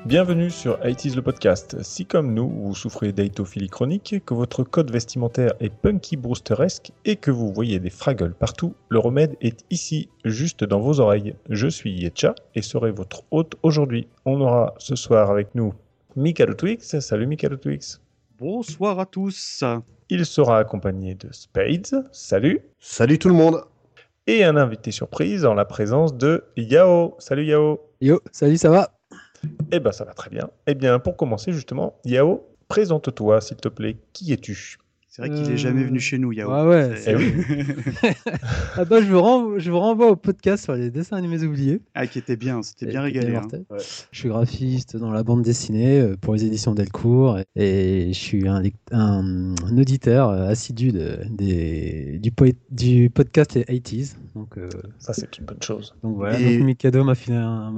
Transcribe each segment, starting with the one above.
Bienvenue sur IT's le podcast. Si comme nous, vous souffrez d'aitophilie chronique, que votre code vestimentaire est punky brewsteresque et que vous voyez des fraggles partout, le remède est ici, juste dans vos oreilles. Je suis Yetcha et serai votre hôte aujourd'hui. On aura ce soir avec nous Mikado Twix. Salut Mikado Twix. Bonsoir à tous. Il sera accompagné de Spades. Salut. Salut tout le monde. Et un invité surprise en la présence de Yao. Salut Yao. Yo, salut, ça va? Eh ben ça va très bien. Eh bien pour commencer justement, Yao, présente-toi s'il te plaît. Qui es-tu? C'est vrai qu'il est jamais venu chez nous, Yao. Ah ouais. Eh oui. Ah bah je vous renvoie au podcast sur les dessins animés oubliés. Ah, qui était bien, c'était bien Qui était régalé. mortel. Ouais. Je suis graphiste dans la bande dessinée pour les éditions Delcourt et je suis un auditeur assidu du podcast les 80s. Donc, Ça c'est une bonne chose. donc voilà, Et- donc Mikado m'a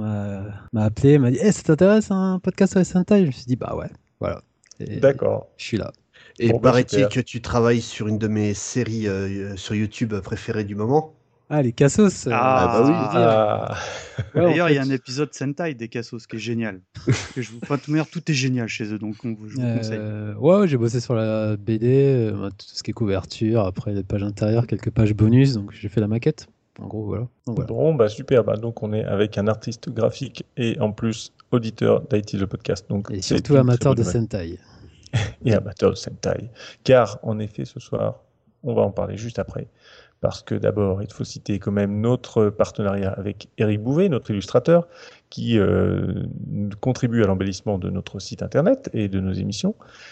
appelé, m'a dit ça t'intéresse un podcast sur les Sentai? Je me suis dit bah ouais, voilà. Et D'accord. je suis là. Et Bon, bah, paraît-il super. que tu travailles sur une de mes séries sur YouTube préférées du moment. Ah les Cassos. Ah, bah oui. Ah, Ouais, en D'ailleurs, il y a fait, un épisode Sentai des Cassos qui est génial. Que je vous... Enfin, de toute manière, tout est génial chez eux, donc je vous conseille. Ouais, j'ai bossé sur la BD, tout ce qui est couverture, après les pages intérieures, quelques pages bonus, donc j'ai fait la maquette. En gros, voilà. Donc, voilà. bon, bah super. Bah, donc on est avec un artiste graphique et en plus auditeur d'IT le podcast. Donc, Et c'est surtout une amateur très de bonne nouvelle. Sentai. Et amateur de Sentai. Car en effet, ce soir, on va en parler juste après. Parce que d'abord, il faut citer quand même notre partenariat avec Eric Bouvet, notre illustrateur, qui contribue à l'embellissement de notre site internet et de nos émissions,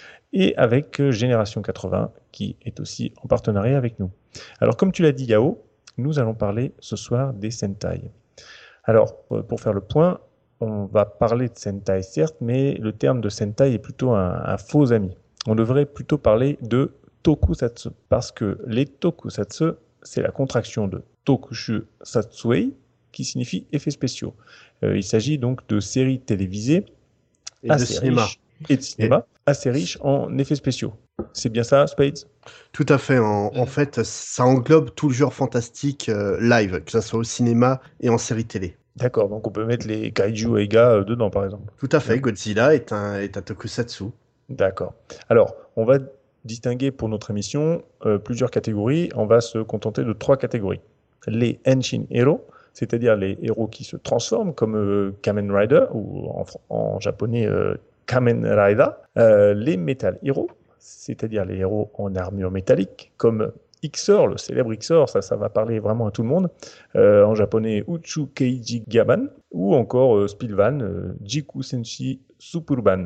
et avec Génération 80, qui est aussi en partenariat avec nous. Alors, comme tu l'as dit, Yao, nous allons parler ce soir des Sentai. Alors, pour faire le point, on va parler de Sentai, certes, mais le terme de Sentai est plutôt un faux ami. On devrait plutôt parler de Tokusatsu, parce que les Tokusatsu, c'est la contraction de Tokushu Satsuei, qui signifie effets spéciaux. Il s'agit donc de séries télévisées Et de assez cinéma. riches, et de cinéma assez riches en effets spéciaux. C'est bien ça, Spades? Tout à fait. En fait, ça englobe tout le genre fantastique live, que ce soit au cinéma et en série télé. D'accord, donc on peut mettre les Kaiju Eiga dedans, par exemple. Tout à fait. Godzilla est un tokusatsu. D'accord. Alors, on va distinguer pour notre émission plusieurs catégories. On va se contenter de 3 catégories. Les Henshin Hero, c'est-à-dire les héros qui se transforment, comme Kamen Rider, ou en japonais Kamen Rider. Les Metal Hero, c'est-à-dire les héros en armure métallique, comme Ixor, le célèbre Ixor, ça va parler vraiment à tout le monde. En japonais, Uchu Keiji Gaban, ou encore Spilvan, Jiku Senshi Superban.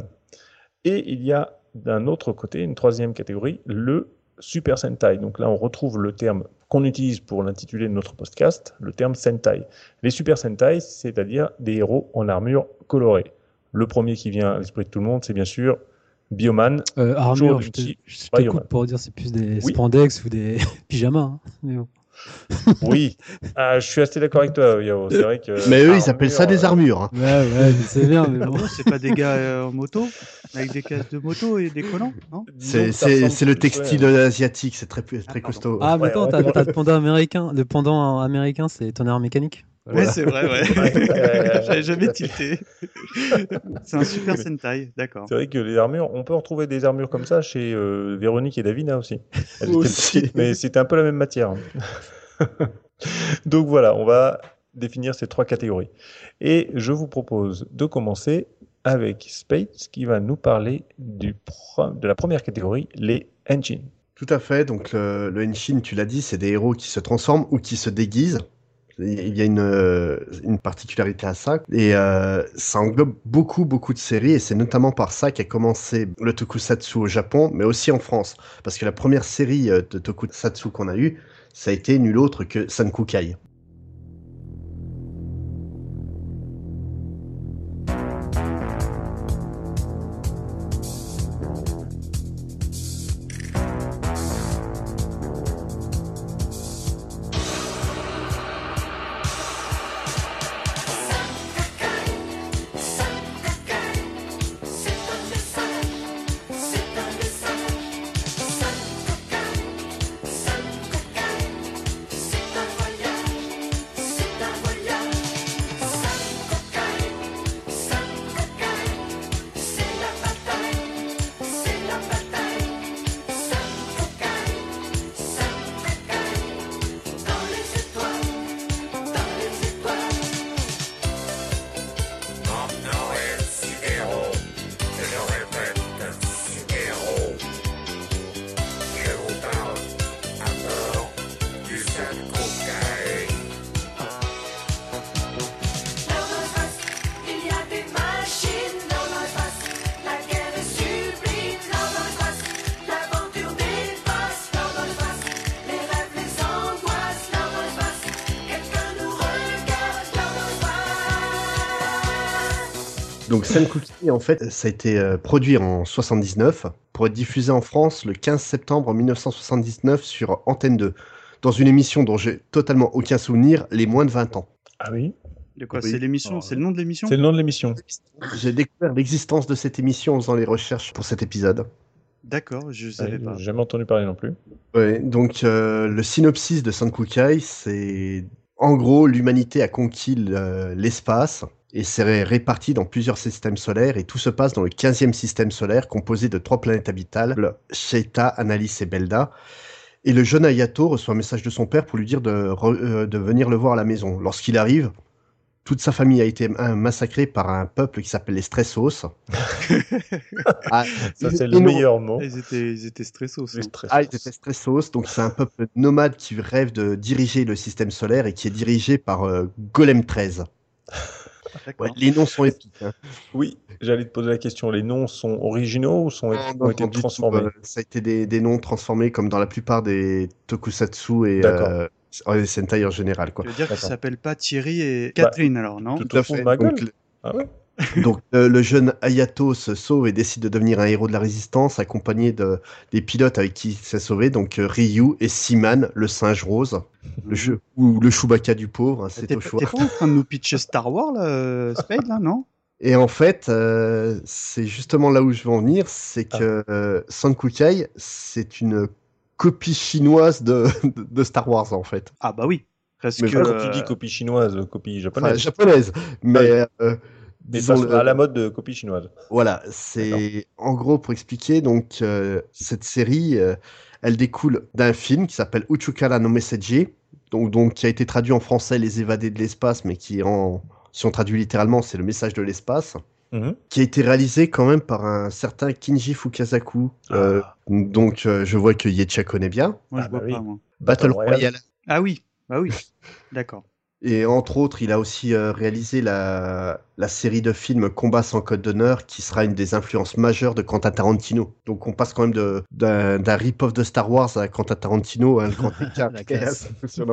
Et il y a d'un autre côté, une troisième catégorie, le Super Sentai. Donc là, on retrouve le terme qu'on utilise pour l'intitulé de notre podcast, le terme Sentai. Les Super Sentai, c'est-à-dire des héros en armure colorée. Le premier qui vient à l'esprit de tout le monde, c'est bien sûr Bioman. Armure, je te Bioman. coupe pour dire c'est plus des Oui. spandex ou des pyjamas. Hein. Mais bon. Oui, je suis assez d'accord avec toi, Yao. C'est vrai que Mais eux, ils appellent ça des armures. Hein. Ouais, c'est bien, mais Ah bon. bon, c'est pas des gars en moto, avec des casques de moto et des collants, non? disons que ça C'est ressemble le plus, textile ouais. asiatique. C'est très pardon. costaud. Ah, mais Ouais, attends, t'as le pendant américain. Le pendant américain, c'est tonnerre mécanique. Ouais, c'est vrai, ouais. Ouais, J'avais jamais tout à fait. tilté. C'est un Super Sentai, d'accord. C'est vrai que les armures, on peut retrouver des armures comme ça chez Véronique et Davina aussi. Elles étaient Aussi. petites, mais c'était un peu la même matière. Donc voilà, on va définir ces 3 catégories. Et je vous propose de commencer avec Spades qui va nous parler de la première catégorie, les Henshin. Tout à fait. Donc le Henshin, tu l'as dit, c'est des héros qui se transforment ou qui se déguisent. Il y a une particularité à ça. Et ça englobe beaucoup de séries. Et c'est notamment par ça qu'a commencé le tokusatsu au Japon, mais aussi en France. Parce que la première série de tokusatsu qu'on a eue, ça a été nul autre que Sankukai. Donc Senkukai, en fait, ça a été produit en 79 pour être diffusé en France le 15 septembre 1979 sur Antenne 2, dans une émission dont j'ai totalement aucun souvenir, les moins de 20 ans. Ah oui. De quoi? Oui. C'est l'émission? C'est le nom de l'émission? C'est le nom de l'émission. J'ai découvert l'existence de cette émission en faisant les recherches pour cet épisode. D'accord, je savais pas. J'ai jamais entendu parler non plus. Ouais, donc le synopsis de Senkukai, c'est en gros l'humanité a conquis l'espace et s'est répartie dans plusieurs systèmes solaires et tout se passe dans le 15e système solaire composé de 3 planètes habitables, Sheita, Analys et Belda. Et le jeune Hayato reçoit un message de son père pour lui dire de venir le voir à la maison. Lorsqu'il arrive, toute sa famille a été massacrée par un peuple qui s'appelle les Stressos. Ça, c'est le meilleur mot. Ils étaient stressos. Les Stressos. Ils étaient Stressos. Donc, c'est un peuple nomade qui rêve de diriger le système solaire et qui est dirigé par Golem 13. Ouais, les noms sont épiques. Hein. Oui, j'allais te poser la question. Les noms sont originaux ou ont été transformés? Ça a été des noms transformés comme dans la plupart des tokusatsu et Sentai en général. Quoi. Tu veux dire qu'ils ne s'appellent pas Thierry et Catherine alors, non? Tout à fait. Ah ouais. Donc le jeune Hayato se sauve et décide de devenir un héros de la résistance accompagné des pilotes avec qui il s'est sauvé, donc Ryu et Seaman, le singe rose, ou le Chewbacca du pauvre, c'est au choix. T'es pas en train de nous pitcher Star Wars là, Spade là, non? Et en fait, c'est justement là où je veux en venir, c'est que Senkukai, c'est une copie chinoise de Star Wars en fait. Ah bah oui. Parce Mais que quand tu dis copie chinoise, copie japonaise. Enfin, japonaise, mais... disons à la mode de copie chinoise. Voilà, c'est en gros pour expliquer, donc cette série, elle découle d'un film qui s'appelle Uchukara no Message, donc qui a été traduit en français Les Évadés de l'espace, mais qui si on traduit littéralement, c'est le message de l'espace, qui a été réalisé quand même par un certain Kinji Fukasaku. Donc je vois que Yetcha connaît bien. Moi je vois pas moi. Battle Royale. Ah oui, bah oui, d'accord. Et entre autres, il a aussi réalisé la série de films Combat sans code d'honneur, qui sera une des influences majeures de Quentin Tarantino. Donc on passe quand même d'un rip-off de Star Wars à Quentin Tarantino, un grand écart. C'est impressionnant.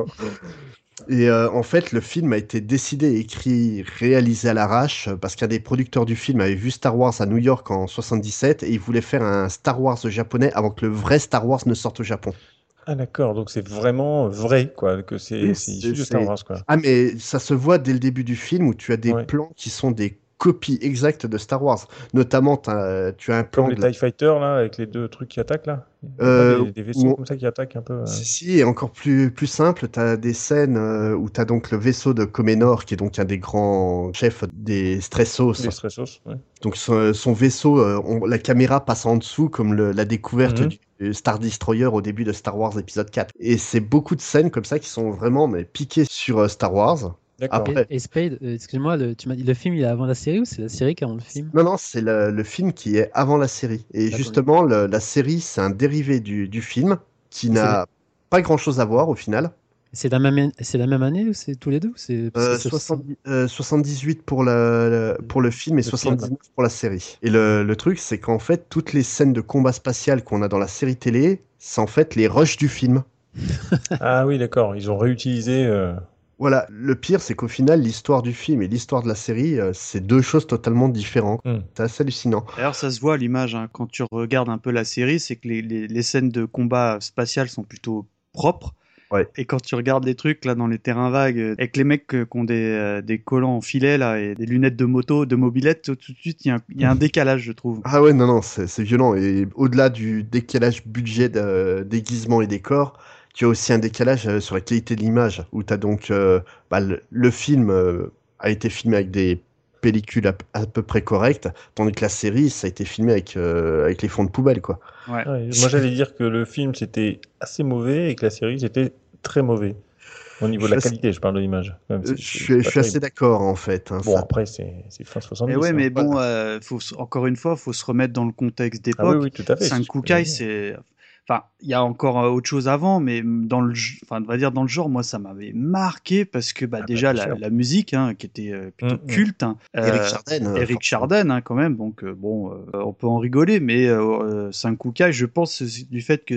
Et en fait, le film a été décidé, écrit, réalisé à l'arrache, parce qu'un des producteurs du film avait vu Star Wars à New York en 77, et il voulait faire un Star Wars japonais avant que le vrai Star Wars ne sorte au Japon. Ah d'accord, donc c'est vraiment vrai, quoi, que c'est issu de Star Wars, quoi. Ah mais ça se voit dès le début du film où tu as des plans qui sont des copies exactes de Star Wars. Notamment, tu as un plan... Comme les TIE Fighters, là, avec les 2 trucs qui attaquent, là des vaisseaux comme ça qui attaquent un peu. Si, et encore plus simple, tu as des scènes où tu as donc le vaisseau de Comenor, qui est donc un des grands chefs des Stressos. Des Stressos, ouais. Donc son vaisseau, la caméra passe en dessous, comme la découverte du Star Destroyer au début de Star Wars épisode 4. Et c'est beaucoup de scènes comme ça qui sont vraiment piquées sur Star Wars. D'accord. Et Spade, excuse-moi, tu m'as dit le film il est avant la série ou c'est la série qui est avant le film? Non, c'est le film qui est avant la série. Et justement, la série, c'est un dérivé du film qui n'a pas grand-chose à voir au final. C'est la même année ou c'est tous les deux? 78 pour le film et 79 pour la série. Et le truc, c'est qu'en fait, toutes les scènes de combat spatial qu'on a dans la série télé, c'est en fait les rushs du film. Ah oui, d'accord. Ils ont réutilisé... Voilà, le pire, c'est qu'au final, l'histoire du film et l'histoire de la série, c'est 2 choses totalement différentes. C'est assez hallucinant. D'ailleurs, ça se voit à l'image, hein, quand tu regardes un peu la série, c'est que les scènes de combat spatial sont plutôt propres. Ouais. Et quand tu regardes les trucs là dans les terrains vagues, avec les mecs qui ont des collants en filet là et des lunettes de moto, de mobilette, tout de suite il y a un décalage, je trouve. Ah ouais, non, c'est violent. Et au-delà du décalage budget déguisement et décor, tu as aussi un décalage sur la qualité de l'image, où tu as donc le film a été filmé avec des pellicules à peu près correctes, tandis que la série, ça a été filmé avec les fonds de poubelle, quoi. Ouais. Moi, j'allais dire que le film, c'était assez mauvais et que la série, c'était très mauvais. Au niveau de la qualité, je parle de l'image. Je suis assez d'accord, en fait. Hein, bon, ça... après, c'est fin 70. Mais ouais, mais bon, encore une fois, il faut se remettre dans le contexte d'époque. Ah oui, tout à fait. Senkukai, c'est... Enfin, il y a encore autre chose avant, mais on va dire dans le genre, moi, ça m'avait marqué parce que déjà la musique, hein, qui était plutôt culte. Hein, Eric Chardin, hein, quand même. Donc on peut en rigoler, mais Senkukai, je pense du fait que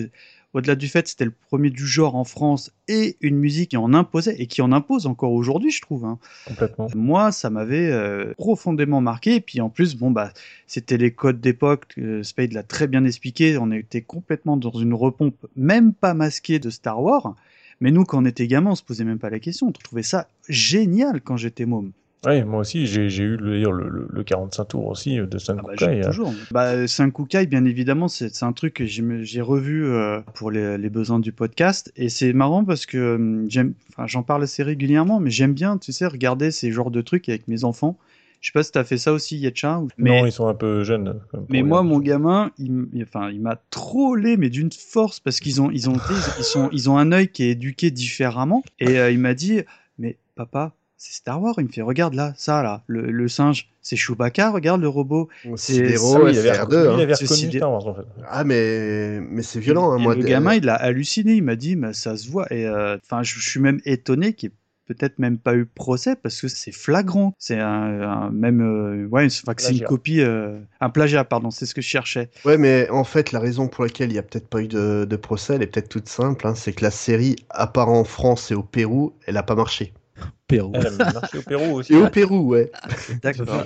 au-delà du fait que c'était le premier du genre en France et une musique qui en imposait et qui en impose encore aujourd'hui, je trouve. Hein. Complètement. Moi, ça m'avait profondément marqué. Et puis en plus, c'était les codes d'époque. Spade l'a très bien expliqué. On était complètement dans une repompe, même pas masquée de Star Wars. Mais nous, quand on était gamin, on se posait même pas la question. On trouvait ça génial quand j'étais môme. Oui, moi aussi, j'ai eu le 45 tours aussi de Sankukai. Toujours. Sankukai, bien évidemment, c'est un truc que j'ai revu pour les besoins du podcast. Et c'est marrant parce que j'en parle assez régulièrement, mais j'aime bien, tu sais, regarder ces genres de trucs avec mes enfants. Je sais pas si t'as fait ça aussi, Yetcha. Non, ils sont un peu jeunes. Mais moi, mon gamin, il m'a trollé, mais d'une force, parce qu'ils ont un œil qui est éduqué différemment. Et il m'a dit, mais papa, c'est Star Wars. Il me fait, regarde là, ça là, le singe, c'est Chewbacca, regarde le robot. C'est Sidero, il avait reconnu Star Wars en fait. Ah mais c'est violent. Et le gamin, il a halluciné. Il m'a dit, mais ça se voit. Et je suis même étonné qu'il peut-être même pas eu procès parce que c'est flagrant. C'est c'est une copie, un plagiat, pardon, c'est ce que je cherchais. Ouais, mais en fait, la raison pour laquelle il y a peut-être pas eu de procès, elle est peut-être toute simple, hein, c'est que la série, à part en France et au Pérou, elle a pas marché. Pérou. Elle a marché au Pérou aussi. Et au Pérou, ouais. D'accord.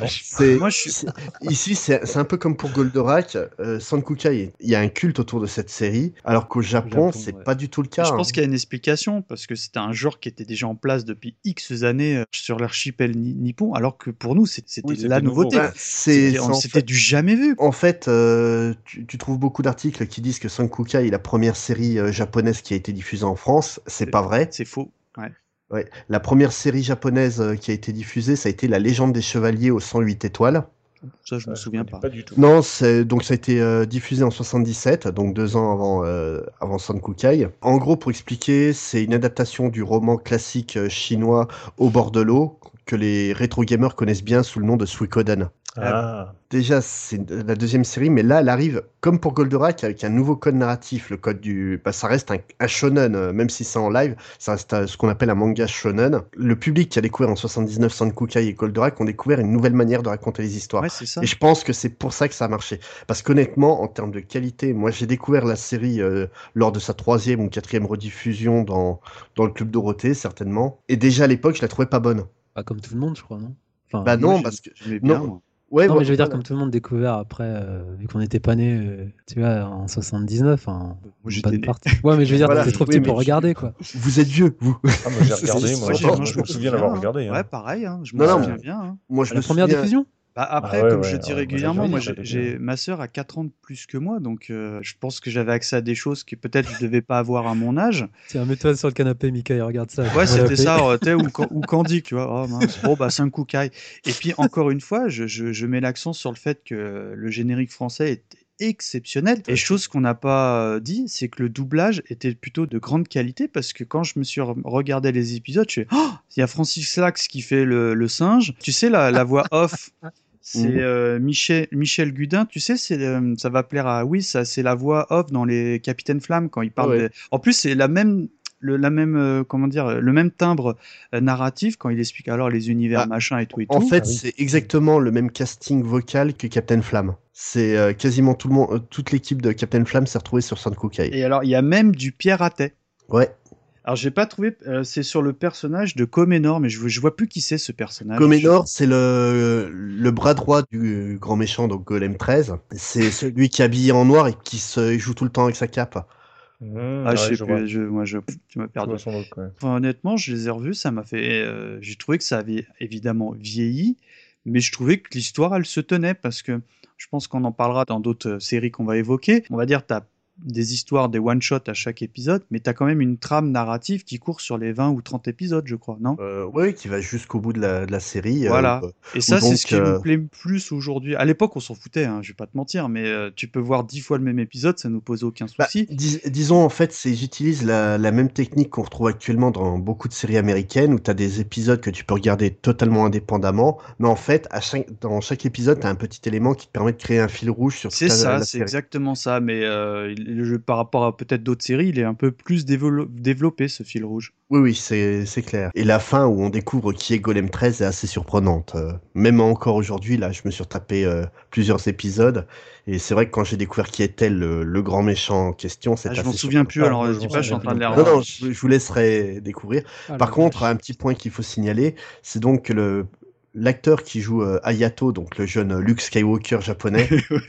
Ici, c'est un peu comme pour Goldorak. Sankukai, il y a un culte autour de cette série, alors qu'au Japon, c'est pas du tout le cas. Je pense qu'il y a une explication, parce que c'était un genre qui était déjà en place depuis X années sur l'archipel nippon, alors que pour nous, c'était la nouveauté. C'était du jamais vu. En fait, tu trouves beaucoup d'articles qui disent que Sankukai est la première série japonaise qui a été diffusée en France. C'est pas vrai. C'est faux. Ouais. Ouais. La première série japonaise qui a été diffusée, ça a été La Légende des Chevaliers aux 108 étoiles. Ça, je me souviens pas. Du tout. Non, donc ça a été diffusé en 77, donc 2 ans avant Sankukai. En gros, pour expliquer, c'est une adaptation du roman classique chinois Au bord de l'eau, que les rétro gamers connaissent bien sous le nom de Suikoden. Déjà, c'est la deuxième série, mais là, elle arrive, comme pour Goldorak, avec un nouveau code narratif. Le code ça reste un shonen, même si c'est en live, ça reste ce qu'on appelle un manga shonen. Le public qui a découvert en 79 Sankukai et Goldorak ont découvert une nouvelle manière de raconter les histoires. Ouais, c'est ça. Et je pense que c'est pour ça que ça a marché. Parce qu'honnêtement, en termes de qualité, moi, j'ai découvert la série lors de sa 3e ou 4e rediffusion dans le Club Dorothée, certainement. Et déjà, à l'époque, je la trouvais pas bonne. Pas comme tout le monde, je crois, non? Enfin, non, parce que... bien, moi. Ouais, non, mais je veux dire, comme tout le monde découvert après, vu qu'on n'était pas né, tu vois, en 79, moi j'étais né. Ouais, mais je veux dire, t'étais trop petit pour regarder, quoi. Vous êtes vieux, vous. Ah, moi j'ai regardé, je me souviens d'avoir regardé. Ouais, pareil, je me souviens bien. Hein. Moi, je la première diffusion. Après, comme je dis régulièrement, moi, ma sœur a 4 ans de plus que moi, donc je pense que j'avais accès à des choses que peut-être je devais pas avoir à mon âge. Tiens, mets-toi sur le canapé, Mika, et regarde ça. Ouais, c'était ça, ou Candy, tu vois. Oh mince, Sankukai. Et puis, encore une fois, je mets l'accent sur le fait que le générique français est exceptionnel. Et chose qu'on n'a pas dit, c'est que le doublage était plutôt de grande qualité, parce que quand je me suis regardé les épisodes, je fais, oh, il y a Francis Lax qui fait le singe. Tu sais, la voix off. C'est Michel Gudin, tu sais, ça va plaire à oui, ça c'est la voix off dans les Capitaine Flamme quand il parle. En plus, c'est le même timbre narratif quand il explique alors les univers machin et tout et tout. En fait, c'est exactement le même casting vocal que Captain Flamme. C'est quasiment tout le monde, toute l'équipe de Captain Flamme s'est retrouvée sur Sankukai. Et alors, il y a même du Pierre Atet. Ouais. Alors, j'ai pas trouvé. C'est sur le personnage de Comenor, mais je vois plus qui c'est ce personnage. Comenor, c'est le bras droit du grand méchant, donc Golem 13. C'est celui qui est habillé en noir et qui joue tout le temps avec sa cape. Je sais plus. Tu m'as perdu. Honnêtement, je les ai revus. Ça m'a fait. J'ai trouvé que ça avait évidemment vieilli, mais je trouvais que l'histoire, elle se tenait, parce que je pense qu'on en parlera dans d'autres séries qu'on va évoquer. On va dire, t'as des histoires, des one-shots à chaque épisode, mais t'as quand même une trame narrative qui court sur les 20 ou 30 épisodes, je crois, non? Oui, qui va jusqu'au bout de la série. Voilà. Et ça, c'est ce qui me plaît plus aujourd'hui. À l'époque, on s'en foutait, je vais pas te mentir, mais tu peux voir 10 fois le même épisode, ça nous pose aucun souci. Disons, en fait, j'utilise la même technique qu'on retrouve actuellement dans beaucoup de séries américaines, où t'as des épisodes que tu peux regarder totalement indépendamment, mais en fait, dans chaque épisode, t'as un petit élément qui te permet de créer un fil rouge sur toute la série. C'est exactement ça, mais par rapport à peut-être d'autres séries, il est un peu plus développé, ce fil rouge. Oui, c'est clair. Et la fin où on découvre qui est Golem 13 est assez surprenante. Même encore aujourd'hui, là, je me suis retapé plusieurs épisodes. Et c'est vrai que quand j'ai découvert qui était le grand méchant en question, c'est assez je m'en souviens plus, alors dis pas, je suis en train de les revoir. Non, je vous laisserai découvrir. Par contre, un petit point qu'il faut signaler, c'est donc que l'acteur qui joue Hayato, donc le jeune Luke Skywalker japonais.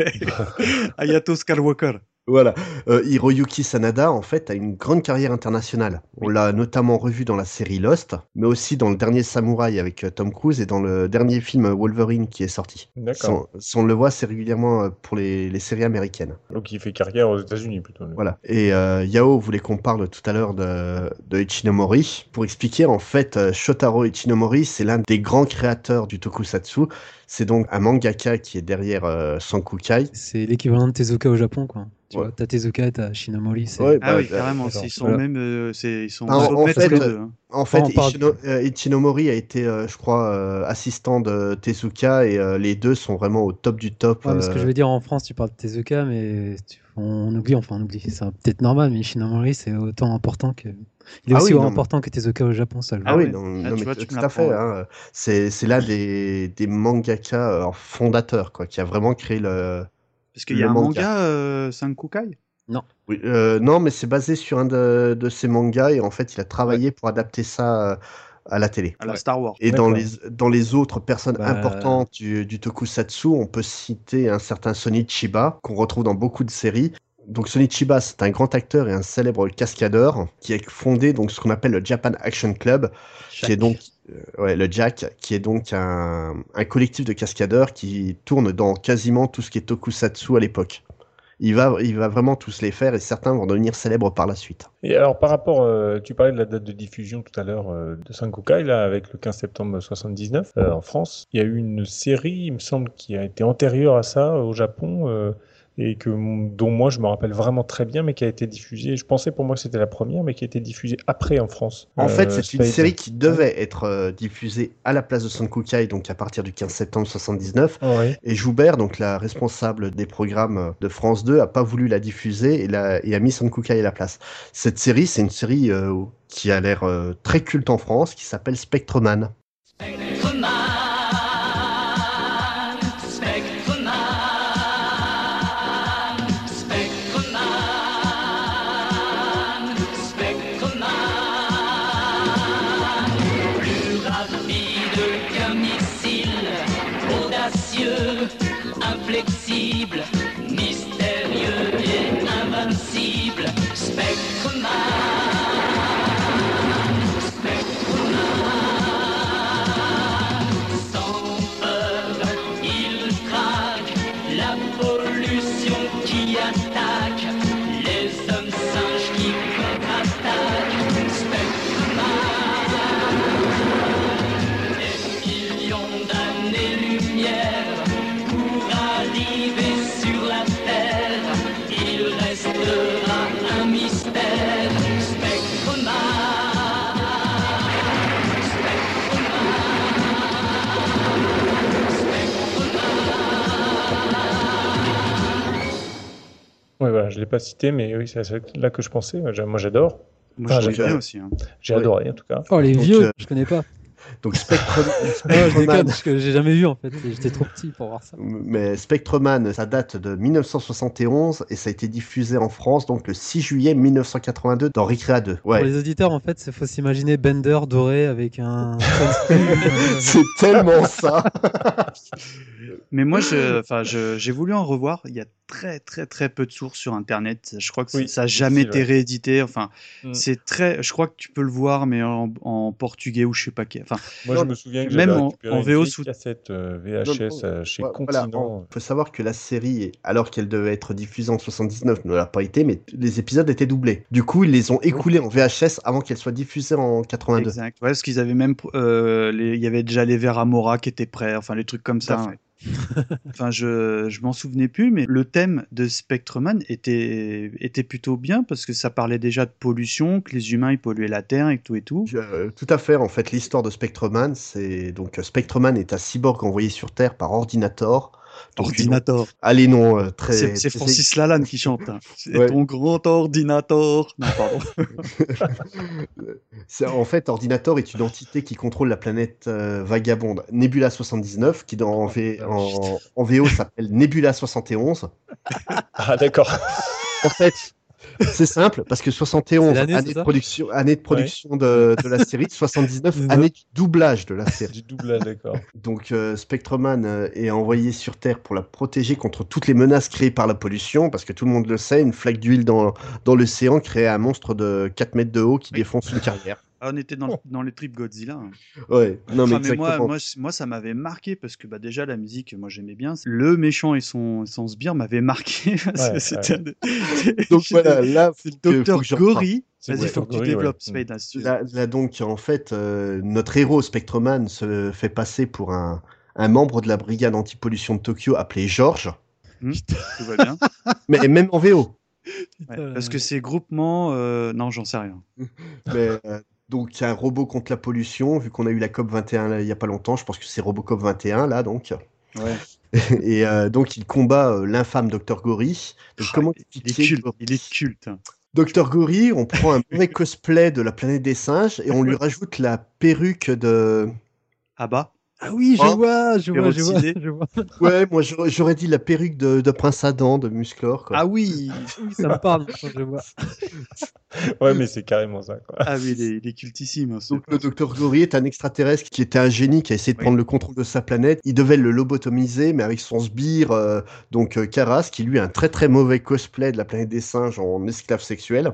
Hayato Skywalker. Voilà, Hiroyuki Sanada en fait a une grande carrière internationale. On l'a notamment revu dans la série Lost, mais aussi dans le dernier Samouraï avec Tom Cruise et dans le dernier film Wolverine qui est sorti. D'accord. Si on le voit, c'est régulièrement pour les séries américaines. Donc il fait carrière aux États-Unis plutôt. Voilà. Et Yao voulait qu'on parle tout à l'heure de Ichinomori. Pour expliquer, en fait, Shotaro Ichinomori, c'est l'un des grands créateurs du tokusatsu. C'est donc un mangaka qui est derrière Sankukai. C'est l'équivalent de Tezuka au Japon, quoi. Tu vois, t'as Tezuka, t'as Shinomori. Oui, carrément. Ils sont même, ils sont en fait, Ichinomori a été, je crois, assistant de Tezuka et les deux sont vraiment au top du top. Ouais, mais ce que je veux dire, en France, tu parles de Tezuka, mais on oublie. C'est peut-être normal, mais Shinomori, c'est autant important que. Il est aussi important que Tezuka au Japon, ça. Mais tout à fait. Hein. C'est l'un des mangaka fondateurs, quoi, qui a vraiment créé le. Parce qu'il y a un manga Sankukai. Non. Oui, non, mais c'est basé sur un de ses mangas et en fait, il a travaillé pour adapter ça à la télé. À la Star Wars. Et dans les autres personnes importantes du tokusatsu, on peut citer un certain Sonny Chiba qu'on retrouve dans beaucoup de séries. Donc Sonny Chiba, c'est un grand acteur et un célèbre cascadeur qui a fondé donc ce qu'on appelle le Japan Action Club, qui est donc le JAC, qui est donc un collectif de cascadeurs qui tourne dans quasiment tout ce qui est tokusatsu à l'époque. Il va vraiment tous les faire et certains vont devenir célèbres par la suite. Et alors par rapport, tu parlais de la date de diffusion tout à l'heure de Sankukai, là, avec le 15 septembre 79 en France. Il y a eu une série, il me semble, qui a été antérieure à ça au Japon, et dont moi je me rappelle vraiment très bien, mais qui a été diffusée, je pensais pour moi que c'était la première, mais qui a été diffusée après en France. En fait, c'est une série qui devait être diffusée à la place de Sankukai, donc à partir du 15 septembre 79, et Joubert, donc la responsable des programmes de France 2, a pas voulu la diffuser et a mis Sankukai à la place. Cette série, c'est une série qui a l'air très culte en France, qui s'appelle Spectreman. Inflexible, mystérieux et invincible, Spectreman, sans peur, il traque la pollution qui attaque, les hommes singes qui contre-attaquent, Spectreman, des millions d'années-lumière. Arrivé sur la terre, il restera un mystère. Spectreman, Ouais, voilà, je l'ai pas cité, mais oui, c'est là que je pensais. Moi, j'adore. Moi, j'aime bien aussi. Hein. J'ai adoré, en tout cas. Oh, les vieux, je connais pas. Donc je déconne, parce que j'ai jamais vu en fait, j'étais trop petit pour voir ça. Mais Spectreman, ça date de 1971 et ça a été diffusé en France donc le 6 juillet 1982 dans Recrea 2. Ouais. Pour les auditeurs en fait, il faut s'imaginer Bender doré avec un... C'est tellement ça. Mais moi, j'ai voulu en revoir. Il y a très très très peu de sources sur Internet. Je crois que ça n'a jamais été réédité. Enfin, c'est très. Je crois que tu peux le voir, mais en portugais ou je sais pas quel. Enfin, moi, je me souviens que même j'avais en VO sous cassette VHS chez Continent. Il faut savoir que la série, alors qu'elle devait être diffusée en 79, ne l'a pas été, mais les épisodes étaient doublés. Du coup, ils les ont écoulés en VHS avant qu'elle soit diffusée en 82. Exact. Ouais, parce qu'ils avaient même, il y avait déjà les verres Amora qui étaient prêts. Enfin, les trucs comme ça. Enfin, je m'en souvenais plus, mais le thème de Spectreman était plutôt bien parce que ça parlait déjà de pollution, que les humains ils polluaient la Terre et tout et tout. Tout à fait. En fait, l'histoire de Spectreman, c'est donc Spectreman est un cyborg envoyé sur Terre par Ordinator Ordinator. Allez, non, C'est Francis Lalanne qui chante. Hein. C'est ton grand ordinateur. Non, pardon. En fait, Ordinator est une entité qui contrôle la planète vagabonde Nebula 79, qui en VO s'appelle Nebula 71. Ah, d'accord. En fait, c'est simple, parce que 71, année de production de la série, 79, année du doublage de la série. Du doublage, d'accord. Donc, Spectreman est envoyé sur Terre pour la protéger contre toutes les menaces créées par la pollution, parce que tout le monde le sait, une flaque d'huile dans l'océan crée un monstre de 4 mètres de haut qui défonce une carrière. Ah, on était dans les tripes Godzilla. Hein. Ouais, non mais exactement. Moi, ça m'avait marqué parce que déjà la musique, moi j'aimais bien. Le méchant et son sbire m'avait marqué. Donc voilà, là c'est le docteur Gory. Vas-y, faut que tu développes, Spade. Là donc, en fait, notre héros Spectreman se fait passer pour un membre de la brigade anti-pollution de Tokyo appelé George. Tout va bien. Mais même en VO. Ouais, parce que c'est groupement... Non, j'en sais rien. Mais... Donc, il y a un robot contre la pollution, vu qu'on a eu la COP 21 il n'y a pas longtemps, je pense que c'est Robocop 21, là, donc. Ouais. Et donc, il combat l'infâme Dr. Gory. Donc, il est culte. Dr. Gory, on prend un mauvais cosplay de la planète des singes et on lui rajoute la perruque de... Abba. Ah oui, je vois. Ouais, moi j'aurais dit la perruque de Prince Adam, de Musclor. Quoi. Ah oui, ça me parle quand je vois. Ouais, mais c'est carrément ça. Quoi. Ah oui, il est cultissime. Hein, donc le Dr. Gory est un extraterrestre qui était un génie, qui a essayé de prendre le contrôle de sa planète. Il devait le lobotomiser, mais avec son sbire, donc Karas, qui lui a un très très mauvais cosplay de la planète des singes en esclave sexuel.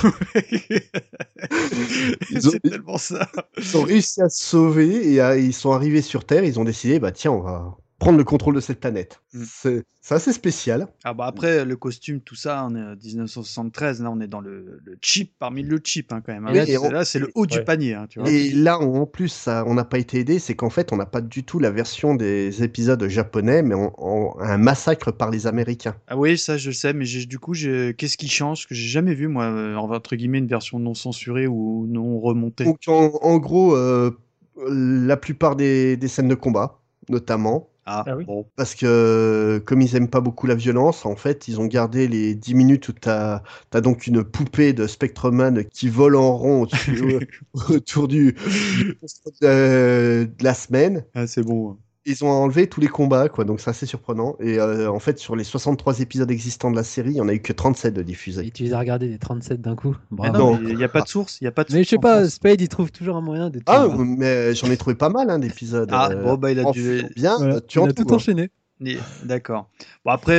C'est tellement ça. Ils ont réussi à se sauver et ils sont arrivés sur Terre. Ils ont décidé, bah tiens, on va prendre le contrôle de cette planète. C'est assez spécial. Ah bah après, le costume, tout ça, on est en 1973. Là, on est dans le cheap parmi le cheap hein, quand même. Hein. Là, c'est le haut du panier. Hein, tu vois. Et là, en plus, on n'a pas été aidé. C'est qu'en fait, on n'a pas du tout la version des épisodes japonais, mais un massacre par les Américains. Ah oui, ça, je sais. Mais du coup, qu'est-ce qui change que j'ai jamais vu, moi, entre guillemets, une version non censurée ou non remontée. Donc, en gros, la plupart des scènes de combat, notamment. Ah oui. Bon. Parce que comme ils aiment pas beaucoup la violence, en fait, ils ont gardé les 10 minutes où t'as donc une poupée de Spectreman qui vole en rond autour de la semaine. Ah, c'est bon. Ils ont enlevé tous les combats, quoi, donc c'est assez surprenant. Et en fait, sur les 63 épisodes existants de la série, il n'y en a eu que 37 de diffusés. Et tu les as regardés les 37 d'un coup. Bravo. Non, il n'y a pas de source. Mais je sais pas, Spade, il trouve toujours un moyen d'être. Ah, mais j'en ai trouvé pas mal d'épisodes. Ah, bon, bah il a dû. Bien, voilà, tu as tout enchaîné. D'accord. Bon, après,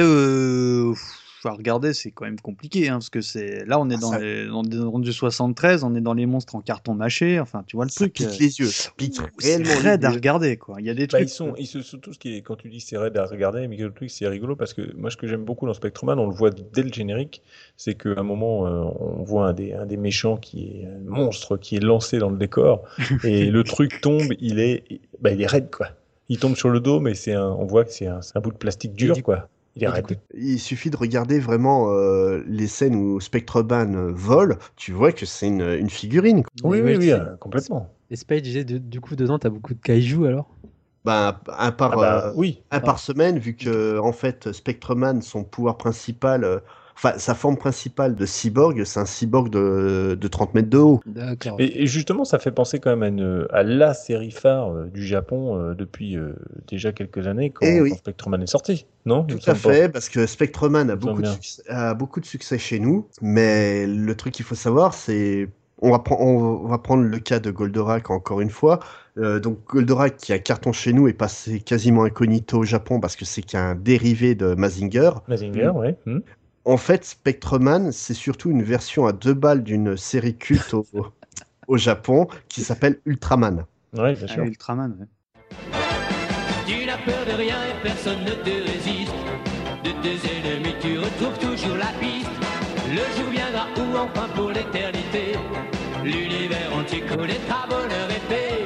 à regarder, c'est quand même compliqué, hein, parce que là, on est dans du 73, on est dans les monstres en carton mâché, enfin, tu vois le truc. Pique les yeux, pique réellement. C'est raide à regarder, quoi. Il y a des trucs. Surtout quand tu dis c'est raide à regarder, mais le truc c'est rigolo parce que moi, ce que j'aime beaucoup dans Spectreman, on le voit dès le générique, c'est qu'à un moment, on voit un des méchants qui est un monstre qui est lancé dans le décor et le truc tombe, il est raide, quoi. Il tombe sur le dos, mais on voit que c'est un bout de plastique dur, quoi. Il est raide. Il suffit de regarder vraiment les scènes où Spectreman vole, tu vois que c'est une figurine. Quoi. Oui, complètement. Et Spade, du coup, dedans, t'as beaucoup de kaiju alors ? Ben, un par semaine, vu que en fait, Spectreman, son pouvoir principal, sa forme principale de cyborg, c'est un cyborg de 30 mètres de haut. D'accord. Et justement, ça fait penser quand même à la série phare du Japon depuis déjà quelques années quand Spectreman est sorti, non ? Tout à fait, parce que Spectreman a beaucoup de succès chez nous, mais le truc qu'il faut savoir, c'est... On va prendre le cas de Goldorak encore une fois. Donc Goldorak qui a carton chez nous est passé quasiment incognito au Japon parce que c'est qu'un dérivé de Mazinger. Ouais. En fait, Spectreman, c'est surtout une version à 2 balles d'une série culte au Japon qui s'appelle Ultraman. Ouais, bien sûr. Ultraman, ouais. Tu n'as peur de rien et personne ne te résiste. De tes ennemis, tu retrouves toujours la piste. Le jour viendra où enfin pour l'éternité, l'univers entier connaîtra bonheur et paix.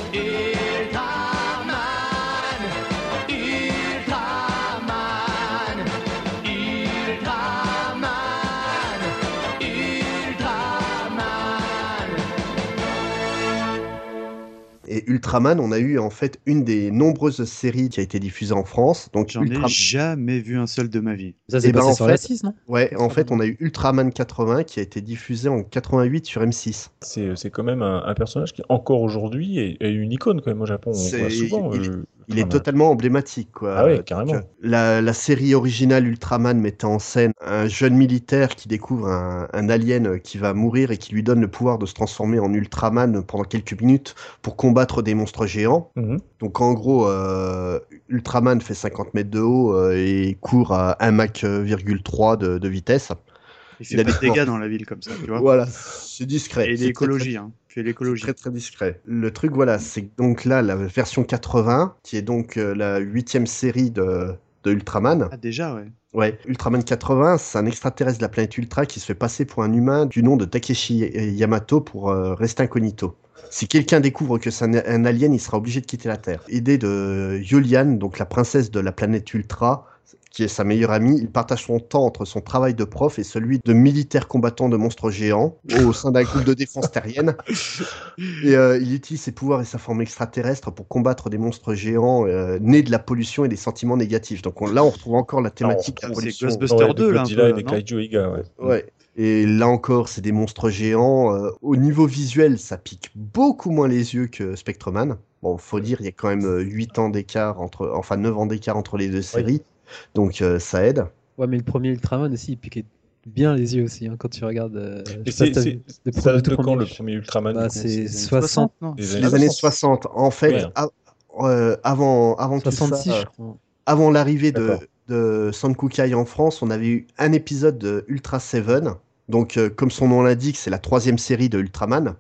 Ultraman, Ultraman, Ultraman, Ultraman. Et Ultraman, on a eu en fait une des nombreuses séries qui a été diffusée en France. Donc j'en ai jamais vu un seul de ma vie. Ça c'est passé sur la 6, non? Ouais, en fait, on a eu Ultraman 80 qui a été diffusé en 88 sur M6. C'est quand même un personnage qui encore aujourd'hui est une icône quand même au Japon. On voit souvent. Il est totalement emblématique, quoi. Ah ouais, carrément. La série originale Ultraman mettait en scène un jeune militaire qui découvre un alien qui va mourir et qui lui donne le pouvoir de se transformer en Ultraman pendant quelques minutes pour combattre des monstres géants. Donc en gros, Ultraman fait 50 mètres de haut et court à 1 Mach,3 de vitesse. Il fait pas de dégâts dans la ville comme ça, tu vois. Voilà, c'est discret. Et l'écologie, hein. Puis l'écologie. Très très discret. Le truc, voilà, c'est donc là la version 80, qui est donc la 8e série de Ultraman. Ah déjà, ouais. Ouais, Ultraman 80, c'est un extraterrestre de la planète Ultra qui se fait passer pour un humain du nom de Takeshi Yamato pour rester incognito. Si quelqu'un découvre que c'est un alien, il sera obligé de quitter la Terre. Idée de Yulian, donc la princesse de la planète Ultra, qui est sa meilleure amie. Il partage son temps entre son travail de prof et celui de militaire combattant de monstres géants au sein d'un groupe de défense terrienne. Et il utilise ses pouvoirs et sa forme extraterrestre pour combattre des monstres géants nés de la pollution et des sentiments négatifs. Donc là, on retrouve encore la thématique de la pollution. C'est Ghostbusters 2, là, un peu, des Kaiju Iga, ouais. Ouais. Et là encore, c'est des monstres géants. Au niveau visuel, ça pique beaucoup moins les yeux que Spectreman. Bon, faut dire, il y a quand même 9 ans d'écart entre les deux séries. Oui. Donc ça aide. Ouais, mais le premier Ultraman aussi, il piquait bien les yeux aussi, hein, quand tu regardes. Ça date de quand le premier Ultraman? Bah, c'est 60, non? Les années 60. En fait, avant 66, tout ça, je crois. Avant l'arrivée de Sankukai en France, on avait eu un épisode de Ultra Seven. Donc, comme son nom l'indique, c'est la 3e série de Ultraman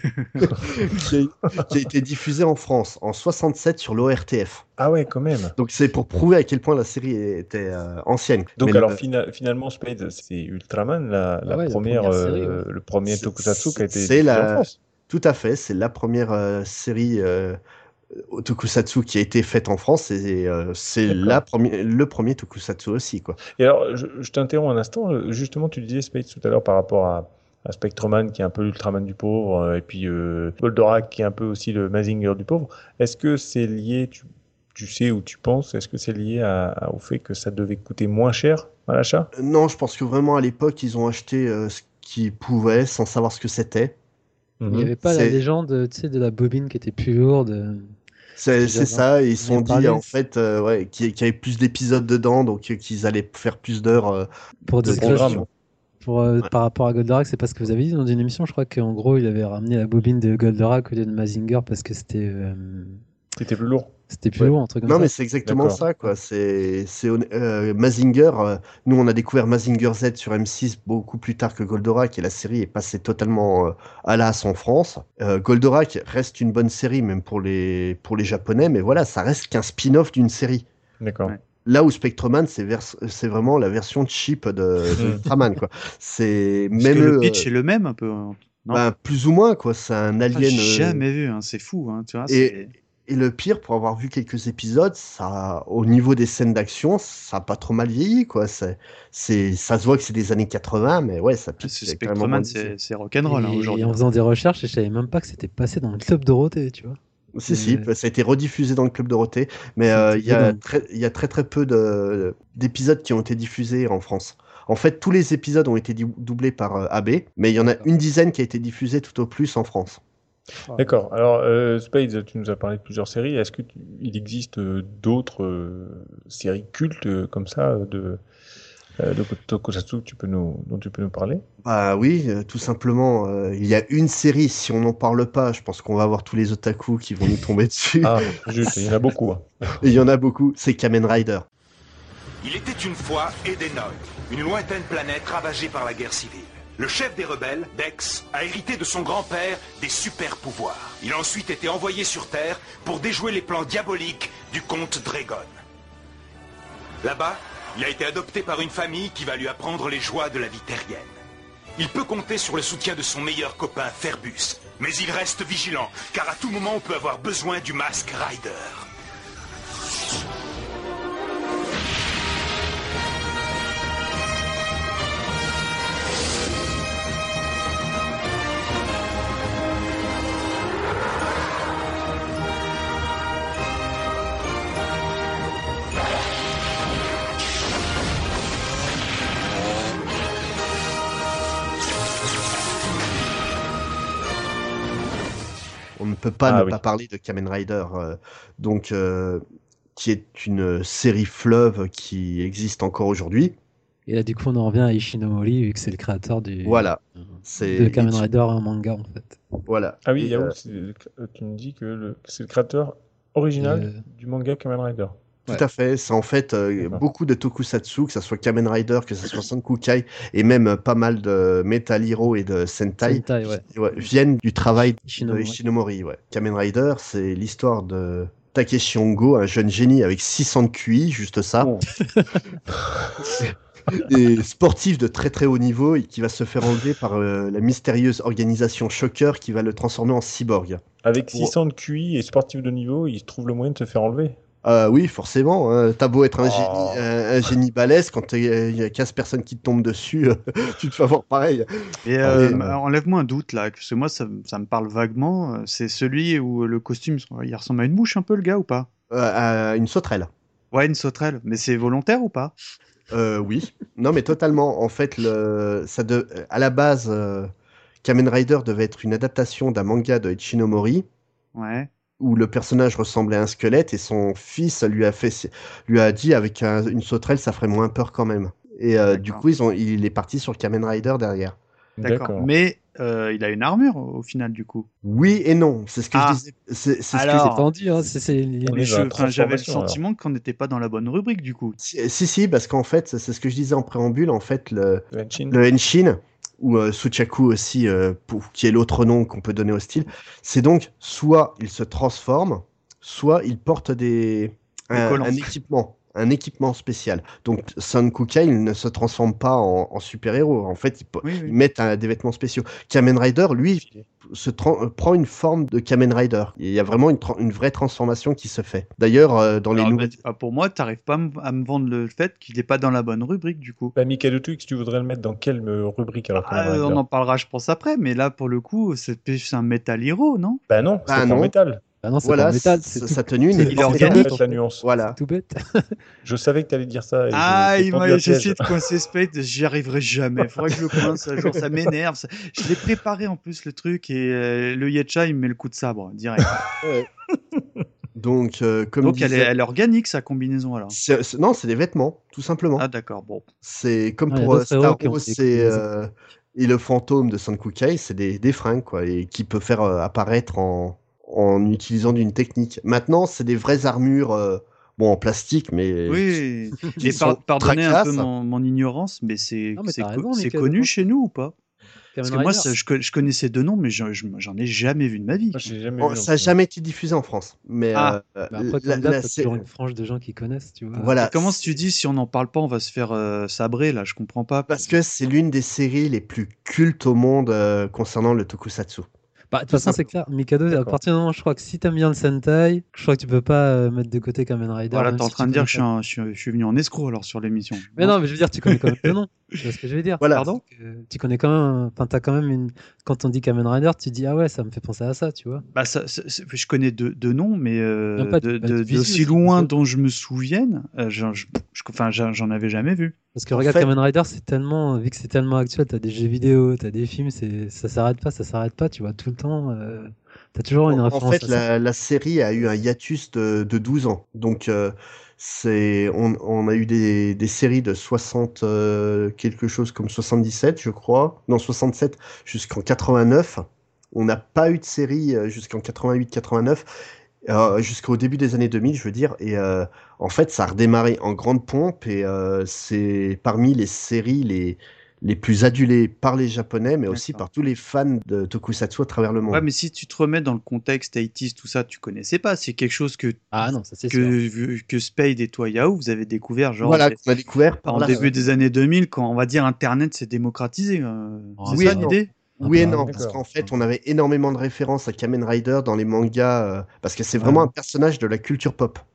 qui a été diffusée en France en 67 sur l'ORTF. Ah ouais, quand même. Donc, c'est pour prouver à quel point la série était ancienne. Donc, alors finalement, Spade, c'est Ultraman, la première série, le premier tokusatsu qui a été diffusé en France. Tout à fait, c'est la première série tokusatsu qui a été faite en France et c'est le premier tokusatsu aussi, quoi. Et alors, je t'interromps un instant. Justement, tu disais, Spade, tout à l'heure par rapport à Spectreman qui est un peu l'Ultraman du pauvre et puis Goldorak qui est un peu aussi le Mazinger du pauvre. Est-ce que c'est lié, tu sais ou tu penses, est-ce que c'est lié au fait que ça devait coûter moins cher à l'achat? Non, je pense que vraiment à l'époque, ils ont acheté ce qu'ils pouvaient sans savoir ce que c'était. Il n'y avait pas la légende, tu sais, de la bobine qui était plus lourde. C'est ça, ils se sont dit en fait qu'il y avait plus d'épisodes dedans, donc qu'ils allaient faire plus d'heures pour des programmes. Par rapport à Goldorak, c'est pas ce que vous avez dit dans une émission, je crois qu'en gros il avait ramené la bobine de Goldorak au lieu de Mazinger parce que c'était plus lourd. C'était plus lourd, un truc comme ça. Non, mais c'est exactement ça, quoi. Mazinger. Nous, on a découvert Mazinger Z sur M6 beaucoup plus tard que Goldorak, et la série est passée totalement à l'as en France. Goldorak reste une bonne série, même pour les Japonais, mais voilà, ça reste qu'un spin-off d'une série. D'accord. Ouais. Là où Spectreman, c'est vraiment la version cheap de Ultraman, quoi. C'est même le pitch est le même un peu. Non, ben, plus ou moins, quoi. C'est un alien. J'ai jamais vu, hein. C'est fou, hein. Tu vois. Et le pire, pour avoir vu quelques épisodes, ça, au niveau des scènes d'action, ça a pas trop mal vieilli, quoi. Ça se voit que c'est des années 80, mais ouais, ça pique. Spectreman, c'est rock'n'roll, hein, aujourd'hui. Et en faisant des recherches, je savais même pas que c'était passé dans le Club Dorothée, tu vois. Si, ça a été rediffusé dans le Club Dorothée, mais il y a très peu d'épisodes qui ont été diffusés en France. En fait, tous les épisodes ont été doublés par AB, mais il y en a une dizaine qui a été diffusée tout au plus en France. D'accord. Alors, Spades, tu nous as parlé de plusieurs séries. Est-ce qu'il existe d'autres séries cultes comme ça de tokusatsu dont tu peux nous parler? Bah oui, tout simplement. Il y a une série, si on n'en parle pas, je pense qu'on va avoir tous les otaku qui vont nous tomber dessus. Ah, juste, il y en a beaucoup. Hein. Il y en a beaucoup, c'est Kamen Rider. Il était une fois Edenoi, une lointaine planète ravagée par la guerre civile. Le chef des rebelles, Dex, a hérité de son grand-père des super-pouvoirs. Il a ensuite été envoyé sur Terre pour déjouer les plans diaboliques du comte Dragon. Là-bas, il a été adopté par une famille qui va lui apprendre les joies de la vie terrienne. Il peut compter sur le soutien de son meilleur copain, Ferbus. Mais il reste vigilant, car à tout moment on peut avoir besoin du Mask Rider. peut pas pas parler de Kamen Rider, qui est une série fleuve qui existe encore aujourd'hui. Et là, du coup, on en revient à Ishinomori, vu que c'est le créateur de Kamen Rider en manga, en fait. Voilà. Ah oui, Yahoo, tu me dis que c'est le créateur original du manga Kamen Rider. Tout à fait. C'est en fait beaucoup de tokusatsu, que ce soit Kamen Rider, que ce soit Sankukai, et même pas mal de Metal Hero et de Sentai, viennent du travail de Ishinomori. Ouais. Kamen Rider, c'est l'histoire de Takeshi Hongo, un jeune génie avec 600 de QI, juste ça. Oh. Et sportif de très très haut niveau et qui va se faire enlever par la mystérieuse organisation Shocker qui va le transformer en cyborg. Avec 600 de QI et sportif de niveau, il trouve le moyen de te faire enlever. Oui, forcément. Hein. T'as beau être un génie balèze, quand il y a 15 personnes qui te tombent dessus, tu te fais avoir pareil. Et enlève-moi un doute là, parce que moi ça me parle vaguement. C'est celui où le costume, il ressemble à une mouche un peu, le gars, ou pas? À une sauterelle. Ouais, une sauterelle. Mais c'est volontaire ou pas? Oui. Non, mais totalement. En fait, à la base, Kamen Rider devait être une adaptation d'un manga de Ishinomori. Ouais. Où le personnage ressemblait à un squelette et son fils lui a dit avec une sauterelle ça ferait moins peur quand même. Et du coup il est parti sur le Kamen Rider derrière. D'accord. Mais il a une armure au final du coup. Oui et non, c'est ce que je disais. C'est ce que j'ai entendu. Hein, j'avais le sentiment qu'on n'était pas dans la bonne rubrique du coup. Si, parce qu'en fait c'est ce que je disais en préambule. En fait le Henshin ou Suchaku aussi, qui est l'autre nom qu'on peut donner au style, c'est donc soit il se transforme, soit il porte un équipement spécial. Donc Son Kukai, il ne se transforme pas en super-héros. En fait, ils mettent des vêtements spéciaux. Kamen Rider, lui, prend une forme de Kamen Rider. Il y a vraiment une vraie transformation qui se fait. D'ailleurs, dans les nouvelles... pour moi, t'arrives pas à me vendre le fait qu'il n'est pas dans la bonne rubrique, du coup. Bah, Mikado Twix, tu voudrais le mettre dans quelle rubrique alors on en parlera, je pense, après. Mais là, pour le coup, c'est un Metal Hero, non? Bah non, c'est pas Metal. Ah non, c'est pas métal, c'est sa tenue. Il est organique. La nuance. Voilà. C'est tout bête. Je savais que tu allais dire ça. J'ai essayé de coincer Spade, j'y arriverai jamais. Faudrait que je le coince un jour, ça m'énerve. Je l'ai préparé en plus le truc et le Yetcha il me met le coup de sabre direct. Donc, elle est organique sa combinaison alors. Non, c'est des vêtements, tout simplement. Ah d'accord, bon. C'est comme pour Star Wars, et le fantôme de Son Kukai, c'est des fringues quoi, et qui peut faire apparaître en utilisant d'une technique. Maintenant, c'est des vraies armures, en plastique, mais... Oui, et pardonnez un peu mon ignorance, mais c'est connu chez nous ou pas? Parce que moi, je connaissais deux noms, mais j'en ai jamais vu de ma vie. Ça n'a jamais été diffusé en France. Mais après, t'as toujours une frange de gens qui connaissent, tu vois. Voilà. Comment tu dis, si on n'en parle pas, on va se faire sabrer, là, je comprends pas. Parce que c'est l'une des séries les plus cultes au monde concernant le tokusatsu. De toute façon, c'est clair. Mikado, à partir du moment, je crois que si t'aimes bien le Sentai, je crois que tu peux pas mettre de côté Kamen Rider. Voilà, t'es en train de dire que je suis venu en escroc alors sur l'émission. Mais non, mais je veux dire, tu connais quand même le nom. C'est ce que je veux dire. Voilà. Pardon. Tu connais quand même. Enfin, t'as quand même une. Quand on dit Kamen Rider, tu dis ah ouais, ça me fait penser à ça, tu vois. Je connais deux noms, mais d'aussi loin dont je me souvienne, j'en avais jamais vu. Parce que regarde, Kamen Rider, c'est tellement, vu que c'est tellement actuel, t'as des jeux vidéo, t'as des films, ça s'arrête pas, tu vois, tout le temps, t'as toujours une référence. En fait, la série a eu un hiatus de 12 ans. Donc, on a eu des séries de 60, quelque chose comme 77, je crois. Non, 67 jusqu'en 89. On n'a pas eu de série jusqu'en 88-89. Jusqu'au début des années 2000, je veux dire, et en fait, ça a redémarré en grande pompe, et c'est parmi les séries les plus adulées par les Japonais, mais aussi par tous les fans de tokusatsu à travers le monde. Ouais, mais si tu te remets dans le contexte 80s, tout ça, tu connaissais pas. C'est quelque chose que Spade et toi, Yahoo, vous avez découvert, genre. Voilà, qu'on a découvert en début des années 2000, quand on va dire Internet s'est démocratisé. C'est ça l'idée? Oui et non, parce qu'en fait, on avait énormément de références à Kamen Rider dans les mangas, parce que c'est vraiment un personnage de la culture pop.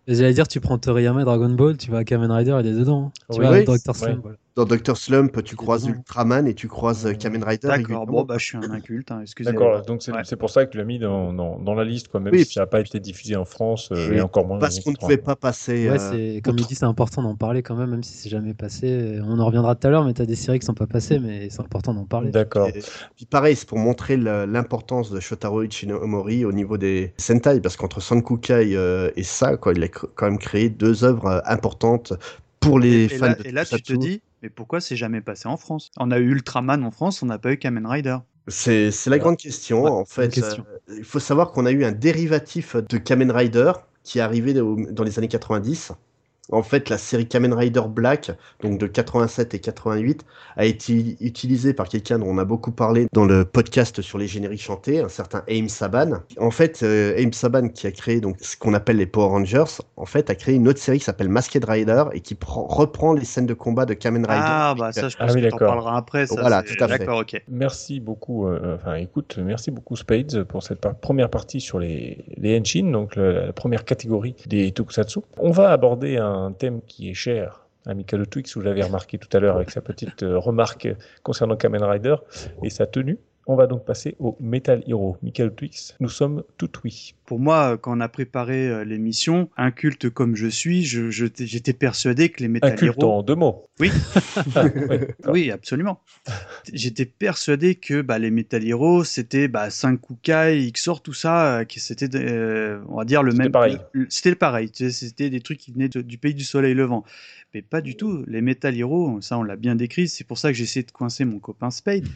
J'allais dire, tu prends Toriyama et Dragon Ball, tu vas à Kamen Rider, il est dedans. Tu vas à Dr. Slump. Voilà. Dans Dr. Slump, tu croises Ultraman et tu croises Kamen Rider. D'accord, bon, je suis un inculte, excusez-moi. D'accord, donc c'est pour ça que tu l'as mis dans la liste, quoi, même si ça n'a pas été diffusé en France, et encore moins. Parce qu'on ne pouvait pas passer. Comme il dit, c'est important d'en parler quand même si c'est jamais passé. On en reviendra tout à l'heure, mais tu as des séries qui ne sont pas passées, mais c'est important d'en parler. D'accord. Puis pareil, c'est pour montrer l'importance de Shotaro Ichinomori au niveau des Sentai, parce qu'entre Sankukai et ça, il a quand même créé 2 œuvres importantes pour les fans de Tokusatsu. Et là, tu te dis, mais pourquoi c'est jamais passé en France ? On a eu Ultraman en France, on n'a pas eu Kamen Rider. C'est la grande question. En fait, il faut savoir qu'on a eu un dérivatif de Kamen Rider qui est arrivé dans les années 90. En fait, la série Kamen Rider Black, donc de 87 et 88, a été utilisée par quelqu'un dont on a beaucoup parlé dans le podcast sur les génériques chantés, un certain Aim Saban. En fait, Aim Saban, qui a créé donc ce qu'on appelle les Power Rangers, en fait, a créé une autre série qui s'appelle Masked Rider et qui reprend les scènes de combat de Kamen Rider. Ah, ça, je pense que t'en parleras après. Ça, voilà, tout à fait. D'accord, ok. Merci beaucoup, merci beaucoup Spades pour cette première partie sur les Henshin, donc la première catégorie des Tokusatsu. On va aborder un thème qui est cher à Michael Twix, vous l'avez remarqué tout à l'heure avec sa petite remarque concernant Kamen Rider et sa tenue. On va donc passer au Metal Hero. Michael Twix, nous sommes tout oui. Pour moi, quand on a préparé l'émission, un culte comme je suis, j'étais persuadé que les Metal Hero... Un culte en 2 mots. Oui. Oui, absolument. J'étais persuadé que les Metal Hero, c'était Sankukai, XOR, tout ça, que c'était, on va dire, le même... Pareil. C'était pareil. C'était des trucs qui venaient du pays du soleil levant. Mais pas du tout. Les Metal Hero, ça, on l'a bien décrit. C'est pour ça que j'ai essayé de coincer mon copain Spade.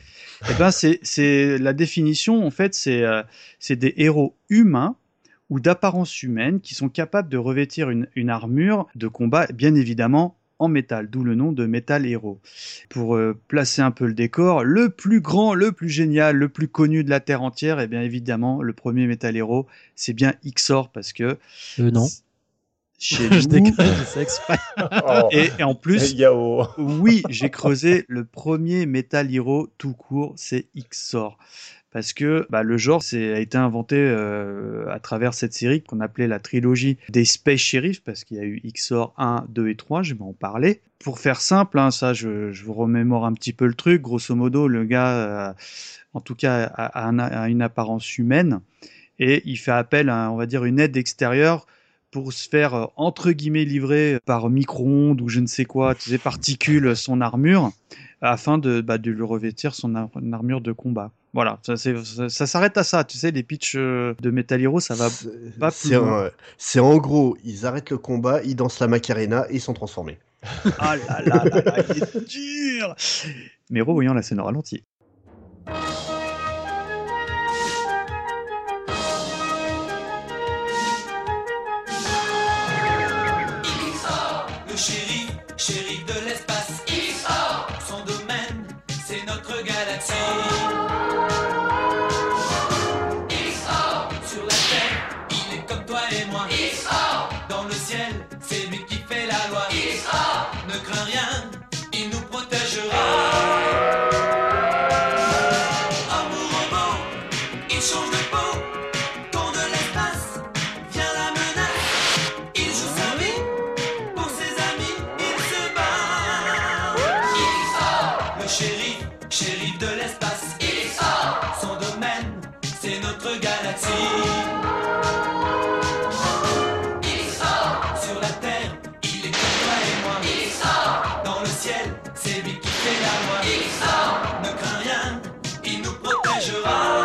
C'est la définition, en fait, c'est des héros humains ou d'apparence humaine qui sont capables de revêtir une armure de combat, bien évidemment, en métal, d'où le nom de Metal Hero. Pour placer un peu le décor, le plus grand, le plus génial, le plus connu de la Terre entière, et bien évidemment, le premier Metal Hero, c'est bien XOR, parce que... non. Chez je nous... déconne, je sais exprès. Et en plus, oui, j'ai creusé le premier Metal Hero tout court, c'est XOR. Parce que le genre a été inventé à travers cette série qu'on appelait la trilogie des Space Sheriff, parce qu'il y a eu XOR 1, 2 et 3, je vais en parler. Pour faire simple, ça je vous remémore un petit peu le truc, grosso modo le gars, en tout cas, a une apparence humaine, et il fait appel à, on va dire, une aide extérieure pour se faire, entre guillemets, livrer par micro-ondes ou je ne sais quoi, ces particules, son armure, afin de lui revêtir son armure de combat. Voilà, ça s'arrête à ça. Tu sais, les pitchs de Metal Hero, ça va pas plus loin. C'est en gros, ils arrêtent le combat, ils dansent la Macarena et ils sont transformés. Ah là là là là, il est dur. Mais revoyons la scène au ralenti. Shérif de l'espace, XOR. Son domaine, c'est notre galaxie. XOR. Sur la terre, il est comme toi et moi. XOR. Dans le ciel, c'est lui qui fait la loi. XOR. Ne crains rien, il nous protégera. Homme ou robot, il change de peau. Quand de l'espace vient la menace, il joue sa vie. Pour ses amis, il se bat. XOR. Le shérif de l'espace. XOR. Son domaine, c'est notre galaxie. XOR. Sur la terre, il est comme toi et moi. XOR. Dans le ciel, c'est lui qui fait la loi. XOR. Ne crains rien, il nous protégera.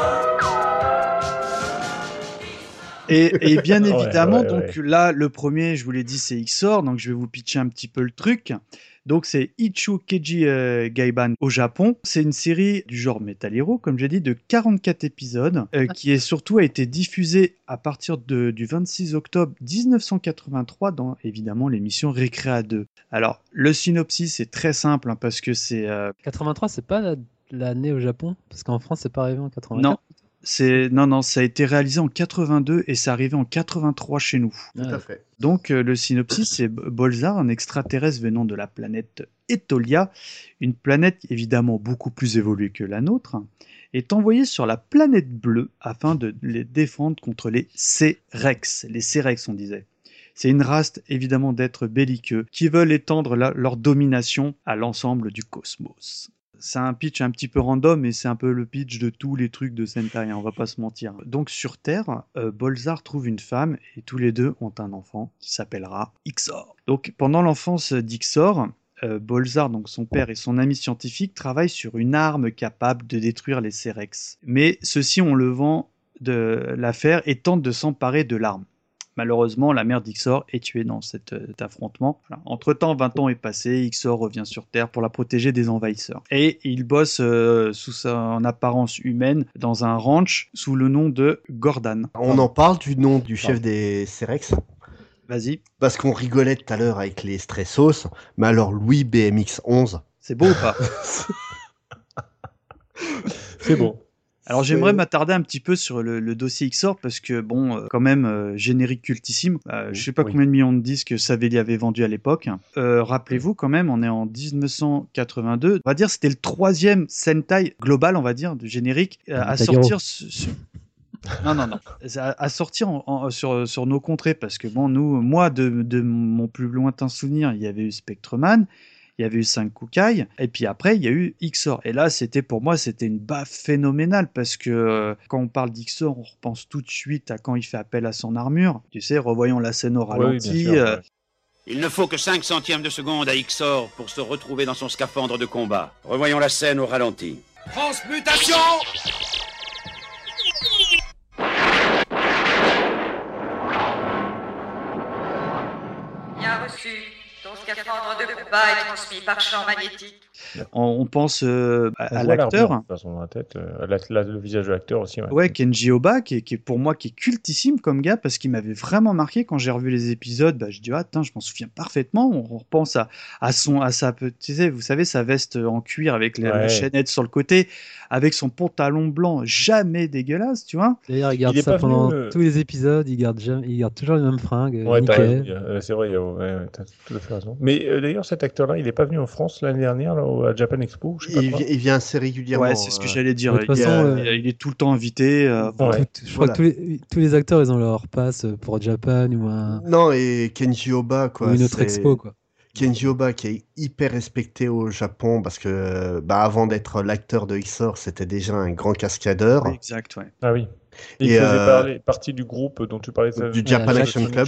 Et bien évidemment, donc là, le premier, je vous l'ai dit, c'est XOR, donc je vais vous pitcher un petit peu le truc. Donc c'est Ichu Keiji Gaiban au Japon. C'est une série du genre Metal Hero, comme j'ai dit, de 44 épisodes, qui a été diffusée à partir du 26 octobre 1983 dans, évidemment, l'émission Récréa 2. Alors, le synopsis est très simple, parce que c'est... 83, c'est pas l'année au Japon? Parce qu'en France, c'est pas arrivé en 84. Non, ça a été réalisé en 82 et c'est arrivé en 83 chez nous. Tout à fait. Donc le synopsis, c'est Bolzar, un extraterrestre venant de la planète Etolia, une planète évidemment beaucoup plus évoluée que la nôtre, est envoyé sur la planète bleue afin de les défendre contre les C-Rex. Les C-Rex, on disait. C'est une race évidemment d'êtres belliqueux qui veulent étendre leur domination à l'ensemble du cosmos. C'est un pitch un petit peu random, mais c'est un peu le pitch de tous les trucs de Sentai, hein, on va pas se mentir. Donc sur Terre, Bolzar trouve une femme et tous les deux ont un enfant qui s'appellera Ixor. Donc pendant l'enfance d'Ixor, Bolzar, donc son père et son ami scientifique, travaillent sur une arme capable de détruire les Cerex. Mais ceux-ci ont le vent de l'affaire et tentent de s'emparer de l'arme. Malheureusement, la mère d'Ixor est tuée dans cet affrontement. Voilà. Entre-temps, 20 ans est passé, Ixor revient sur Terre pour la protéger des envahisseurs. Et il bosse en apparence humaine dans un ranch sous le nom de Gordan. On en parle du nom du chef des Cerex. Vas-y. Parce qu'on rigolait tout à l'heure avec les Stressos, mais alors Louis BMX11... C'est beau ou pas? C'est beau. Alors j'aimerais m'attarder un petit peu sur le dossier Ixor parce que quand même générique cultissime. Je sais pas combien de millions de disques Savelli avait vendu à l'époque. Rappelez-vous quand même, on est en 1982. On va dire c'était le 3e Sentai global, on va dire, de générique à sortir. Non. À sortir sur nos contrées parce que moi de mon plus lointain souvenir, il y avait eu Spectreman. Il y avait eu Sankukai, et puis après, il y a eu Ixor. Et là, pour moi, c'était une baffe phénoménale, parce que quand on parle d'Ixor, on repense tout de suite à quand il fait appel à son armure. Tu sais, revoyons la scène au ralenti. Oui, bien sûr, Il ne faut que 5 centièmes de seconde à Ixor pour se retrouver dans son scaphandre de combat. Revoyons la scène au ralenti. Transmutation! Bien reçu. Ton scaphandre de combat est transmis par champ magnétique. On pense à l'acteur. De toute façon, dans la tête, le visage de l'acteur aussi. Ouais, Kenji Oba, qui est pour moi qui est cultissime comme gars, parce qu'il m'avait vraiment marqué quand j'ai revu les épisodes. Je dis je m'en souviens parfaitement. On repense à sa, tu sais, vous savez, sa veste en cuir avec les chaînettes sur le côté, avec son pantalon blanc jamais dégueulasse, tu vois. D'ailleurs, il garde ça pendant tous les épisodes. Il garde toujours les mêmes fringues. Ouais, c'est vrai. T'as tout à fait raison. Mais d'ailleurs, cet acteur-là, il est pas venu en France l'année dernière là, à Japan Expo. Il vient assez régulièrement. Ouais, c'est ce que j'allais dire. De toute façon, il est tout le temps invité. Je crois que tous les acteurs, ils ont leur passe pour Japan ou un. Non, et Kenji Oba, quoi. Ou une autre expo, quoi. Kenji Oba qui est hyper respecté au Japon parce que avant d'être l'acteur de Ixor, c'était déjà un grand cascadeur. Exact, ouais. Ah oui. Et il faisait partie du groupe dont tu parlais. Du Japan Action Club.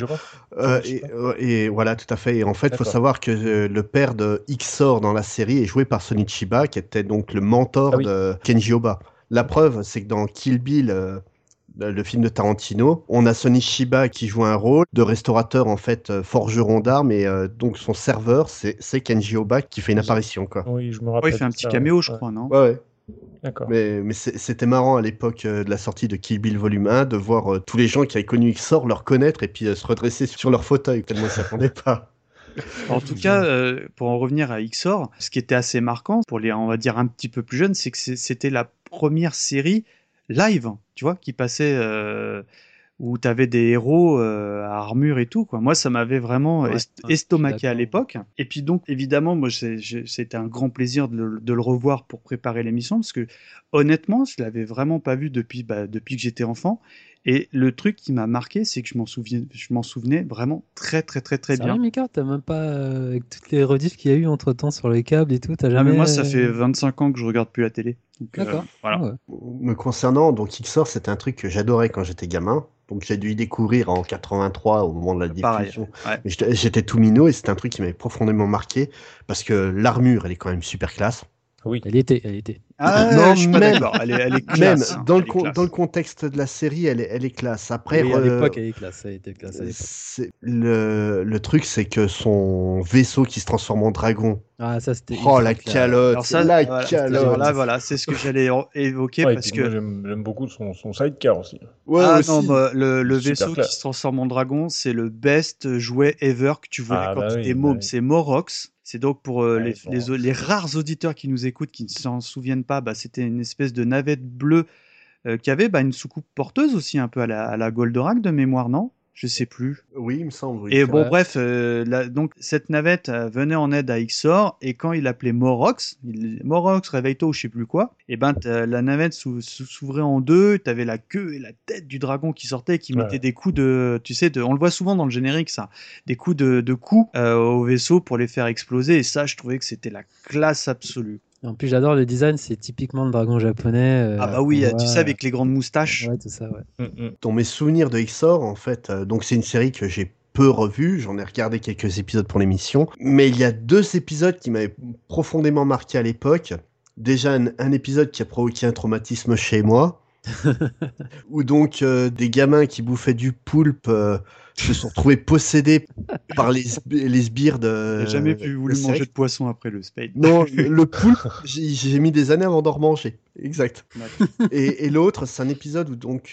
Et voilà, tout à fait. Et en fait, il faut savoir que le père de Ixor dans la série est joué par Sonny Chiba, qui était donc le mentor de Kenji Oba. La preuve, c'est que dans Kill Bill, le film de Tarantino, on a Sonny Chiba qui joue un rôle de restaurateur, en fait, forgeron d'armes, et donc son serveur, c'est Kenji Oba qui fait une apparition, quoi. Oui, je me rappelle. Il fait un petit caméo, je crois, non? Ouais. D'accord. Mais c'était marrant à l'époque de la sortie de Kill Bill Volume 1 de voir tous les gens qui avaient connu Ixor le reconnaître et puis se redresser sur leur fauteuil, tellement ils ne s'y attendaient pas. En tout cas, pour en revenir à Ixor, ce qui était assez marquant pour les, on va dire, un petit peu plus jeunes, c'est que c'était la première série live, tu vois, qui passait où tu avais des héros à armure et tout, quoi. Moi, ça m'avait vraiment estomaqué à l'époque. Et puis donc, évidemment, moi, c'était un grand plaisir de le revoir pour préparer l'émission, parce que honnêtement, je l'avais vraiment pas vu depuis que j'étais enfant. Et le truc qui m'a marqué, c'est que je m'en souvenais vraiment très très très très bien. Sérieux, Mika, t'as même pas, avec toutes les rediffs qu'il y a eu entre temps sur les câbles et tout, t'as jamais. Mais moi, ça fait 25 ans que je regarde plus la télé. D'accord. Voilà. Ouais. Me concernant, donc Ixor, c'était un truc que j'adorais quand j'étais gamin. Donc j'ai dû y découvrir en 83 au moment de la diffusion. Ouais. J'étais tout minot et c'était un truc qui m'avait profondément marqué parce que l'armure, elle est quand même super classe. Oui. Elle était. Non, je suis pas d'accord. Elle est classe. Même dans le contexte de la série, elle est classe. Après, à l'époque, elle est classe. Elle était classe à l'époque. Le truc, c'est que son vaisseau qui se transforme en dragon. Ah, ça c'était. Oh la calotte. Alors ça, calotte. Voilà, c'est ce que j'allais évoquer parce que moi, j'aime beaucoup son sidecar aussi. Ouais, aussi. Non, le vaisseau qui se transforme en dragon, c'est le best jouet ever que tu voulais quand tu étais môme. C'est Morox. C'est donc pour les rares auditeurs qui nous écoutent, qui ne s'en souviennent pas, c'était une espèce de navette bleue qui avait une soucoupe porteuse aussi, un peu à la Goldorak de mémoire, non? Je sais plus. Oui, il me semble. Oui, et bon, bref, donc cette navette venait en aide à Ixor, et quand il appelait Morox, réveille-toi ou je sais plus quoi, et ben la navette s'ouvrait en deux, t'avais la queue et la tête du dragon qui sortait et qui mettait des coups de, tu sais, on le voit souvent dans le générique ça, des coups de coups au vaisseau pour les faire exploser, et ça je trouvais que c'était la classe absolue. En plus, j'adore le design, c'est typiquement le dragon japonais. Ah bah oui, tu sais, avec les grandes moustaches. Ouais, tout ça, ouais. Dans mes souvenirs de Ixor, en fait, donc c'est une série que j'ai peu revue, j'en ai regardé quelques épisodes pour l'émission, mais il y a 2 épisodes qui m'avaient profondément marqué à l'époque. Déjà, un épisode qui a provoqué un traumatisme chez moi, où donc des gamins qui bouffaient du poulpe se sont retrouvés possédés par les sbires de... J'ai jamais voulu manger de poisson après le spade. Non, le poulpe, j'ai mis des années avant d'en manger. Exact. Et l'autre, c'est un épisode où donc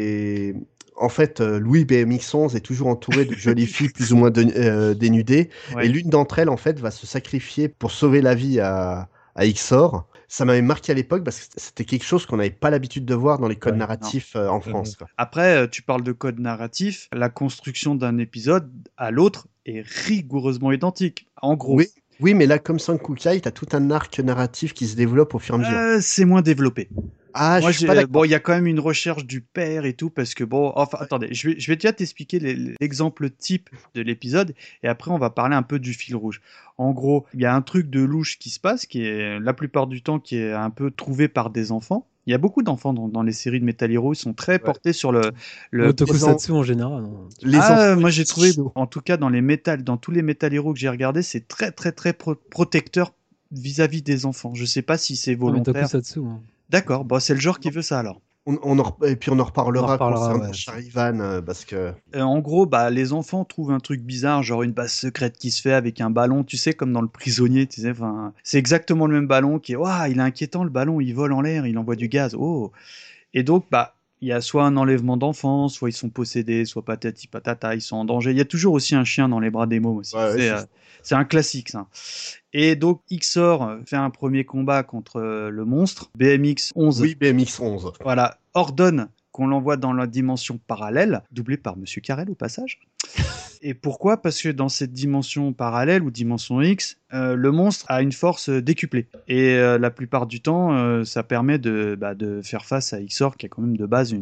en fait, Louis BMX11 est toujours entouré de jolies filles plus ou moins dénudées. Ouais. Et l'une d'entre elles, en fait, va se sacrifier pour sauver la vie à Ixor. Ça m'avait marqué à l'époque parce que c'était quelque chose qu'on n'avait pas l'habitude de voir dans les codes narratifs en France. Quoi. Après, tu parles de codes narratifs. La construction d'un épisode à l'autre est rigoureusement identique. En gros. Oui, mais là, comme Sankukai, t'as tout un arc narratif qui se développe au fur et à mesure. C'est moins développé. Ah, moi, je suis pas d'accord. Bon, il y a quand même une recherche du père et tout, parce que bon, enfin, attendez, je vais déjà t'expliquer l'exemple type de l'épisode, et après on va parler un peu du fil rouge. En gros, il y a un truc de louche qui se passe, qui est la plupart du temps qui est un peu trouvé par des enfants. Il y a beaucoup d'enfants dans les séries de Metal Hero, ils sont très portés sur le tokusatsu en général. Moi j'ai trouvé, en tout cas dans tous les Metal Hero que j'ai regardé, c'est très très très protecteur vis-à-vis des enfants. Je sais pas si c'est volontaire. Tokusatsu, D'accord, bon, c'est le genre qui veut ça alors. Et puis on en reparlera concernant Charivan, parce que... en gros, les enfants trouvent un truc bizarre, genre une base secrète qui se fait avec un ballon, tu sais, comme dans Le Prisonnier, tu sais, c'est exactement le même ballon qui est... Waouh, il est inquiétant le ballon, il vole en l'air, il envoie du gaz, oh. Et donc, il y a soit un enlèvement d'enfants, soit ils sont possédés, soit patati patata, ils sont en danger. Il y a toujours aussi un chien dans les bras d'Emo aussi. C'est un classique, ça. Et donc, Ixor fait un premier combat contre le monstre, BMX11. Oui, BMX11. Voilà, ordonne qu'on l'envoie dans la dimension parallèle, doublé par Monsieur Carrel au passage. Et pourquoi ? Parce que dans cette dimension parallèle ou dimension X, le monstre a une force décuplée. Et la plupart du temps, ça permet de faire face à Ixor, qui est quand même de base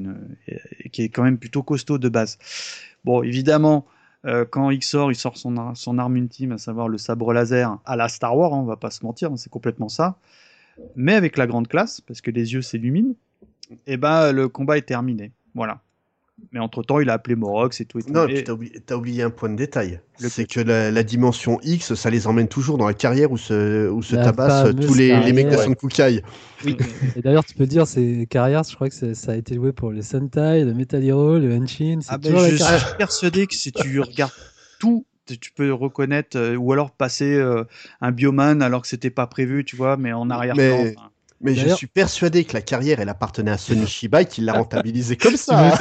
qui est quand même plutôt costaud de base. Bon, évidemment, quand Ixor il sort son arme ultime, à savoir le sabre laser à la Star Wars, on va pas se mentir, c'est complètement ça. Mais avec la grande classe, parce que les yeux s'illuminent, et le combat est terminé. Voilà. Mais entre-temps, il a appelé Morox et tout. Non, et puis t'as oublié un point de détail. C'est que la dimension X, ça les emmène toujours dans la carrière où se tabassent tous les mecs de Sankukai. Oui. Et d'ailleurs, tu peux dire, ces carrières, je crois que ça a été joué pour le Sentai, le Metal Hero, le Henshin. Je suis persuadé que si tu regardes tout, tu peux reconnaître, ou alors passer un Bioman alors que c'était pas prévu, tu vois, mais en arrière-plan. Mais je suis persuadé que la carrière, elle appartenait à Sony Shiba et qu'il l'a rentabilisé comme ça.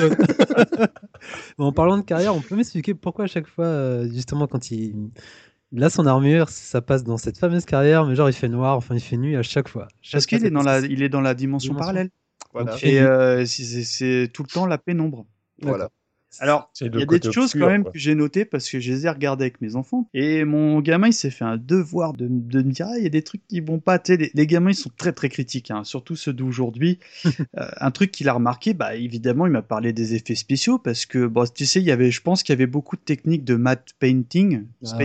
En parlant de carrière, on peut m'expliquer pourquoi à chaque fois, justement, quand il a son armure, ça passe dans cette fameuse carrière, mais genre il fait noir, enfin il fait nuit à chaque fois. Parce qu'il est dans la dimension parallèle. Voilà. Et c'est tout le temps la pénombre. Voilà. Alors, il y a des choses quand même que j'ai notées parce que je les ai regardées avec mes enfants. Et mon gamin, il s'est fait un devoir de me dire, il y a des trucs qui vont pas. Les gamins, ils sont très très critiques, surtout ceux d'aujourd'hui. Un truc qu'il a remarqué, évidemment, il m'a parlé des effets spéciaux parce que, tu sais, je pense qu'il y avait beaucoup de techniques de matte painting.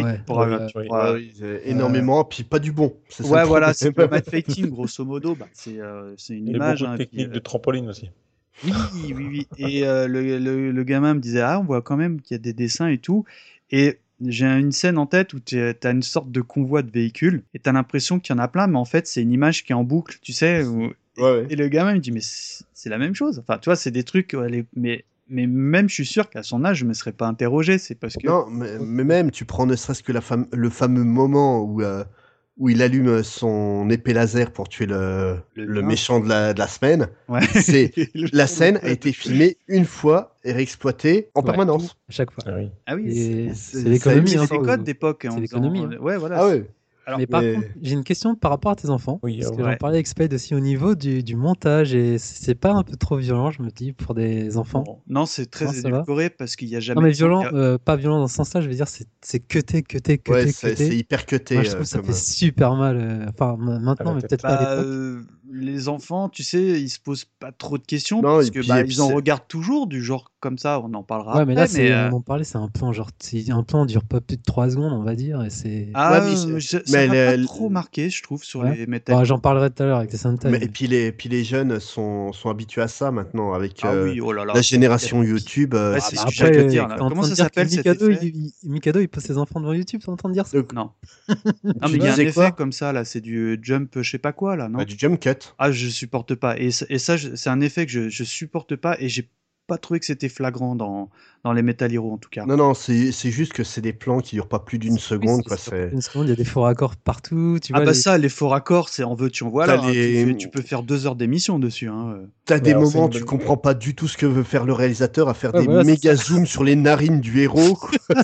Énormément, puis pas du bon. C'est le matte painting, grosso modo. C'est une image. Il y a beaucoup de techniques de trampoline aussi. Oui. Et le gamin me disait, on voit quand même qu'il y a des dessins et tout. Et j'ai une scène en tête où t'as une sorte de convoi de véhicules et t'as l'impression qu'il y en a plein, mais en fait, c'est une image qui est en boucle, tu sais. Et le gamin me dit, mais c'est la même chose. Enfin, tu vois, c'est des trucs, mais même, je suis sûr qu'à son âge, je me serais pas interrogé. C'est parce que... Non, mais même, tu prends ne serait-ce que le fameux moment où il allume son épée laser pour tuer le méchant de la semaine. Ouais. La scène a été filmée une fois et réexploitée en permanence. À chaque fois. Ah oui, c'est l'économie. C'est des codes d'époque. C'est l'économie. Ouais, voilà. Ah ouais. Mais par contre, j'ai une question par rapport à tes enfants. Oui, parce que j'en parlais avec Spade aussi au niveau du montage. Et c'est pas un peu trop violent, je me dis, pour des enfants? Non, c'est très édulcoré parce qu'il n'y a jamais. Non, mais violent, pas violent dans ce sens-là, je veux dire, c'est cuté. Ouais, c'est hyper cuté. Moi, je trouve que ça fait super mal. Enfin, maintenant, mais peut-être pas à l'époque. Les enfants, tu sais, ils se posent pas trop de questions parce que ils en regardent toujours du genre comme ça. On en parlera. Ouais, mais là, on en parlait, c'est un plan genre, un plan dure pas plus de 3 secondes, on va dire, et c'est. Ça m'a pas trop marqué, je trouve, sur les métals. Bah, j'en parlerai tout à l'heure avec les Sentai. Et puis les jeunes sont habitués à ça maintenant avec la génération YouTube. C'est ce que j'allais te dire. Comment ça s'appelle Mikado, il pose ses enfants devant YouTube, t'es en train de dire ça? Non. Non, mais il y a un effet comme ça là, c'est du jump, je sais pas quoi là, non? Du jump cut. Ah, je supporte pas. Et ça, c'est un effet que je supporte pas et j'ai pas trouvé que c'était flagrant dans les Metal Hero en tout cas. Non, c'est juste que c'est des plans qui durent pas plus d'une seconde. Une seconde, il y a des faux raccords partout. Les faux raccords, c'est en veux-tu en voilà. Tu peux faire 2 heures d'émission dessus. T'as des moments où tu comprends pas du tout ce que veut faire le réalisateur à faire des méga zooms sur les narines du héros.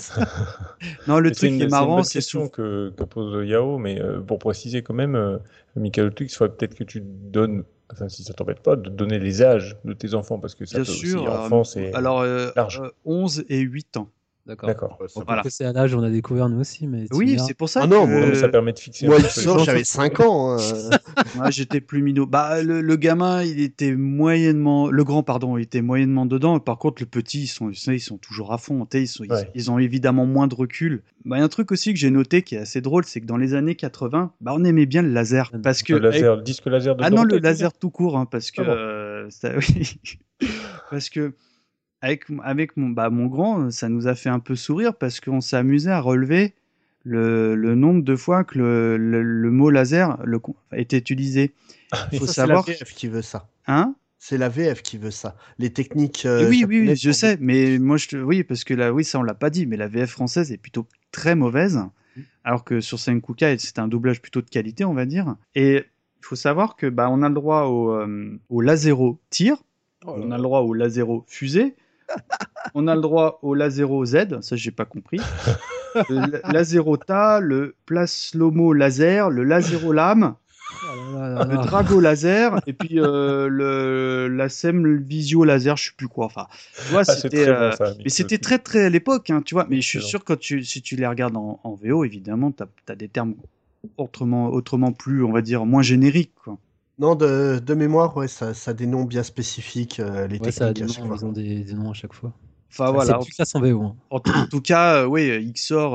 Non, le truc qui est marrant, c'est une question que pose Yao, mais pour préciser quand même, Mikado Twix, il faudrait peut-être que tu donnes. Enfin, si ça t'embête pas, de donner les âges de tes enfants, parce que ça bien peut sûr, aussi, enfant, c'est large. 11 et 8 ans. D'accord. Voilà. C'est à l'âge où on a découvert nous aussi. Mais oui, c'est pour ça que ça permet de fixer. Moi, j'avais 5 ans. Moi, j'étais plus minot. Bah, le gamin, il était moyennement. Le grand, pardon, il était moyennement dedans. Par contre, le petit, ils sont toujours à fond. Ils ont évidemment moins de recul. Bah, y a un truc aussi que j'ai noté qui est assez drôle, c'est que dans les années 80, on aimait bien le laser. Parce que, le disque laser de non, le laser tout court, parce que. Parce que. Avec mon grand, ça nous a fait un peu sourire parce qu'on s'est amusé à relever le nombre de fois que le mot laser était utilisé. Il faut savoir. C'est la VF qui veut ça. Hein? C'est la VF qui veut ça. Les techniques. Oui, je sais, mais moi, parce que ça, on l'a pas dit, mais la VF française est plutôt très mauvaise, alors que sur Senkuka, c'était un doublage plutôt de qualité, on va dire. Et il faut savoir que on a le droit au lasero tir, on a le droit au lasero fusée. On a le droit au lasero Z, ça j'ai pas compris. Le laserota, le plaslomo laser, le lasero lame, le drago laser, et puis la sem visio laser, je sais plus quoi. Enfin, tu vois, c'était. Mais c'était très très à l'époque, tu vois. Mais je suis sûr que si tu les regardes en VO, évidemment, t'as des termes autrement plus, on va dire, moins génériques, quoi. Non, de mémoire, ça a des noms bien spécifiques, les techniques. Ils ont des noms à chaque fois. Enfin, voilà. C'est plus classe en VO. En tout cas, XOR,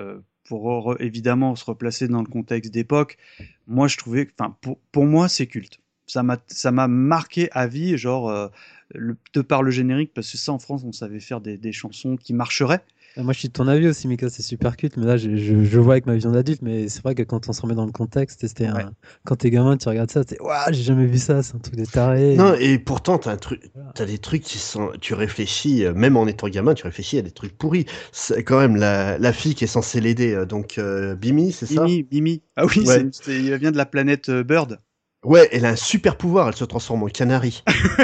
pour évidemment se replacer dans le contexte d'époque, moi je trouvais, pour moi c'est culte. Ça m'a marqué à vie, genre de par le générique, parce que ça en France on savait faire des chansons qui marcheraient. Moi, je suis de ton avis aussi, Mika, c'est super culte, mais là, je vois avec ma vision d'adulte, mais c'est vrai que quand on se remet dans le contexte, quand t'es gamin, tu regardes ça, j'ai jamais vu ça, c'est un truc de taré. Non, et pourtant, t'as des trucs tu réfléchis, même en étant gamin, tu réfléchis à des trucs pourris. C'est quand même la fille qui est censée l'aider, donc Bimi, c'est ça? Bimi. Ah oui, ouais. Il vient de la planète Bird. Ouais, elle a un super pouvoir, elle se transforme en canari.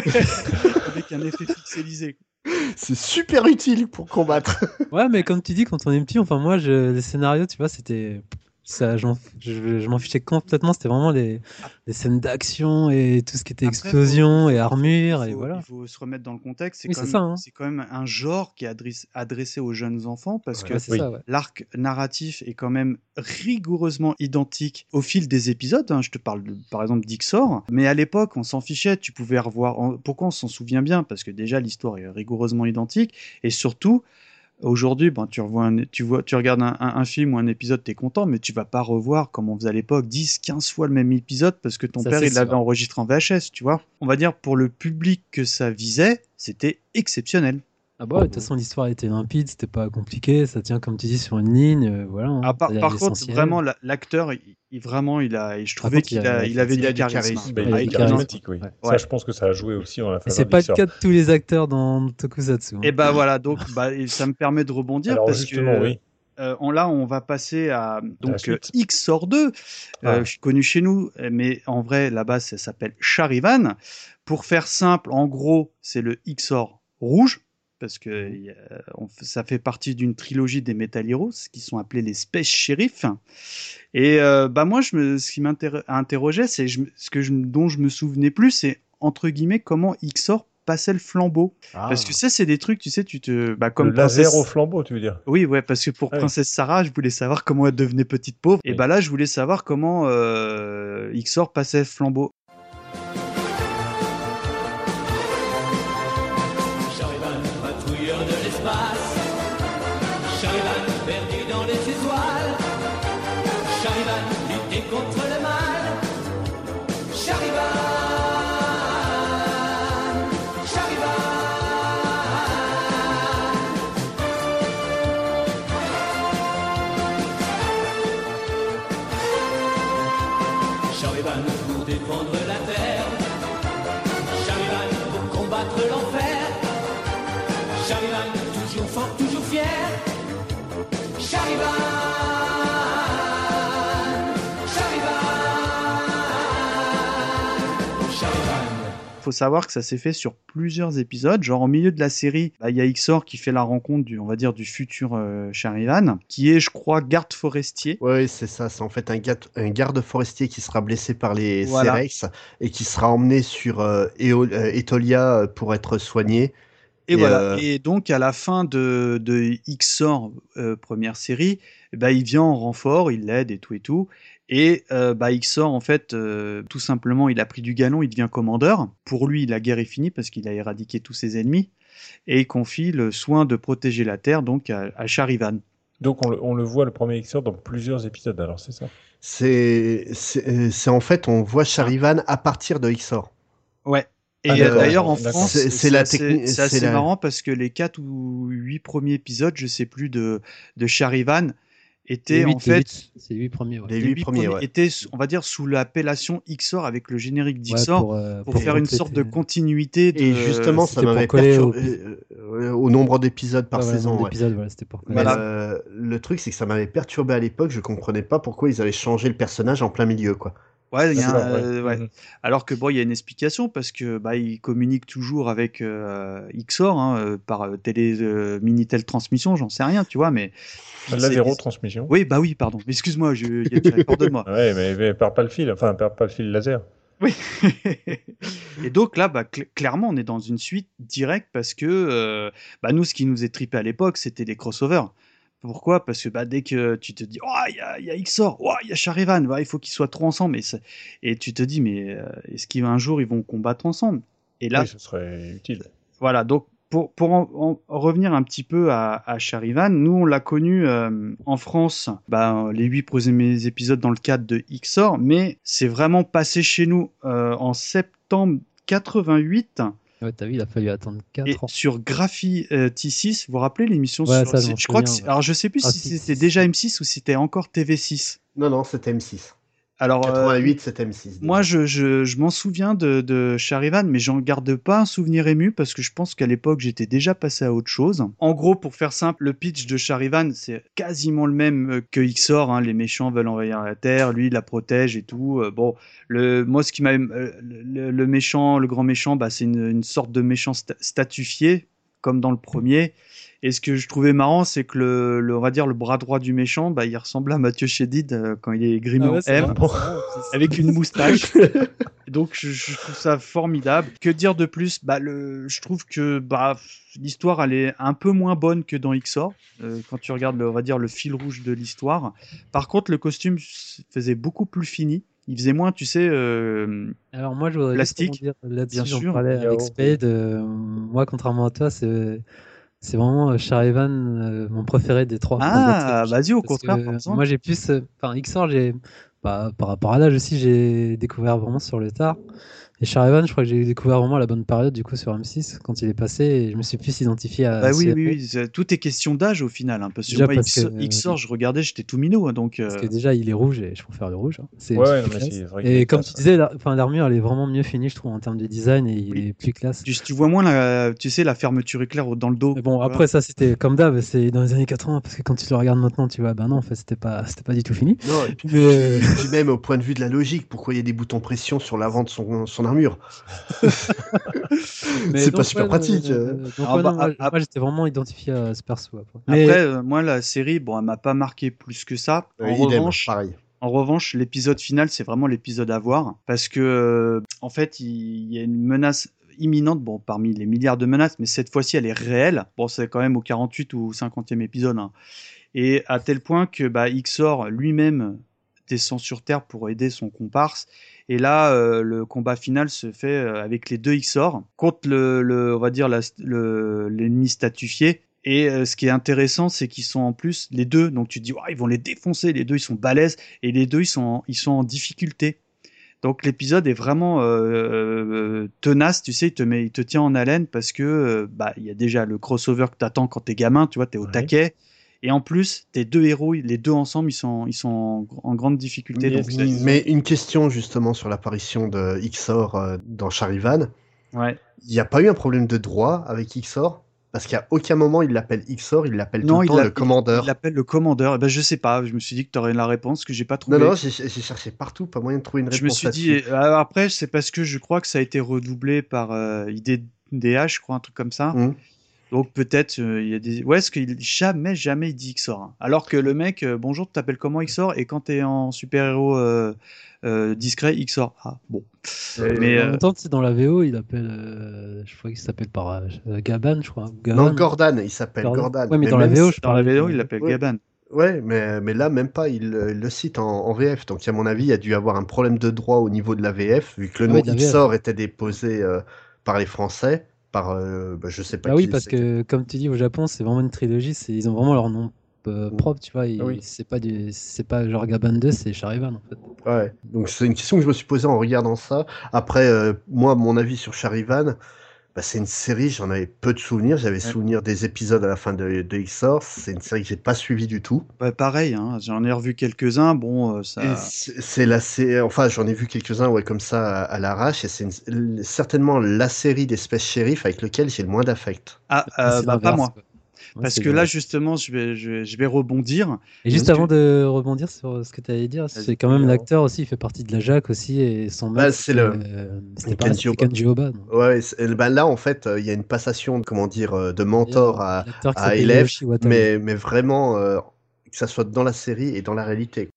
Avec un effet pixelisé. C'est super utile pour combattre. Ouais, mais comme tu dis, quand on est petit, enfin moi, les scénarios, tu vois, c'était ça, je m'en fichais complètement. C'était vraiment les scènes d'action et tout ce qui était explosion et armure et voilà. Il faut se remettre dans le contexte. C'est quand même un genre qui est adressé aux jeunes enfants parce que l'arc narratif est quand même rigoureusement identique au fil des épisodes. Je te parle par exemple d'Ixor, mais à l'époque on s'en fichait. Tu pouvais revoir. Pourquoi on s'en souvient bien? Parce que déjà l'histoire est rigoureusement identique et surtout. Aujourd'hui, tu regardes un film ou un épisode, t'es content, mais tu vas pas revoir, comme on faisait à l'époque, 10, 15 fois le même épisode parce que ton père, il l'avait enregistré en VHS, tu vois. On va dire, pour le public que ça visait, c'était exceptionnel. Ah bah, de toute façon, l'histoire était limpide, c'était pas compliqué, ça tient, comme tu dis, sur une ligne, voilà. Par contre, vraiment, l'acteur, je trouvais qu'il avait du charisme. Il est charismatique, oui. Ouais. Ça, je pense que ça a joué aussi dans la faveur. Et c'est pas le cas de tous les acteurs dans Tokusatsu. Et voilà, donc ça me permet de rebondir. Alors, parce justement, que, oui. Là, on va passer à XOR 2, connu chez nous, mais en vrai, là-bas, ça s'appelle Charivan. Pour faire simple, en gros, c'est le XOR rouge. parce que ça fait partie d'une trilogie des Metal Heroes qui sont appelés les Space Sheriff. Et moi, ce qui m'interrogeait, c'est dont je me souvenais plus, c'est entre guillemets comment Xor passait le flambeau. Parce que ça, c'est des trucs, tu sais, comme le laser au flambeau, tu veux dire? Oui, ouais, parce que pour Princesse Sarah, je voulais savoir comment elle devenait petite pauvre. Et là, je voulais savoir comment Xor passait le flambeau. Charivan, patrouilleur de l'espace. Charivan, perdu dans les étoiles. Charivan, lutter contre le mal. Charivan. Charivan pour défendre la terre. Charivan pour combattre l'enfer. Charivan toujours fort, toujours fier. Charivan. Faut savoir que ça s'est fait sur plusieurs épisodes. Genre, au milieu de la série, il y a Xor qui fait la rencontre du futur Charivan, qui est, je crois, garde forestier. Oui, c'est ça. C'est en fait un garde forestier qui sera blessé par les Cerex et qui sera emmené sur Etolia pour être soigné. Et voilà. Et donc, à la fin de Xor, première série, il vient en renfort, il l'aide et tout. Et Xor, en fait, tout simplement, il a pris du galon, il devient commandeur. Pour lui, la guerre est finie parce qu'il a éradiqué tous ses ennemis. Et il confie le soin de protéger la Terre donc à Charivan. Donc on le voit, le premier Xor, dans plusieurs épisodes, alors c'est ça? C'est en fait, on voit Charivan à partir de Xor. Ouais. Et d'ailleurs, en France, c'est assez marrant parce que les 4 ou 8 premiers épisodes, je sais plus, de Charivan étaient en fait... C'est les 8 premiers, Les 8 premiers, étaient, on va dire, sous l'appellation Xor avec le générique d'Xor pour faire une sorte de continuité. Et justement, ça m'avait perturbé au nombre d'épisodes par saison. C'était pour le truc, c'est que ça m'avait perturbé à l'époque. Je comprenais pas pourquoi ils avaient changé le personnage en plein milieu, quoi. Ouais, Alors que il y a une explication parce que il communique toujours avec Xor par Minitel transmission, j'en sais rien, tu vois, mais la zéro transmission. Oui, pardon. Excuse-moi, pardonne-moi. Ouais, mais perd pas le fil, perd pas le fil laser. Oui. Et donc là, clairement, on est dans une suite directe parce que nous, ce qui nous est trippé à l'époque, c'était les crossovers. Pourquoi ? Parce que dès que tu te dis il y a Xor, il y a Charivan, il faut qu'ils soient trop ensemble, et tu te dis mais est-ce qu'un jour ils vont combattre ensemble ? Et là, oui, ce serait utile. Voilà, donc pour en revenir un petit peu à Charivan, nous on l'a connu en France, les 8 premiers épisodes dans le cadre de Xor, mais c'est vraiment passé chez nous en septembre 88. Ouais, t'as vu, il a fallu attendre 4 ans. Sur Graphy T6, vous vous rappelez l'émission sur... je crois que alors je sais plus si c'était déjà M6 ou si c'était encore TV6. Non, c'était M6. Alors, 88, c'était M6. Moi, je m'en souviens de Charivan, mais j'en garde pas un souvenir ému parce que je pense qu'à l'époque, j'étais déjà passé à autre chose. En gros, pour faire simple, le pitch de Charivan, c'est quasiment le même que Xor. Les méchants veulent envahir la Terre, lui, il la protège et tout. Moi, ce qui m'a... le grand méchant, c'est une sorte de méchant statufié, comme dans le premier. Et ce que je trouvais marrant, c'est que on va dire le bras droit du méchant, il ressemble à Mathieu Chédid quand il est grimé en M, avec une moustache. Donc je trouve ça formidable. Que dire de plus ? Je trouve que l'histoire elle est un peu moins bonne que dans Xor quand tu regardes on va dire le fil rouge de l'histoire. Par contre, le costume faisait beaucoup plus fini. Il faisait moins, tu sais, alors moi, je voudrais plastique. Bien sûr. J'en parlais avec Spade. Moi, contrairement à toi, c'est vraiment Charivan, mon préféré des 3. Vas-y, au contraire. Moi, j'ai plus... Xor, par rapport à l'âge aussi, j'ai découvert vraiment sur le tard. Et Charivan, je crois que j'ai découvert vraiment à la bonne période, du coup, sur M6, quand il est passé, et je me suis plus identifié à... Oui, tout est question d'âge, au final. Parce que moi, Xor, je regardais, j'étais tout minot. Donc, Parce que déjà, il est rouge, et je préfère le rouge. C'est vrai et comme tu disais, l'armure, elle est vraiment mieux finie, je trouve, en termes de design, et il est plus classe. Tu vois moins, la fermeture éclair dans le dos. Mais bon, après, ça, c'était comme d'hab, c'est dans les années 80, parce que quand tu le regardes maintenant, tu vois, non, en fait, c'était pas du tout fini. Non, et puis même au point de vue de la logique, pourquoi il y a des boutons pression sur l'avant de son armure. C'est pas super pratique. Moi, j'étais vraiment identifié à ce perso. Après, moi, la série, bon, elle m'a pas marqué plus que ça. Pareil. En revanche, l'épisode final, c'est vraiment l'épisode à voir parce que, en fait, il y a une menace imminente, bon, parmi les milliards de menaces, mais cette fois-ci, elle est réelle. Bon, c'est quand même au 48 ou 50e épisode, hein. Et à tel point que Ixor lui-même descend sur Terre pour aider son comparse. Et là, le combat final se fait avec les deux Ixor contre on va dire l'ennemi statufié. Et ce qui est intéressant, c'est qu'ils sont en plus les deux. Donc tu te dis, ils vont les défoncer. Les deux, ils sont balèzes. Et les deux, ils sont en difficulté. Donc l'épisode est vraiment tenace, tu sais, il te tient en haleine parce que il y a déjà le crossover que t'attends quand t'es gamin, tu vois, t'es au taquet. Et en plus, tes deux héros, les deux ensemble, ils sont en grande difficulté. Mais une question justement sur l'apparition de Ixor dans Charivan. Ouais. Il n'y a pas eu un problème de droit avec Ixor? Parce qu'à aucun moment il l'appelle Ixor, il l'appelle tout le temps le commandeur. Il l'appelle le commandeur. Je sais pas, je me suis dit que tu aurais la réponse que j'ai pas trouvée. Non, j'ai cherché partout, pas moyen de trouver une réponse. Je me suis dit, après, c'est parce que je crois que ça a été redoublé par IDDH, je crois, un truc comme ça. Donc peut-être il y a des. Ouais, parce qu'il jamais il dit Ixor. Hein. Alors que le mec, bonjour, tu t'appelles comment Ixor? Et quand t'es en super-héros discret, Ixor. Ah, bon. Mais en même temps, dans la VO, il appelle. Je crois qu'il s'appelle par Gaban, je crois. Non, Gordon, il s'appelle Gordon. Ouais, mais dans la VO, il l'appelle Gaban. Ouais, mais là, même pas, il le cite en VF. Donc, à mon avis, il y a dû avoir un problème de droit au niveau de la VF, vu que le nom Ixor était déposé par les Français. Je sais pas. Oui, parce que comme tu dis au Japon, c'est vraiment une trilogie, ils ont vraiment leur nom propre, tu vois. C'est pas genre Gaban 2, c'est Charivan en fait. Ouais. Donc c'est une question que je me suis posée en regardant ça. Après, moi, mon avis sur Charivan, c'est une série, j'en avais peu de souvenirs. J'avais souvenir des épisodes à la fin de Ixor. C'est une série que j'ai pas suivie du tout. Pareil, hein, j'en ai revu quelques-uns. Bon, ça. Enfin, j'en ai vu quelques-uns, comme ça à l'arrache. Et c'est certainement la série des Space Sheriff avec lequel j'ai le moins d'affect. Pas moi. Parce que là, justement, je vais rebondir. Et juste avant de rebondir sur ce que tu allais dire, c'est quand même l'acteur aussi, il fait partie de la JAC aussi, et son maître, c'était Kenji Oba. Ouais, là, en fait, il y a une passation, de mentor à élève, mais vraiment, que ça soit dans la série et dans la réalité.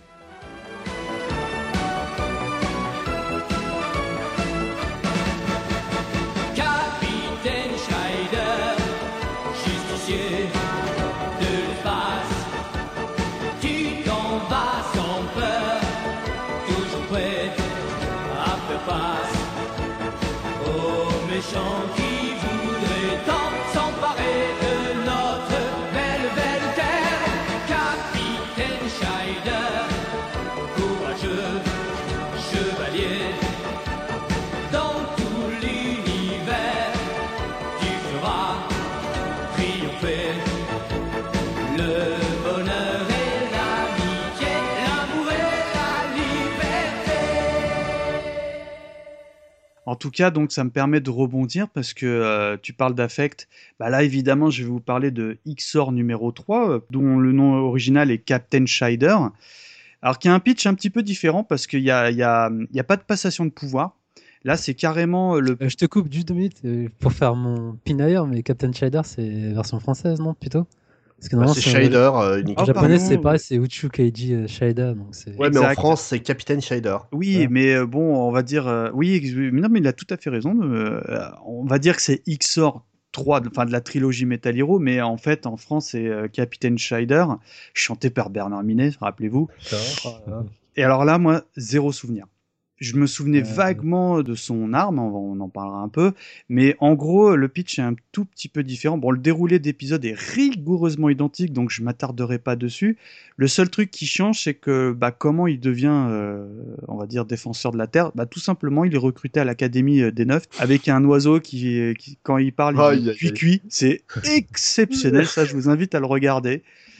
En tout cas, donc ça me permet de rebondir parce que tu parles d'affect. Là, évidemment, je vais vous parler de Ixor numéro 3, dont le nom original est Captain Scheider. Alors, qui a un pitch un petit peu différent parce qu'il y a pas de passation de pouvoir. Là, c'est carrément le. Je te coupe juste 2 minutes pour faire mon pinailleur, mais Captain Scheider, c'est version française, non, plutôt? Parce que c'est Scheider uniquement. En japonais, c'est pareil, c'est Uchu Keiji Scheider. Donc ouais, mais en France, c'est Capitaine Scheider. Oui, ouais. Mais bon, on va dire. Oui, non, mais il a tout à fait raison. On va dire que c'est Ixor 3, de la trilogie Metal Hero, mais en fait, en France, c'est Capitaine Scheider, chanté par Bernard Minet, rappelez-vous. Et alors là, moi, 0 souvenir. Je me souvenais vaguement de son arme, on en parlera un peu, mais en gros, le pitch est un tout petit peu différent. Bon, le déroulé d'épisode est rigoureusement identique, donc je m'attarderai pas dessus. Le seul truc qui change, c'est que comment il devient, on va dire, défenseur de la Terre. Tout simplement, il est recruté à l'Académie des Neufs avec un oiseau qui quand il parle, il dit cuit. C'est exceptionnel, ça, je vous invite à le regarder.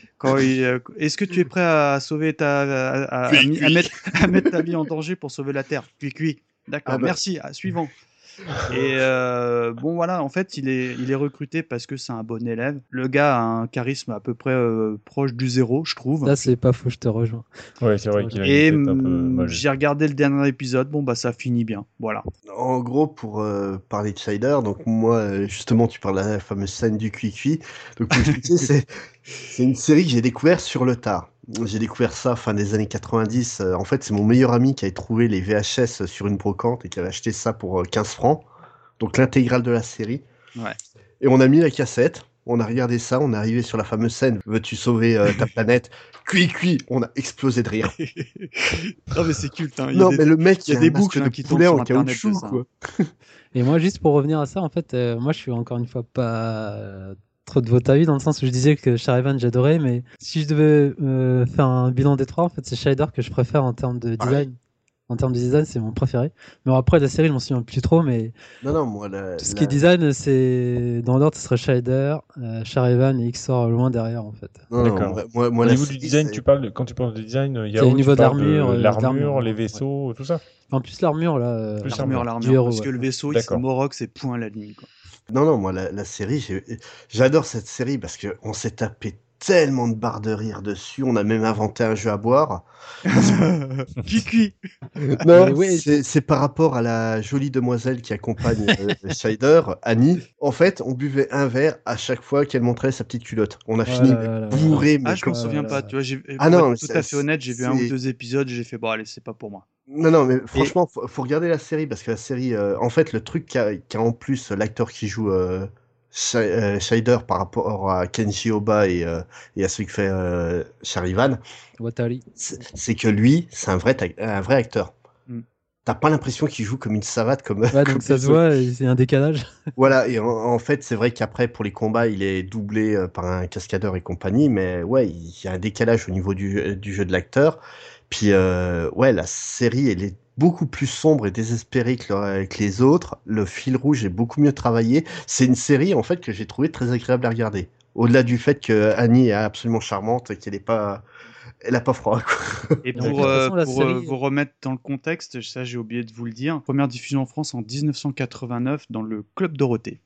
Est-ce que tu es prêt à sauver à mettre ta vie en danger pour sauver la Terre? Cuit. D'accord, merci. Suivant. Et bon voilà, en fait, il est recruté parce que c'est un bon élève. Le gars a un charisme à peu près proche du zéro, je trouve. Là, c'est pas faux, je te rejoins. Ouais, c'est vrai qu'il a une tête un peu mal. J'ai regardé le dernier épisode, bon bah ça finit bien, voilà. En gros, pour parler de Shider, donc moi, justement, tu parles de la fameuse scène du cuit-cuit. Donc, pour expliquer, c'est une série que j'ai découvert sur le tard. J'ai découvert ça fin des années 90. En fait, c'est mon meilleur ami qui avait trouvé les VHS sur une brocante et qui avait acheté ça pour 15 francs. Donc, l'intégrale de la série. Ouais. Et on a mis la cassette. On a regardé ça, on est arrivé sur la fameuse scène. Veux-tu sauver ta planète? Cuit, on a explosé de rire. Non mais c'est culte. Hein. Non mais le mec, il y a des boucles qui poulet en caoutchouc, quoi. Et moi, juste pour revenir à ça, en fait, moi, je suis encore une fois pas trop de votre avis dans le sens où je disais que Charivan j'adorais, mais si je devais faire un bilan des trois, en fait, c'est Shider que je préfère en termes de design. En termes de design, c'est mon préféré. Mais bon, après, la série, je m'en souviens plus trop, mais non, moi, tout ce qui est design, c'est dans l'ordre, ce serait Shider, Charivan et Xor loin derrière, en fait. D'accord. Moi, Au niveau du design, quand tu parles de design, il y a au niveau de l'armure, les vaisseaux, tout ça. En plus, l'armure, là. L'armure, parce que le vaisseau, il se Morox et point à la ligne, quoi. Non, moi, la série, j'adore cette série parce qu'on s'est tapé tellement de barres de rire dessus. On a même inventé un jeu à boire. Cuit. Non, c'est par rapport à la jolie demoiselle qui accompagne Shider, Annie. En fait, on buvait un verre à chaque fois qu'elle montrait sa petite culotte. On a fini bourré. Ah, je m'en souviens pas. Tu vois, pour être tout à fait honnête, j'ai vu 1 ou 2 épisodes, j'ai fait bon, allez, c'est pas pour moi. Non, mais franchement, faut regarder la série parce que la série, en fait, le truc qu'a en plus l'acteur qui joue Shider par rapport à Kenji Oba et à celui qui fait Charivan, Watari, c'est que lui, c'est un vrai acteur. T'as pas l'impression qu'il joue comme une savate comme. Ouais, donc ça se voit, c'est un décalage. Voilà, et en fait, c'est vrai qu'après pour les combats, il est doublé par un cascadeur et compagnie, mais ouais, il y a un décalage au niveau du jeu de l'acteur. Puis la série, elle est beaucoup plus sombre et désespérée que les autres. Le fil rouge est beaucoup mieux travaillé. C'est une série en fait que j'ai trouvé très agréable à regarder. Au-delà du fait que Annie est absolument charmante et qu'elle a pas froid, quoi. Et pour vous remettre dans le contexte, ça j'ai oublié de vous le dire, première diffusion en France en 1989 dans le Club Dorothée.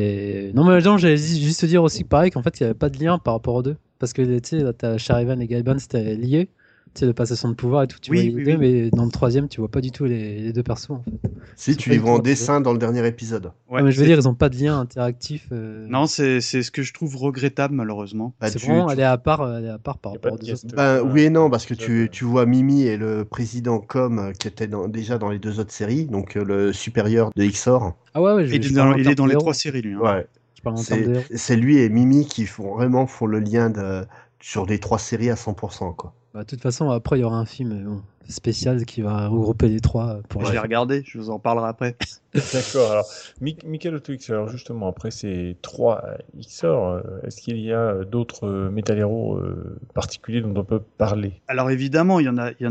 Et non, mais j'allais juste dire aussi pareil qu'en fait il n'y avait pas de lien par rapport aux deux. Parce que tu sais, t'as Charivan et Gaiban, c'était lié. Tu sais, de passation de pouvoir et tout, tu vois les deux, mais dans le troisième, tu vois pas du tout les deux persos, en fait. Si, tu les vois en dessin dans le dernier épisode. Ouais, mais je veux dire, ils ont pas de lien interactif. Non, c'est ce que je trouve regrettable, malheureusement. C'est vraiment, elle est à part par rapport aux deux autres. Oui et non, parce que tu vois Mimi et le président Com qui était déjà dans les 2 autres séries, donc le supérieur de Xor. Ah ouais, il est dans les 3 séries, lui. Hein. Ouais. C'est lui et Mimi qui font le lien sur les 3 séries à 100%, quoi. Bah, de toute façon, après, il y aura un film spécial qui va regrouper les 3. Je vais regarder, je vous en parlerai après. D'accord, alors, Michael Otwix, alors justement, après ces 3 XOR, est-ce qu'il y a d'autres Metal Hero particuliers dont on peut parler? Alors évidemment, il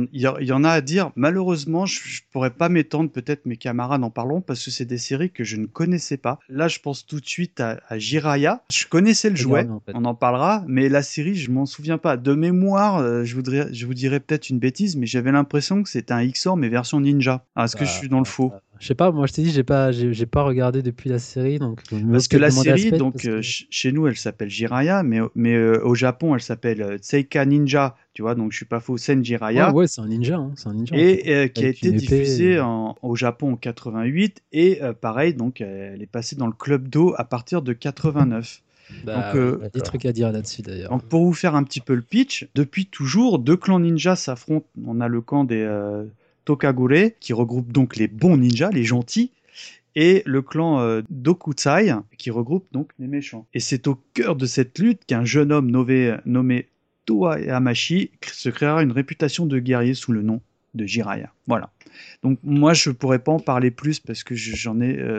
y en a à dire. Malheureusement, je pourrais pas m'étendre, peut-être mes camarades en parleront, parce que c'est des séries que je ne connaissais pas. Là, je pense tout de suite à Jiraiya. Je connaissais le jouet, on en parlera, mais la série, je m'en souviens pas. De mémoire, je vous dirais peut-être une bêtise, mais j'avais l'impression que c'était un XOR, mais version ninja. Alors, est-ce que je suis dans le faux? Je sais pas, moi je t'ai dit, j'ai pas regardé depuis la série, donc. Parce que la série, chez nous, elle s'appelle Jiraiya, mais au Japon, elle s'appelle Seika Ninja, tu vois, donc je suis pas faux, Sen Jiraiya. Ouais, c'est un ninja, hein, et qui a été diffusée au Japon en 88, et pareil, donc elle est passée dans le Club Do à partir de 89. Donc, il y a des trucs à dire là-dessus d'ailleurs. Donc pour vous faire un petit peu le pitch, depuis toujours, 2 clans ninjas s'affrontent. On a le camp des Tokagure, qui regroupe donc les bons ninjas, les gentils, et le clan Dokutsai, qui regroupe donc les méchants. Et c'est au cœur de cette lutte qu'un jeune homme nommé Toa Yamashi se créera une réputation de guerrier sous le nom de Jiraiya. Voilà. Donc moi je pourrais pas en parler plus parce que je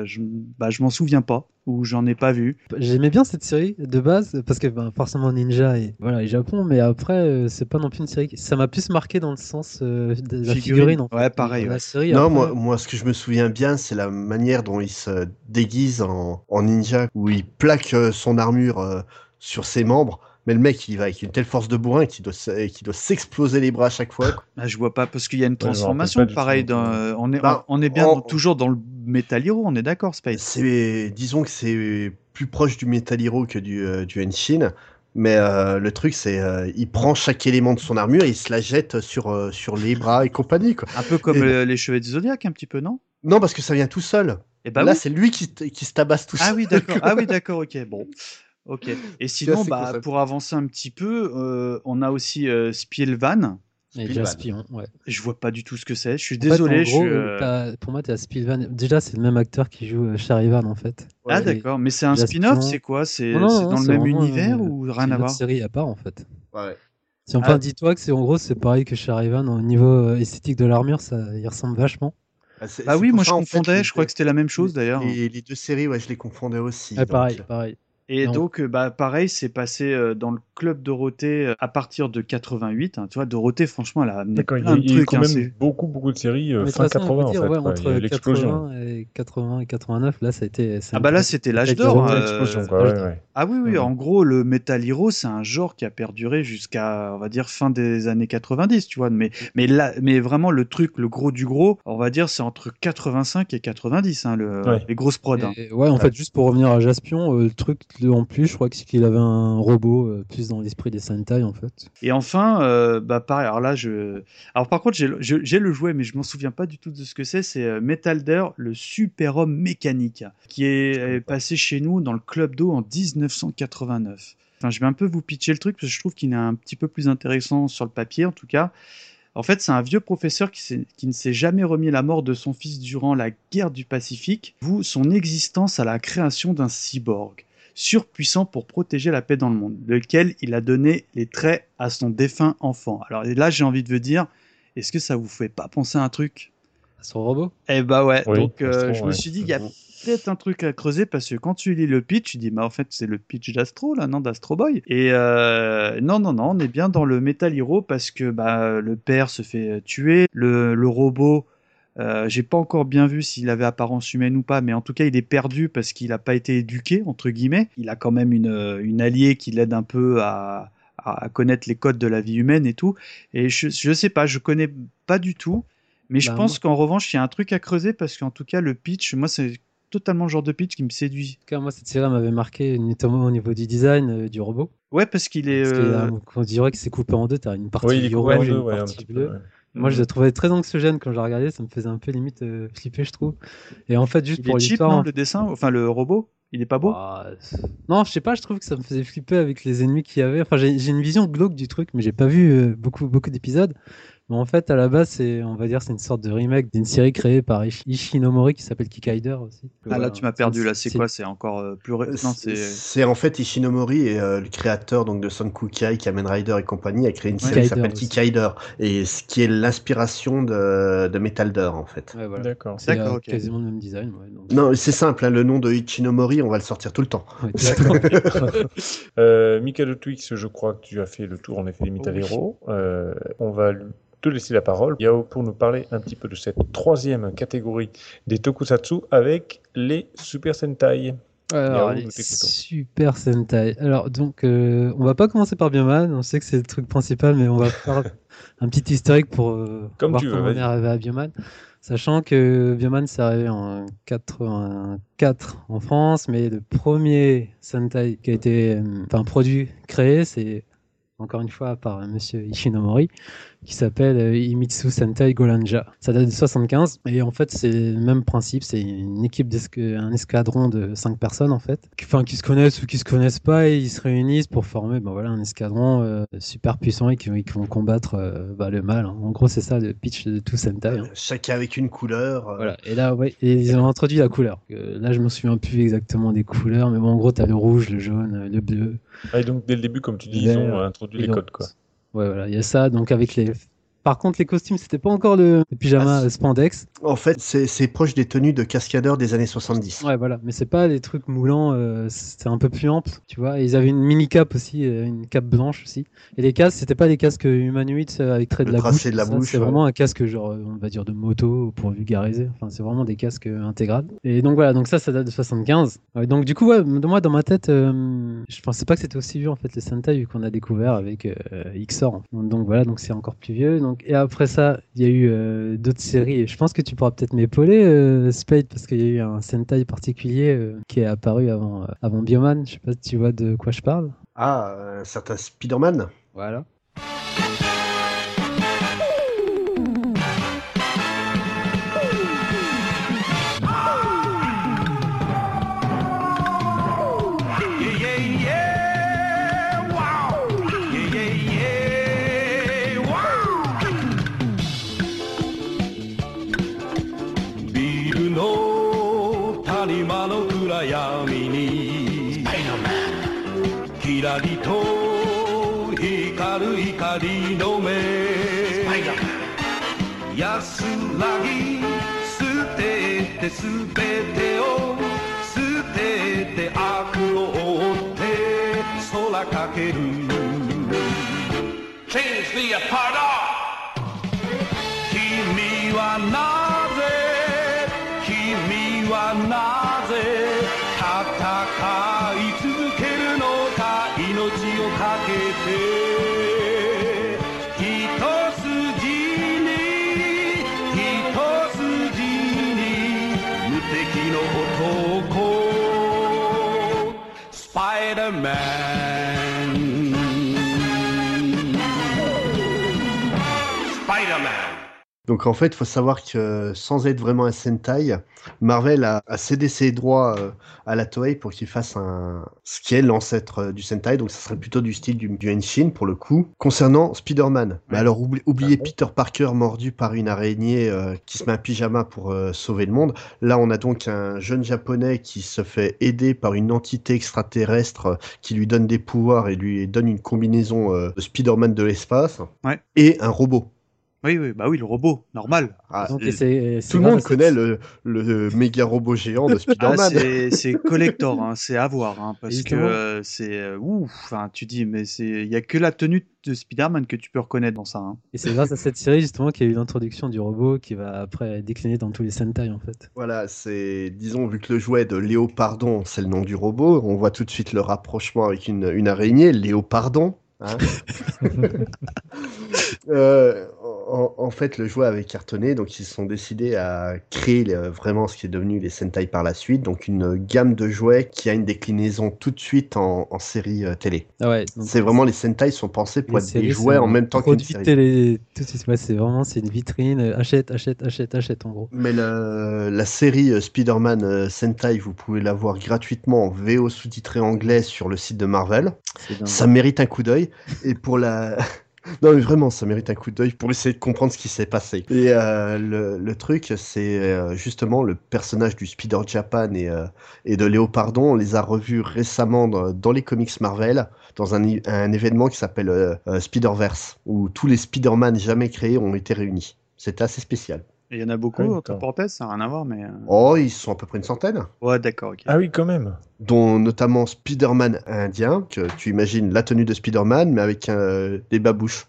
m'en souviens pas ou j'en ai pas vu. J'aimais bien cette série de base parce que forcément ninja et Japon, mais après c'est pas non plus une série. Ça m'a plus marqué dans le sens de la figurine. En fait. Ouais, pareil. La série, non, après... moi ce que je me souviens bien, c'est la manière dont il se déguise en ninja, où il plaque son armure sur ses membres. Mais le mec, il va avec une telle force de bourrin qu'il doit s'exploser les bras à chaque fois. Je vois pas, parce qu'il y a une transformation, pareil. On est bien toujours dans le Metal Hero, on est d'accord, Spade. Disons que c'est plus proche du Metal Hero que du Henshin. Mais le truc, c'est il prend chaque élément de son armure et il se la jette sur les bras et compagnie, quoi. Un peu comme les Chevaliers du Zodiac, un petit peu, non? Non, parce que ça vient tout seul. Et bah là, oui. c'est lui qui se tabasse tout seul. Ah oui, d'accord, ok, bon. Ok. Et sinon, pour avancer un petit peu, on a aussi Spielvan. Et Jaspion, ouais. Je vois pas du tout ce que c'est. Je suis désolé. Pour moi, t'as Spielvan. Déjà, c'est le même acteur qui joue Charivan, en fait. Ouais, ah d'accord, mais c'est un spin-off, c'est quoi? C'est dans le même univers ou rien à voir? C'est une série à part, en fait. Ouais. Dis-toi que c'est pareil que Charivan au niveau esthétique de l'armure, il ressemble vachement. Oui, moi je confondais. Je crois que c'était la même chose d'ailleurs. Les deux séries, ouais, je les confondais aussi. Pareil. Et donc, pareil, c'est passé dans le Club Dorothée à partir de 88. Hein. Tu vois, Dorothée, franchement, elle a amené plein de trucs. Il y a quand même beaucoup de séries fin 80, en fait. Ouais, entre 80 et 89, là, ça a été... là, c'était l'âge d'or. L'explosion, quoi. Ouais. Ah oui, en gros, le Metal Hero, c'est un genre qui a perduré jusqu'à, on va dire, fin des années 90, tu vois. Mais vraiment, le truc, le gros du gros, on va dire, c'est entre 85 et 90, hein, les grosses prods. Hein. Ouais, en fait, juste pour revenir à Jaspion, le truc en plus, je crois qu'il avait un robot plus dans l'esprit des Sentai, en fait. Et enfin, pareil, alors par contre, j'ai le jouet, mais je m'en souviens pas du tout de ce que c'est. C'est Metalder, le super-homme mécanique, qui est passé chez nous dans le Club d'eau en 1989. Enfin, je vais un peu vous pitcher le truc, parce que je trouve qu'il est un petit peu plus intéressant sur le papier, en tout cas. En fait, c'est un vieux professeur qui ne s'est jamais remis la mort de son fils durant la guerre du Pacifique, voue son existence à la création d'un cyborg surpuissant pour protéger la paix dans le monde, lequel il a donné les traits à son défunt enfant. Alors là, j'ai envie de vous dire, est-ce que ça vous fait pas penser à un truc? À son robot? Eh bah ouais, oui, donc je me suis dit, il y a peut-être un truc à creuser, parce que quand tu lis le pitch, tu dis, en fait, c'est le pitch d'Astro, là, non, d'Astro Boy. Et non, on est bien dans le Metal Hero, parce que le père se fait tuer, le robot... j'ai pas encore bien vu s'il avait apparence humaine ou pas, mais en tout cas il est perdu parce qu'il a pas été éduqué, entre guillemets. Il a quand même une alliée qui l'aide un peu à connaître les codes de la vie humaine et tout. Et je sais pas, je connais pas du tout, mais je pense qu'en revanche il y a un truc à creuser, parce qu'en tout cas le pitch, moi c'est totalement le genre de pitch qui me séduit. En tout cas, moi cette série m'avait marqué, notamment au niveau du design du robot. Ouais, parce qu'il est... on dirait que c'est coupé en deux, t'as une partie orange et une partie bleue. Ouais. Moi, je le trouvais très anxiogène quand je la regardais, ça me faisait un peu limite flipper, je trouve. Et en fait, juste pour l'histoire... non, le dessin, enfin le robot, il est pas beau? Non, je sais pas, je trouve que ça me faisait flipper avec les ennemis qu'il y avait. Enfin, j'ai une vision glauque du truc, mais j'ai pas vu beaucoup d'épisodes. Mais en fait, à la base, c'est une sorte de remake d'une série créée par Ishinomori qui s'appelle Kikaider aussi. Là, tu m'as perdu. Là, c'est quoi? C'est encore plus récent. C'est en fait Ishinomori et le créateur donc de Son Kukai, Kamen Rider et compagnie a créé une série qui s'appelle Kikaider, et ce qui est l'inspiration de Metalder en fait. Ouais, voilà. D'accord. C'est quasiment le même design. Ouais, donc... Non, c'est simple. Hein, le nom de Ishinomori, on va le sortir tout le temps. Ouais, Mikado Twix, je crois que tu as fait le tour en effet des Metal Hero. On va te laisser la parole, Yao, pour nous parler un petit peu de cette troisième catégorie des tokusatsu avec les Super Sentai. Alors, les Super Sentai. Alors, donc, on va pas commencer par Bioman, on sait que c'est le truc principal, mais on va faire un petit historique pour voir comment on est arrivé à Bioman. Sachant que Bioman s'est arrivé en 84 en France, mais le premier Sentai qui a été produit, créé, c'est encore une fois par monsieur Ishinomori, qui s'appelle Himitsu Sentai Golanja. Ça date de 75, et en fait c'est le même principe, c'est une équipe un escadron de 5 personnes en fait, qui se connaissent ou qui se connaissent pas, et ils se réunissent pour former un escadron super puissant et qui vont combattre le mal. Hein. En gros c'est ça le pitch de tout Sentai. Hein. Chacun avec une couleur. Voilà, et là et ils ont introduit la couleur. Là je me souviens plus exactement des couleurs, mais bon en gros t'as le rouge, le jaune, le bleu. Et donc dès le début, comme tu dis, ils ont introduit les codes, quoi. Ouais, voilà, il y a ça. Donc avec les Par contre, les costumes, c'était pas encore le pyjama spandex. En fait, c'est proche des tenues de cascadeurs des années 70. Ouais, voilà. Mais c'est pas des trucs moulants, c'est un peu plus ample, tu vois. Et ils avaient une mini cape aussi, une cape blanche aussi. Et les casques, c'était pas des casques humanoïdes avec trait de la bouche. C'est vraiment un casque, genre, on va dire, de moto, pour vulgariser. Enfin, c'est vraiment des casques intégrales. Et donc voilà, donc ça date de 75. Donc du coup, ouais, moi, dans ma tête, je pensais pas que c'était aussi vieux, en fait, les Sentai, vu qu'on a découvert avec XOR. Donc voilà, donc c'est encore plus vieux. donc, et après ça, il y a eu d'autres séries. Et je pense que tu pourras peut-être m'épauler, Spade, parce qu'il y a eu un Sentai particulier qui est apparu avant Bioman. Je sais pas si tu vois de quoi je parle. Ah, un certain Spider-Man. Voilà. Change the apart. 君はなぜ戦い続けるのか命をかけて一筋に無敵の男スパイダーマン Donc en fait, il faut savoir que sans être vraiment un Sentai, Marvel a cédé ses droits à la Toei pour qu'il fasse ce qui est l'ancêtre du Sentai, donc ça serait plutôt du style du Henshin pour le coup. Concernant Spider-Man, mais alors oubliez Peter Parker mordu par une araignée qui se met un pyjama pour sauver le monde. Là, on a donc un jeune japonais qui se fait aider par une entité extraterrestre qui lui donne des pouvoirs et lui donne une combinaison de Spider-Man de l'espace et un robot. Oui, le robot, normal. Donc, tout le monde connaît le méga robot géant de Spider-Man. C'est collector, hein, c'est à voir, hein, parce que c'est tu dis, mais il y a que la tenue de Spider-Man que tu peux reconnaître dans ça. Hein. Et c'est grâce à cette série justement qu'il y a eu l'introduction du robot qui va après décliner dans tous les Sentai en fait. Voilà, disons, vu que le jouet de Léopardon, c'est le nom du robot, on voit tout de suite le rapprochement avec une araignée, Léopardon. Hein. En fait, le jouet avait cartonné, donc ils se sont décidés à créer vraiment ce qui est devenu les Sentai par la suite, donc une gamme de jouets qui a une déclinaison tout de suite en série télé. Ah ouais, c'est vraiment les Sentai sont pensés pour être des jouets en même temps qu'une série télé. Tout de suite, c'est une vitrine, achète en gros. Mais la série Spider-Man Sentai, vous pouvez la voir gratuitement en VO sous-titré anglais sur le site de Marvel. Ça mérite un coup d'œil. Et pour la... Non mais vraiment, ça mérite un coup d'œil pour essayer de comprendre ce qui s'est passé. Et le truc, c'est justement le personnage du Spider Japan et de Léopardon. On les a revus récemment dans les comics Marvel, dans un événement qui s'appelle Spider-Verse, où tous les Spider-Man jamais créés ont été réunis. C'était assez spécial. Et il y en a beaucoup, entre parenthèses, ça n'a rien à voir, mais... Oh, ils sont à peu près une centaine. Ouais, d'accord, ok. Ah oui, quand même. Dont notamment Spider-Man indien, que tu imagines la tenue de Spider-Man, mais avec des babouches.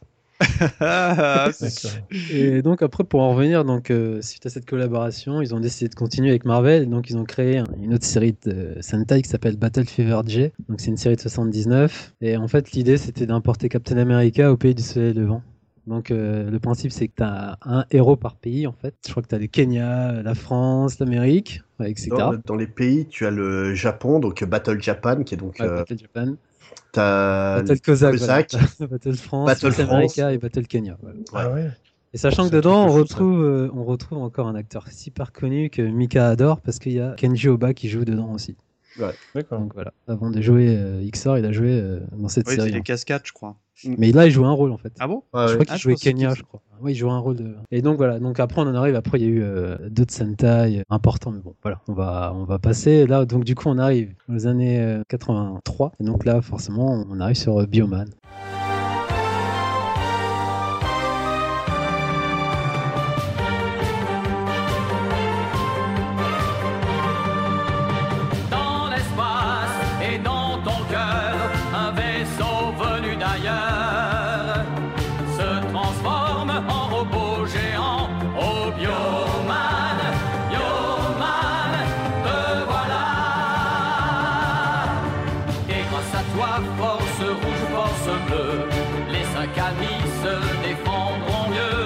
Et donc après, pour en revenir, suite à cette collaboration, ils ont décidé de continuer avec Marvel, et donc ils ont créé une autre série de Sentai qui s'appelle Battle Fever J. Donc c'est une série de 79, et en fait l'idée c'était d'importer Captain America au pays du soleil levant. Donc le principe c'est que tu as un héros par pays en fait. Je crois que tu as le Kenya, la France, l'Amérique, etc. Dans les pays, tu as le Japon, donc Battle Japan, qui est donc... Battle Japan. T'as Battle Kozak, voilà. Battle France, Battle America et Battle Kenya. Voilà. Ah ouais. Et sachant que dedans, on retrouve encore un acteur super connu que Mika adore parce qu'il y a Kenji Oba qui joue dedans aussi. Ouais, d'accord. Donc voilà, avant de jouer XOR, il a joué dans cette série. Oui, c'est les cascades, je crois. Mais là, il jouait un rôle en fait. Ah bon? Je crois qu'il jouait Kenya, je crois. Oui, il jouait un rôle de... Et donc voilà, donc après on en arrive, après il y a eu d'autres Sentai importants, mais bon, voilà, on va passer. Là, donc du coup, on arrive aux années 83, et donc là, forcément, on arrive sur Bioman. Force rouge, force bleue, les 5 amis se défendront mieux.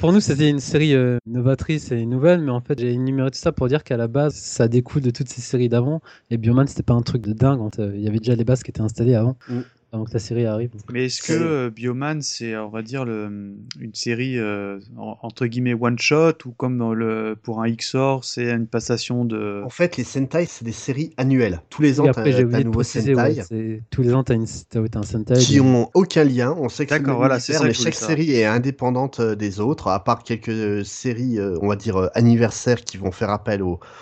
pour nous, c'était une série novatrice et nouvelle, mais en fait, j'ai énuméré tout ça pour dire qu'à la base, ça découle de toutes ces séries d'avant. Et Bioman, c'était pas un truc de dingue. Il y avait déjà les bases qui étaient installées avant. Avant que la série arrive. Mais est-ce que Bioman, c'est, on va dire, une série entre guillemets one shot, ou comme pour un XOR, c'est une passation de. En fait, les Sentai, c'est des séries annuelles. Tous les ans, t'as un nouveau Sentai. Tous les ans, t'as un Sentai. Qui ont aucun lien. On sait que d'accord, voilà, c'est ça. Mais chaque série est indépendante des autres, à part quelques séries, on va dire, anniversaires qui vont faire appel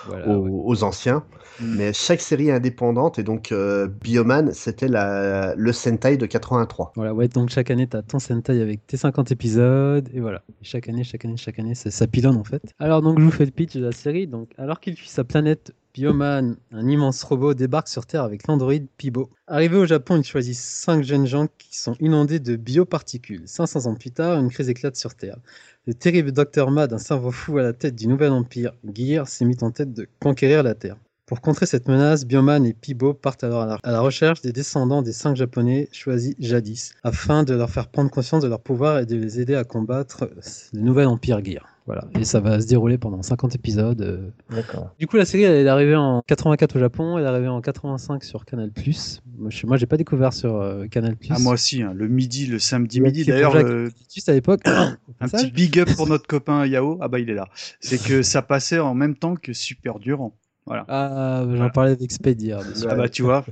aux anciens. Mais chaque série est indépendante, et donc Bioman, c'était le Sentai de 83. Voilà, ouais, donc chaque année, tu as ton Sentai avec tes 50 épisodes, et voilà. Et chaque année, ça pilonne en fait. Alors, donc, je vous fais le pitch de la série. Donc, alors qu'il fuit sa planète, Bioman, un immense robot, débarque sur Terre avec l'androïde Pibo. Arrivé au Japon, il choisit 5 jeunes gens qui sont inondés de bioparticules. 500 ans plus tard, une crise éclate sur Terre. Le terrible Dr. Mad, un cerveau fou à la tête du nouvel empire Gear, s'est mis en tête de conquérir la Terre. Pour contrer cette menace, Bioman et Pibo partent alors à la recherche des descendants des 5 Japonais choisis jadis, afin de leur faire prendre conscience de leur pouvoir et de les aider à combattre le nouvel empire Gear. Voilà, et ça va se dérouler pendant 50 épisodes. D'accord. Du coup, la série, elle est arrivée en 84 au Japon, elle est arrivée en 85 sur Canal+. Moi, j'ai pas découvert sur Canal+. Ah, moi aussi, hein, le samedi midi. D'ailleurs, juste à l'époque. Un petit big up pour notre copain Yao. Ah bah, il est là. C'est que ça passait en même temps que Super Durand. Voilà. Ah, j'en parlais avec Spade hier. Ah bah, tu vois.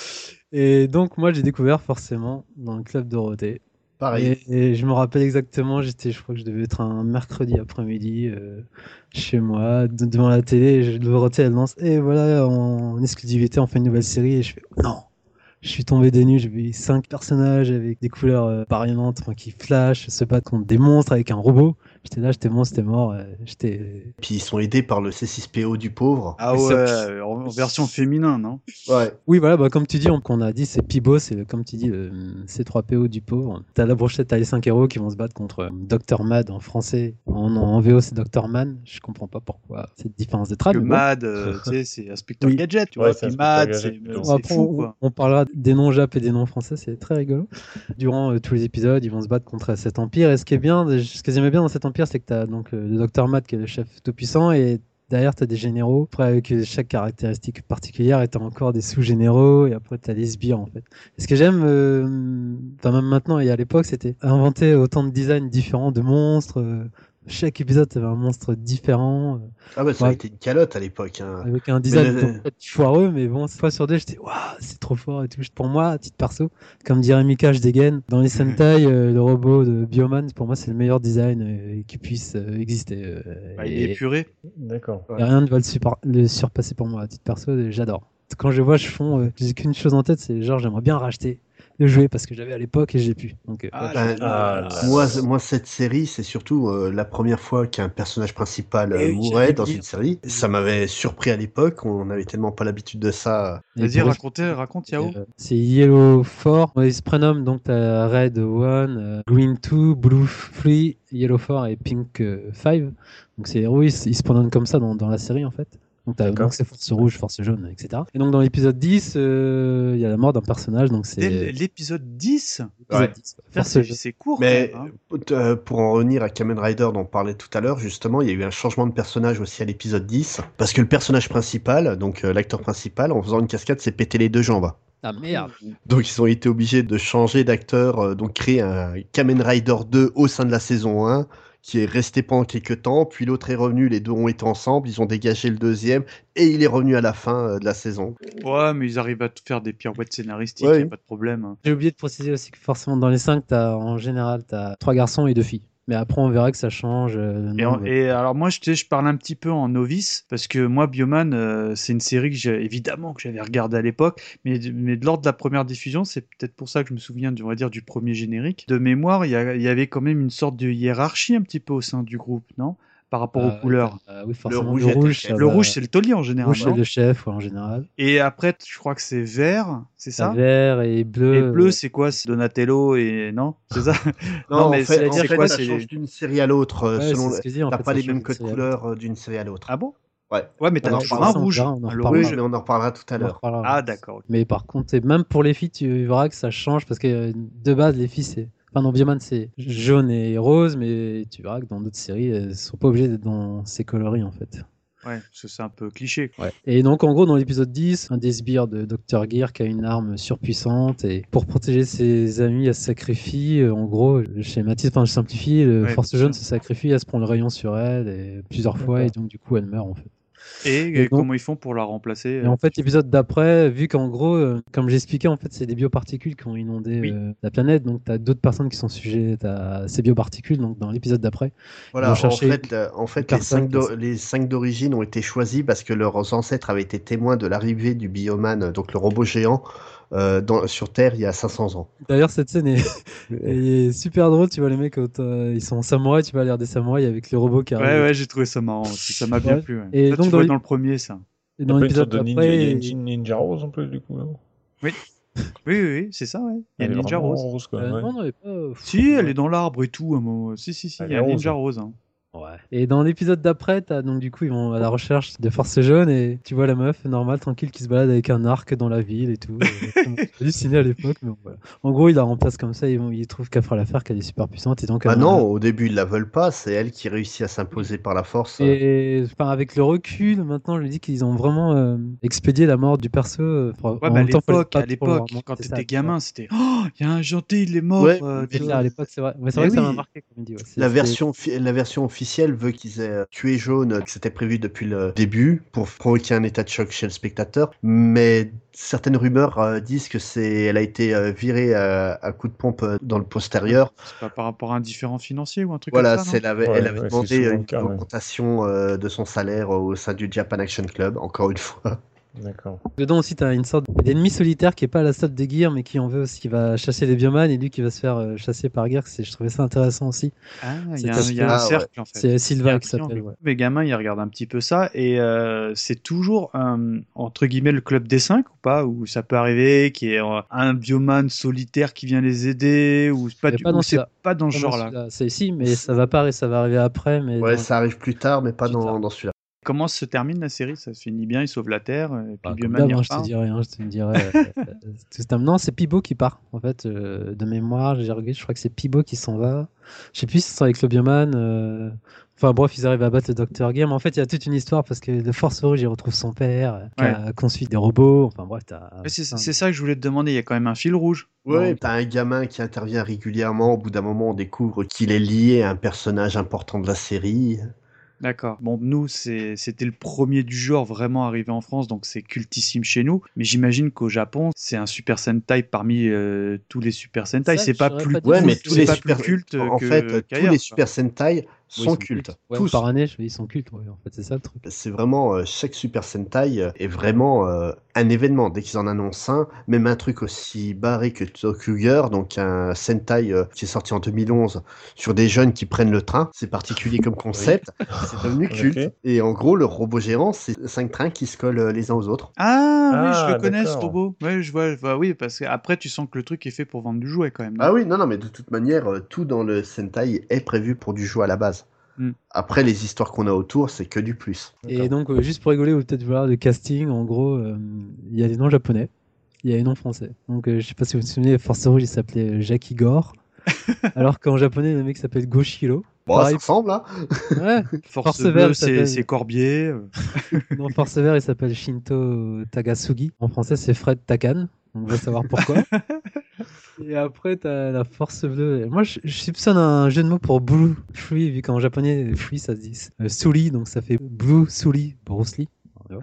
Et donc, moi, j'ai découvert forcément dans le Club Dorothée. Pareil. Et je me rappelle exactement, je crois que je devais être un mercredi après-midi chez moi, devant la télé, Dorothée, elle lance, et voilà, en exclusivité, on fait une nouvelle série, et je fais, non! Je suis tombé des nues, j'ai vu 5 personnages avec des couleurs bariollantes, qui flashent, se battent contre des monstres avec un robot. J'étais là, j'étais mort, Puis ils sont aidés par le C6PO du pauvre. Ah ouais, en version féminin, non? Ouais. Oui, voilà, comme tu dis, on a dit, c'est Pibo, c'est comme tu dis, le C3PO du pauvre. T'as la brochette, t'as les 5 héros qui vont se battre contre Dr. Mad en français. En VO, c'est Dr. Man. Je comprends pas pourquoi cette différence de trame. Le Mad, tu sais, c'est Inspecteur Gadget, tu vois. Puis Mad, c'est fou, quoi. On parlera des noms jap et des noms français, c'est très rigolo. Durant tous les épisodes, ils vont se battre contre cet empire. Et ce que j'aimais bien dans cet empire, c'est que tu as donc le Dr. Matt qui est le chef tout-puissant, et derrière tu as des généraux, après avec chaque caractéristique particulière, et tu as encore des sous-généraux, et après tu as les sbires en fait. Et ce que j'aime, même maintenant et à l'époque, c'était inventer autant de designs différents de monstres. Chaque épisode avait un monstre différent. Ah bah ça a été une calotte à l'époque. Hein. Avec un design foireux, mais bon, fois sur deux, j'étais waouh, c'est trop fort et tout. Pour moi, à titre perso, comme dirait Mika, je dégaine. Dans les Sentai, le robot de Bioman, pour moi, c'est le meilleur design qui puisse exister. Il est épuré. D'accord. Il n'y a rien ne va le surpasser pour moi, à titre perso, j'adore. Quand je vois, j'ai qu'une chose en tête, c'est genre, j'aimerais bien racheter le jouer parce que j'avais à l'époque et j'ai pu. Donc, moi, cette série, c'est surtout la première fois qu'un personnage principal mourait dans une série. Ça m'avait surpris à l'époque. On n'avait tellement pas l'habitude de ça. Vas-y, raconte Yao. C'est Yellow 4. Ils se prénomment donc t'as Red 1, Green 2, Blue 3, Yellow 4 et Pink 5. Donc c'est héros, ils se prénomment comme ça dans la série en fait. Donc c'est force rouge, force jaune, etc. Et donc dans l'épisode 10, il y a la mort d'un personnage. Donc c'est l'épisode 10. C'est court. Mais pour en revenir à Kamen Rider dont on parlait tout à l'heure, justement, il y a eu un changement de personnage aussi à l'épisode 10. Parce que le personnage principal, donc l'acteur principal, en faisant une cascade, s'est pété les 2 jambes. Ah merde. Donc ils ont été obligés de changer d'acteur, donc créer un Kamen Rider 2 au sein de la saison 1. Qui est resté pendant quelques temps, puis l'autre est revenu, les deux ont été ensemble, ils ont dégagé le deuxième, et il est revenu à la fin de la saison. Ouais, mais ils arrivent à faire des pirouettes scénaristiques, y a pas de problème. J'ai oublié de préciser aussi que forcément dans les 5, en général, t'as 3 garçons et 2 filles. Mais après, on verra que ça change. Et alors moi, je parle un petit peu en novice, parce que moi, Bioman, c'est une série que j'avais regardée à l'époque, mais de l'ordre de la première diffusion, c'est peut-être pour ça que je me souviens, on va dire, du premier générique. De mémoire, il y avait quand même une sorte de hiérarchie un petit peu au sein du groupe, non ? Par rapport aux couleurs. Oui, forcément. Le rouge, c'est le taulier en général. Le rouge, c'est le chef, en général. Et après, je crois que c'est vert, c'est ça ? Vert et bleu. Et bleu, c'est quoi ? C'est Donatello et... Non ? C'est ça ? Non, mais c'est quoi ? Ça change d'une série à l'autre. T'as pas les mêmes codes couleurs d'une série à l'autre. Ah bon ? Ouais, mais t'as toujours un rouge. Le rouge, mais on en reparlera tout à l'heure. Ah, d'accord. Mais par contre, même pour les filles, tu verras que ça change, parce que de base, les filles, c'est Enfin, dans Bioman, c'est jaune et rose, mais tu verras que dans d'autres séries, elles sont pas obligées d'être dans ces coloris, en fait. Ouais, parce que c'est un peu cliché. Ouais. Et donc, en gros, dans l'épisode 10, un des sbires de Dr. Gear qui a une arme surpuissante et pour protéger ses amis, elle se sacrifie. En gros, je schématise, enfin, je simplifie, Force Jaune se sacrifie, elle se prend le rayon sur elle et plusieurs fois et donc, du coup, elle meurt, en fait. Et donc, comment ils font pour la remplacer Et en fait, l'épisode d'après, vu qu'en gros, comme j'expliquais, en fait, c'est des bioparticules qui ont inondé la planète, donc tu as d'autres personnes qui sont sujettes à ces bioparticules, donc dans l'épisode d'après. Voilà, en fait les 5 d'origine ont été choisis parce que leurs ancêtres avaient été témoins de l'arrivée du Bioman, donc le robot géant, sur Terre il y a 500 ans. D'ailleurs, cette scène est super drôle. Tu vois, les mecs, ils sont samouraïs, tu vas l'air des samouraïs avec les robots qui arrivent. Ouais, j'ai trouvé ça marrant aussi. Ça m'a bien plu. Ouais. Et ça, donc, tu vois dans le premier, ça. Et dans l'épisode d'après, il y a Ninja Rose en plus, du coup. Non oui, c'est ça, ouais. Il y a Ninja Rose. Quoi, ouais. Non, pas... Si, elle est dans l'arbre et tout. Si, il y a Ninja Rose. Hein. Ouais. Et dans l'épisode d'après, donc du coup ils vont à la recherche de Force Jaune et tu vois la meuf normale, tranquille, qui se balade avec un arc dans la ville et tout. Halluciné à l'époque, mais voilà. En gros, ils la remplacent comme ça, ils trouvent qu'elle fera l'affaire, qu'elle est super puissante et donc. Non, au début ils la veulent pas, c'est elle qui réussit à s'imposer par la force. Et enfin, avec le recul, maintenant je dis qu'ils ont vraiment expédié la mort du perso. À l'époque, quand t'étais gamin, c'était il y a un gentil, il est mort. Ouais, à l'époque, c'est vrai. Mais c'est vrai que ça m'a marqué, comme dit. La version officielle veut qu'ils aient tué Jaune, que c'était prévu depuis le début pour provoquer un état de choc chez le spectateur, mais certaines rumeurs disent que elle a été virée à coup de pompe dans le postérieur. C'est pas par rapport à un différend financier ou un truc voilà, comme ça, elle avait demandé une augmentation de son salaire au sein du Japan Action Club, encore une fois. D'accord. Dedans aussi, tu as une sorte d'ennemi solitaire qui est pas à la solde de Gear, mais qui en veut aussi, qui va chasser les biomanes et lui qui va se faire chasser par Gear. Je trouvais ça intéressant aussi. Ah, il y a un cercle en fait. C'est Sylvain qui s'appelle. Ouais. Les gamins, ils regardent un petit peu ça et c'est toujours entre guillemets le club des 5 ou pas, où ça peut arriver qu'il y ait un biomane solitaire qui vient les aider ou c'est pas dans ce genre-là. C'est si, mais ça va arriver après. Mais ouais, ça arrive plus tard, mais pas dans celui-là. Comment se termine la série? Ça se finit bien, il sauve la Terre, et puis Bioman y repart. Je te dirais. Non, c'est Pibo qui part. En fait, de mémoire, j'ai regardé, je crois que c'est Pibo qui s'en va. Je sais plus si c'est avec le Bioman. Enfin bref, ils arrivent à battre le Dr. Gear. Mais en fait, il y a toute une histoire parce que de Force Rouge, il retrouve son père, qui a construit des robots. Enfin bref, c'est ça que je voulais te demander. Il y a quand même un fil rouge. Ouais, t'as un gamin qui intervient régulièrement. Au bout d'un moment, on découvre qu'il est lié à un personnage important de la série. D'accord. Bon, nous, c'était le premier du genre vraiment arrivé en France, donc c'est cultissime chez nous. Mais j'imagine qu'au Japon, c'est un Super Sentai parmi tous les Super Sentai. C'est pas plus mais tous les super cultes en fait, tous les Super Sentai sont cultes. Ouais, tous. Par année, ils sont cultes. Ouais, en fait, c'est ça le truc. C'est vraiment chaque Super Sentai est vraiment un événement. Dès qu'ils en annoncent un, même un truc aussi barré que Tokyo, donc un Sentai qui est sorti en 2011 sur des jeunes qui prennent le train. C'est particulier comme concept. C'est devenu culte. Okay. Et en gros, le robot gérant, c'est 5 trains qui se collent les uns aux autres. Oui, je le connais ce robot. Ouais, je vois. Oui, parce qu'après, tu sens que le truc est fait pour vendre du jouet quand même. Ah oui, non, mais de toute manière, tout dans le Sentai est prévu pour du jouet à la base. Après, les histoires qu'on a autour, c'est que du plus. Et donc, juste pour rigoler, ou peut-être voir le casting, en gros, il y a des noms japonais, il y a des noms français. Donc, je sais pas si vous vous souvenez, Force Rouge, il s'appelait Jackie Gore, alors qu'en japonais, le mec s'appelle Goshiro. Bon, ça ressemble, là. Ouais. Force Bleue, c'est Corbier. Non, Force Vert, il s'appelle Shinto Tagasugi. En français, c'est Fred Takan. On va savoir pourquoi. Et après, t'as la Force Bleue. Moi, je soupçonne un jeu de mots pour Blue Free, vu qu'en japonais, Free, ça se dit Suli, donc ça fait Blue Suli, Bruce Lee.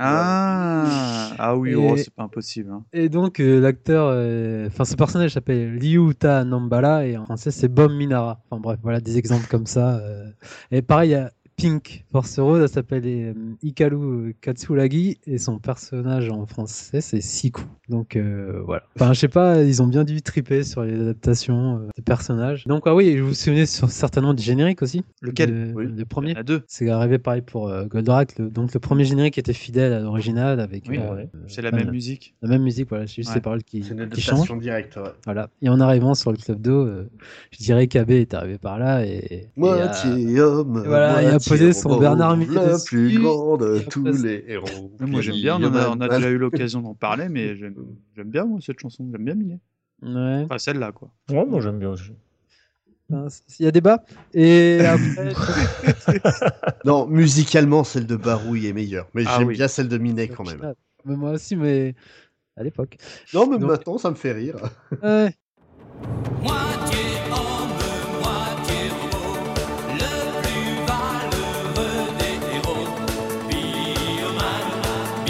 Ah oui, c'est pas impossible. Hein. Et donc, l'acteur, ce personnage s'appelle Ryuta Nambala, et en français, c'est Bom Minara. Enfin bref, voilà des exemples comme ça. Et pareil, il y a Pink Force Rose, elle s'appelle Hikaru Katsuragi, et son personnage en français, c'est Siku. Donc voilà. Enfin, je sais pas, ils ont bien dû triper sur les adaptations des personnages. Donc oui, je vous souvenez certainement du générique aussi. Lequel? Le premier. La 2. C'est arrivé pareil pour Goldorak. Donc le premier générique était fidèle à l'original avec. C'est la même musique. La même musique, voilà. C'est juste les paroles qui changent. Directe, ouais. Voilà. Et en arrivant sur le Club d'eau, je dirais qu'Abe est arrivé par là et. Moitié homme. Voilà, il a posé son Bernard Minet la plus grande de tous les héros. Moi j'aime bien, on a déjà eu l'occasion d'en parler, mais j'aime bien moi, cette chanson, j'aime bien Minet. Ouais. Enfin celle-là quoi. Ouais, moi j'aime bien aussi. Il y a débat. Et après... Non, musicalement, celle de Barouille est meilleure. Mais j'aime bien celle de Minet quand même. Mais moi aussi, mais à l'époque. Non, mais maintenant, ça me fait rire. Ouais. Moitié homme, moitié robot, le plus valeureux des héros. Bioman,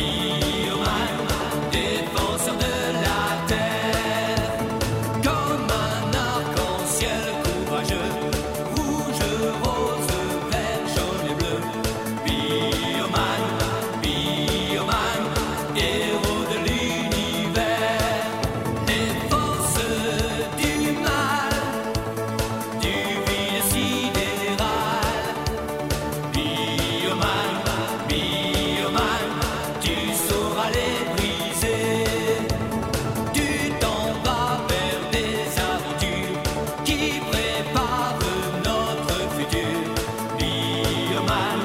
défenseur de la terre. Comme un arc-en-ciel courageux, rouge, rose, vert, jaune et bleu. Bioman, héros de l'univers. Les forces du mal, du vide sidéral. Bioman, tu sauras les briser. Tu t'en vas vers des aventures qui préparent notre futur. Bioman,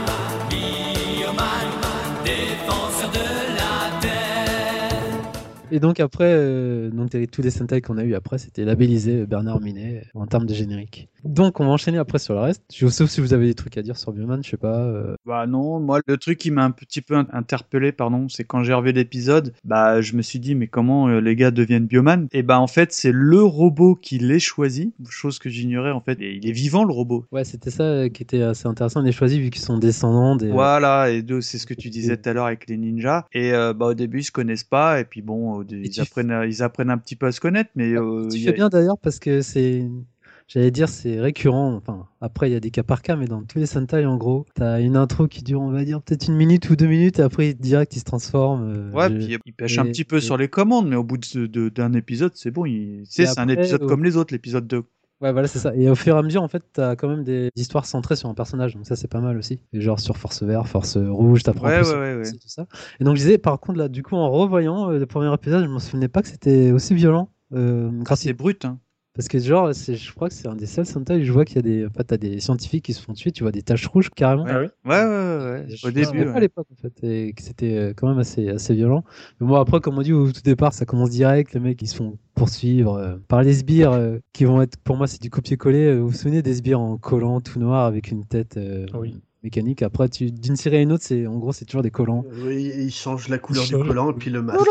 défenseur de la terre. Et donc après, tous les Sentai qu'on a eu après, c'était labellisé Bernard Minet en termes de générique. Donc on va enchaîner après sur le reste. Sauf si vous avez des trucs à dire sur Bioman, je sais pas. Bah non, moi le truc qui m'a un petit peu interpellé, c'est quand j'ai revu l'épisode, je me suis dit mais comment les gars deviennent Bioman? Et en fait c'est le robot qui les choisit, chose que j'ignorais en fait. Et il est vivant le robot. Ouais, c'était ça qui était assez intéressant. Il est choisi vu qu'ils sont descendants des. Voilà, et c'est ce que tu disais tout à l'heure avec les ninjas. Et au début ils se connaissent pas, et puis ils apprennent un petit peu à se connaître, mais tu fais bien d'ailleurs parce que c'est. J'allais dire, c'est récurrent. Enfin, après, il y a des cas par cas, mais dans tous les Sentai, en gros, t'as une intro qui dure, on va dire, peut-être 1 minute ou 2 minutes, et après, direct, il se transforme. Puis il pêche un petit peu sur les commandes, mais au bout d'un épisode, c'est bon. C'est un épisode comme les autres, l'épisode 2. Ouais, voilà, c'est ça. Et au fur et à mesure, en fait, t'as quand même des histoires centrées sur un personnage, donc ça, c'est pas mal aussi. Et genre sur Force Vert, Force Rouge, t'apprends tout ça. Et donc, je disais, par contre, là, du coup, en revoyant le premier épisode, je me souvenais pas que c'était aussi violent. C'est brut, hein. Parce que genre, je crois que c'est un des seuls Sentai où je vois qu'il y a des, en fait, t'as des scientifiques qui se font tuer, tu vois des taches rouges carrément. Ah oui. Ouais. Au début. Pas à l'époque en fait, et que c'était quand même assez violent. Mais moi après, comme on dit au tout départ, ça commence direct, les mecs ils se font poursuivre par les sbires qui vont être, pour moi c'est du copier-coller. Vous vous souvenez des sbires en collant tout noir avec une tête mécanique. Après, d'une série à une autre, en gros c'est toujours des collants. Oui, ils changent la couleur du collant et puis le masque.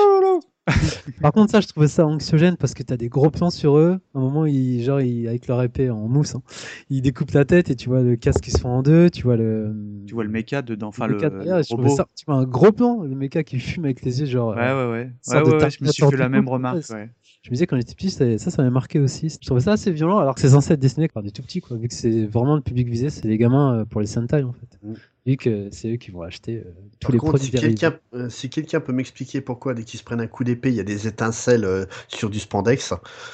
Par contre, ça, je trouvais ça anxiogène parce que t'as des gros plans sur eux. À un moment, avec leur épée en mousse, ils découpent la tête et tu vois le casque qui se fend en deux. Tu vois le mecha dedans, le robot. Tu vois un gros plan, le mecha qui fume avec les yeux, genre. Ouais. Je me suis fait la même remarque. Je me disais quand j'étais petit, ça m'avait marqué aussi. Je trouvais ça assez violent, alors que c'est censé être dessiné par des tout petits, quoi. Vu que c'est vraiment le public visé, c'est les gamins pour les Sentai en fait. Vu que c'est eux qui vont acheter tous les produits. Si quelqu'un peut m'expliquer pourquoi dès qu'ils se prennent un coup d'épée, il y a des étincelles sur du spandex.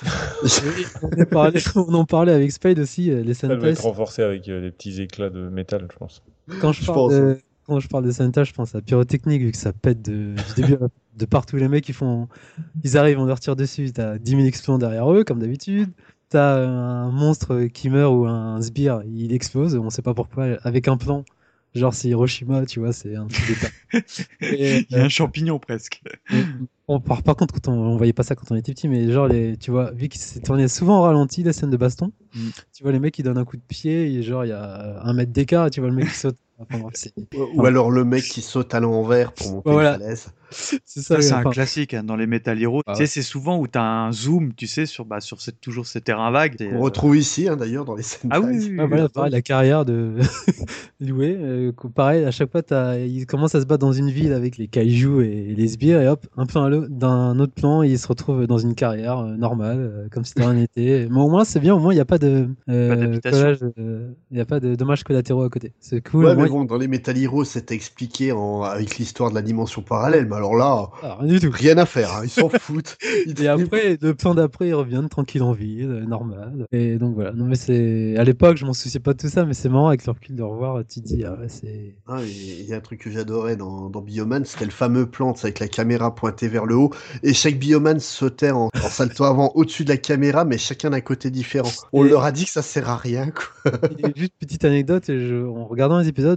On en parlait avec Spade aussi, les Sentai. Ça va être renforcé avec des petits éclats de métal, je pense. Quand je parle de Sentai, je pense à pyrotechnique, vu que ça pète du début de partout. Les mecs, ils arrivent, on leur tire dessus, t'as 10 000 explosions derrière eux, comme d'habitude. T'as un monstre qui meurt ou un sbire, il explose, on sait pas pourquoi, avec un plan. Genre c'est Hiroshima, tu vois, c'est un petit détail. Il y a un champignon presque. Par contre, on voyait pas ça quand on était petit, mais genre tu vois, vu qu'il s'est tourné souvent au ralenti les scènes de baston, tu vois les mecs qui donnent un coup de pied et genre il y a 1 mètre d'écart et tu vois le mec qui saute. Ou alors le mec qui saute à l'envers pour monter une falaise. C'est un classique dans les Metal Hero. Tu sais, c'est souvent où t'as un zoom, tu sais, sur toujours ces terrains vagues. On retrouve ici, d'ailleurs, dans les scènes. Ah oui. Pareil, la carrière de Loué. Pareil, à chaque fois, il commence à se battre dans une ville avec les kaiju et les sbires, et hop, un peu d'un autre plan, il se retrouve dans une carrière normale, comme si de rien n'était. Mais au moins, c'est bien, au moins, il n'y a pas de collage, il n'y a pas de dommages collatéraux à côté. C'est cool. Ouais, mais bon, dans les Metal Hero, c'était expliqué avec l'histoire de la dimension parallèle. Mais alors là, rien à faire, ils s'en foutent. Et après, le plan d'après, ils reviennent tranquille en ville, normal. Et donc voilà. Non, mais à l'époque, je m'en souciais pas de tout ça, mais c'est marrant avec le recul de revoir, tu te dis, c'est. Il y a un truc que j'adorais dans Bioman, c'était le fameux plan avec la caméra pointée vers le haut, et chaque Bioman sautait en salto avant au-dessus de la caméra, mais chacun d'un côté différent. On leur a dit que ça sert à rien, quoi. Et juste petite anecdote, en regardant les épisodes,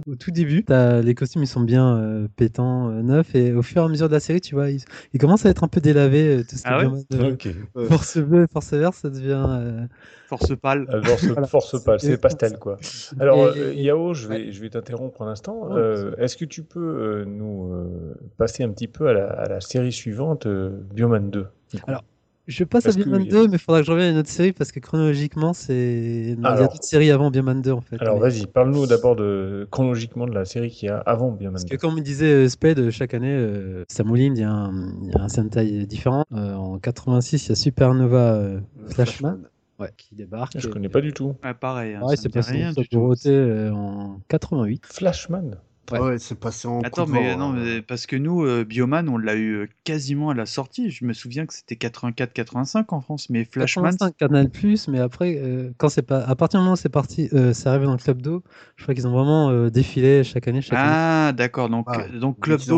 au tout début. Les costumes, ils sont bien pétants, neufs, et au fur et à mesure de la série, tu vois, ils commencent à être un peu délavés. Tout ce qui est Bioman, Force bleue et Force verte, ça devient... Force pâle. Force pâle, c'est pastel, quoi. Alors, Yao, je vais t'interrompre un instant. Est-ce que tu peux nous passer un petit peu à la série suivante, Bioman 2 ? Alors, je passe à Bioman 2, mais il faudra que je revienne à une autre série parce que chronologiquement, il y a d'autres séries avant Bioman 2 en fait. Alors vas-y, parle-nous d'abord chronologiquement de la série qu'il y a avant Bioman 2. Parce que comme disait Spade, chaque année, ça mouline, il y a un Sentai différent. En 86, il y a Supernova Flashman. Ouais, qui débarque. Je connais pas du tout. Pareil, c'est passé en Dorothée en 88. Flashman. Ouais, c'est passé en. Attends, mais non, mais parce que nous, Bioman, on l'a eu quasiment à la sortie. Je me souviens que c'était 84-85 en France, mais Flashman. 85 Canal+, mais après, quand c'est pas, à partir du moment où c'est parti, c'est arrivé dans le Club d'eau. Je crois qu'ils ont vraiment défilé chaque année. D'accord. Donc Club d'eau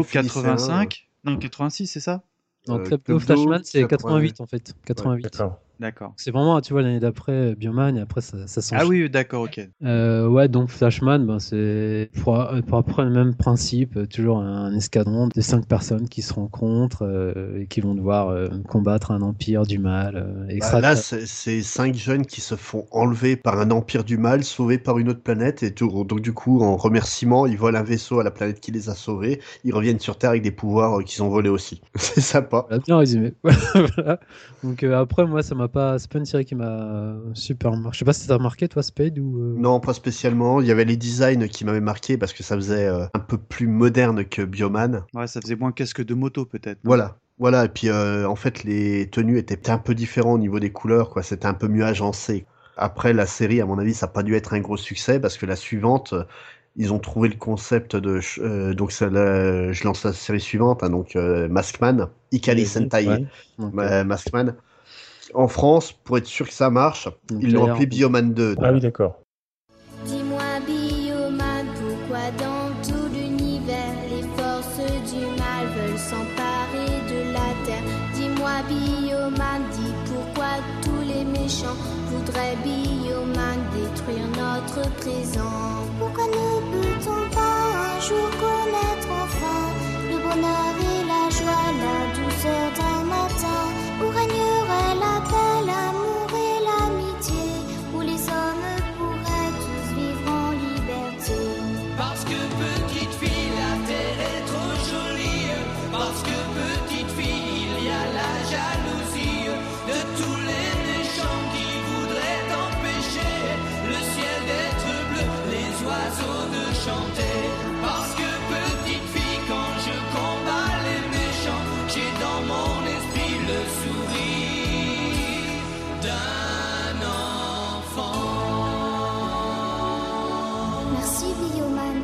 85. Non, 86, c'est ça? Non, Club d'eau Flashman, c'est 88 en fait. 88. Ouais, d'accord. C'est vraiment, tu vois, l'année d'après Bioman, et après ça s'enchaîne. Ah oui, d'accord, ok. Ouais, donc Flashman, c'est pour après le même principe, toujours un escadron de 5 personnes qui se rencontrent et qui vont devoir combattre un empire du mal. Là, c'est 5 jeunes qui se font enlever par un empire du mal, sauvés par une autre planète, et tout. Donc du coup, en remerciement, ils volent un vaisseau à la planète qui les a sauvés, ils reviennent sur Terre avec des pouvoirs qu'ils ont volés aussi. C'est sympa. Bien résumé. Voilà. Donc après, moi, c'est pas une série qui m'a super marqué. Je sais pas si t'as remarqué, toi, Spade ou Non, pas spécialement. Il y avait les designs qui m'avaient marqué parce que ça faisait un peu plus moderne que Bioman. Ouais, ça faisait moins casque de moto peut-être. Voilà. Et puis en fait, les tenues étaient un peu différentes au niveau des couleurs, quoi. C'était un peu mieux agencé. Après, la série, à mon avis, ça n'a pas dû être un gros succès parce que la suivante, ils ont trouvé le concept de donc je lance la série suivante, hein, donc Maskman, Ikari Sentai, Maskman. En France, pour être sûr que ça marche, ils l'ont appelé Bioman 2. Ah oui, d'accord. Dis-moi Bioman, pourquoi dans tout l'univers les forces du mal veulent s'emparer de la terre? Dis-moi Bioman, dis pourquoi tous les méchants voudraient Bioman détruire notre présent? Pourquoi ne peut-on pas un jour connaître enfin le bonheur et la joie, la douceur d'un matin où régnerait la paix, l'amour et l'amitié, où les hommes pourraient tous vivre en liberté? Parce que petite fille, la terre est trop jolie. Parce que petite fille, il y a la jalousie de tous les méchants qui voudraient empêcher le ciel d'être bleu, les oiseaux de chanter. Parce que petite fille, quand je combats les méchants, j'ai dans mon esprit le sourire d'un enfant. Merci Bioman.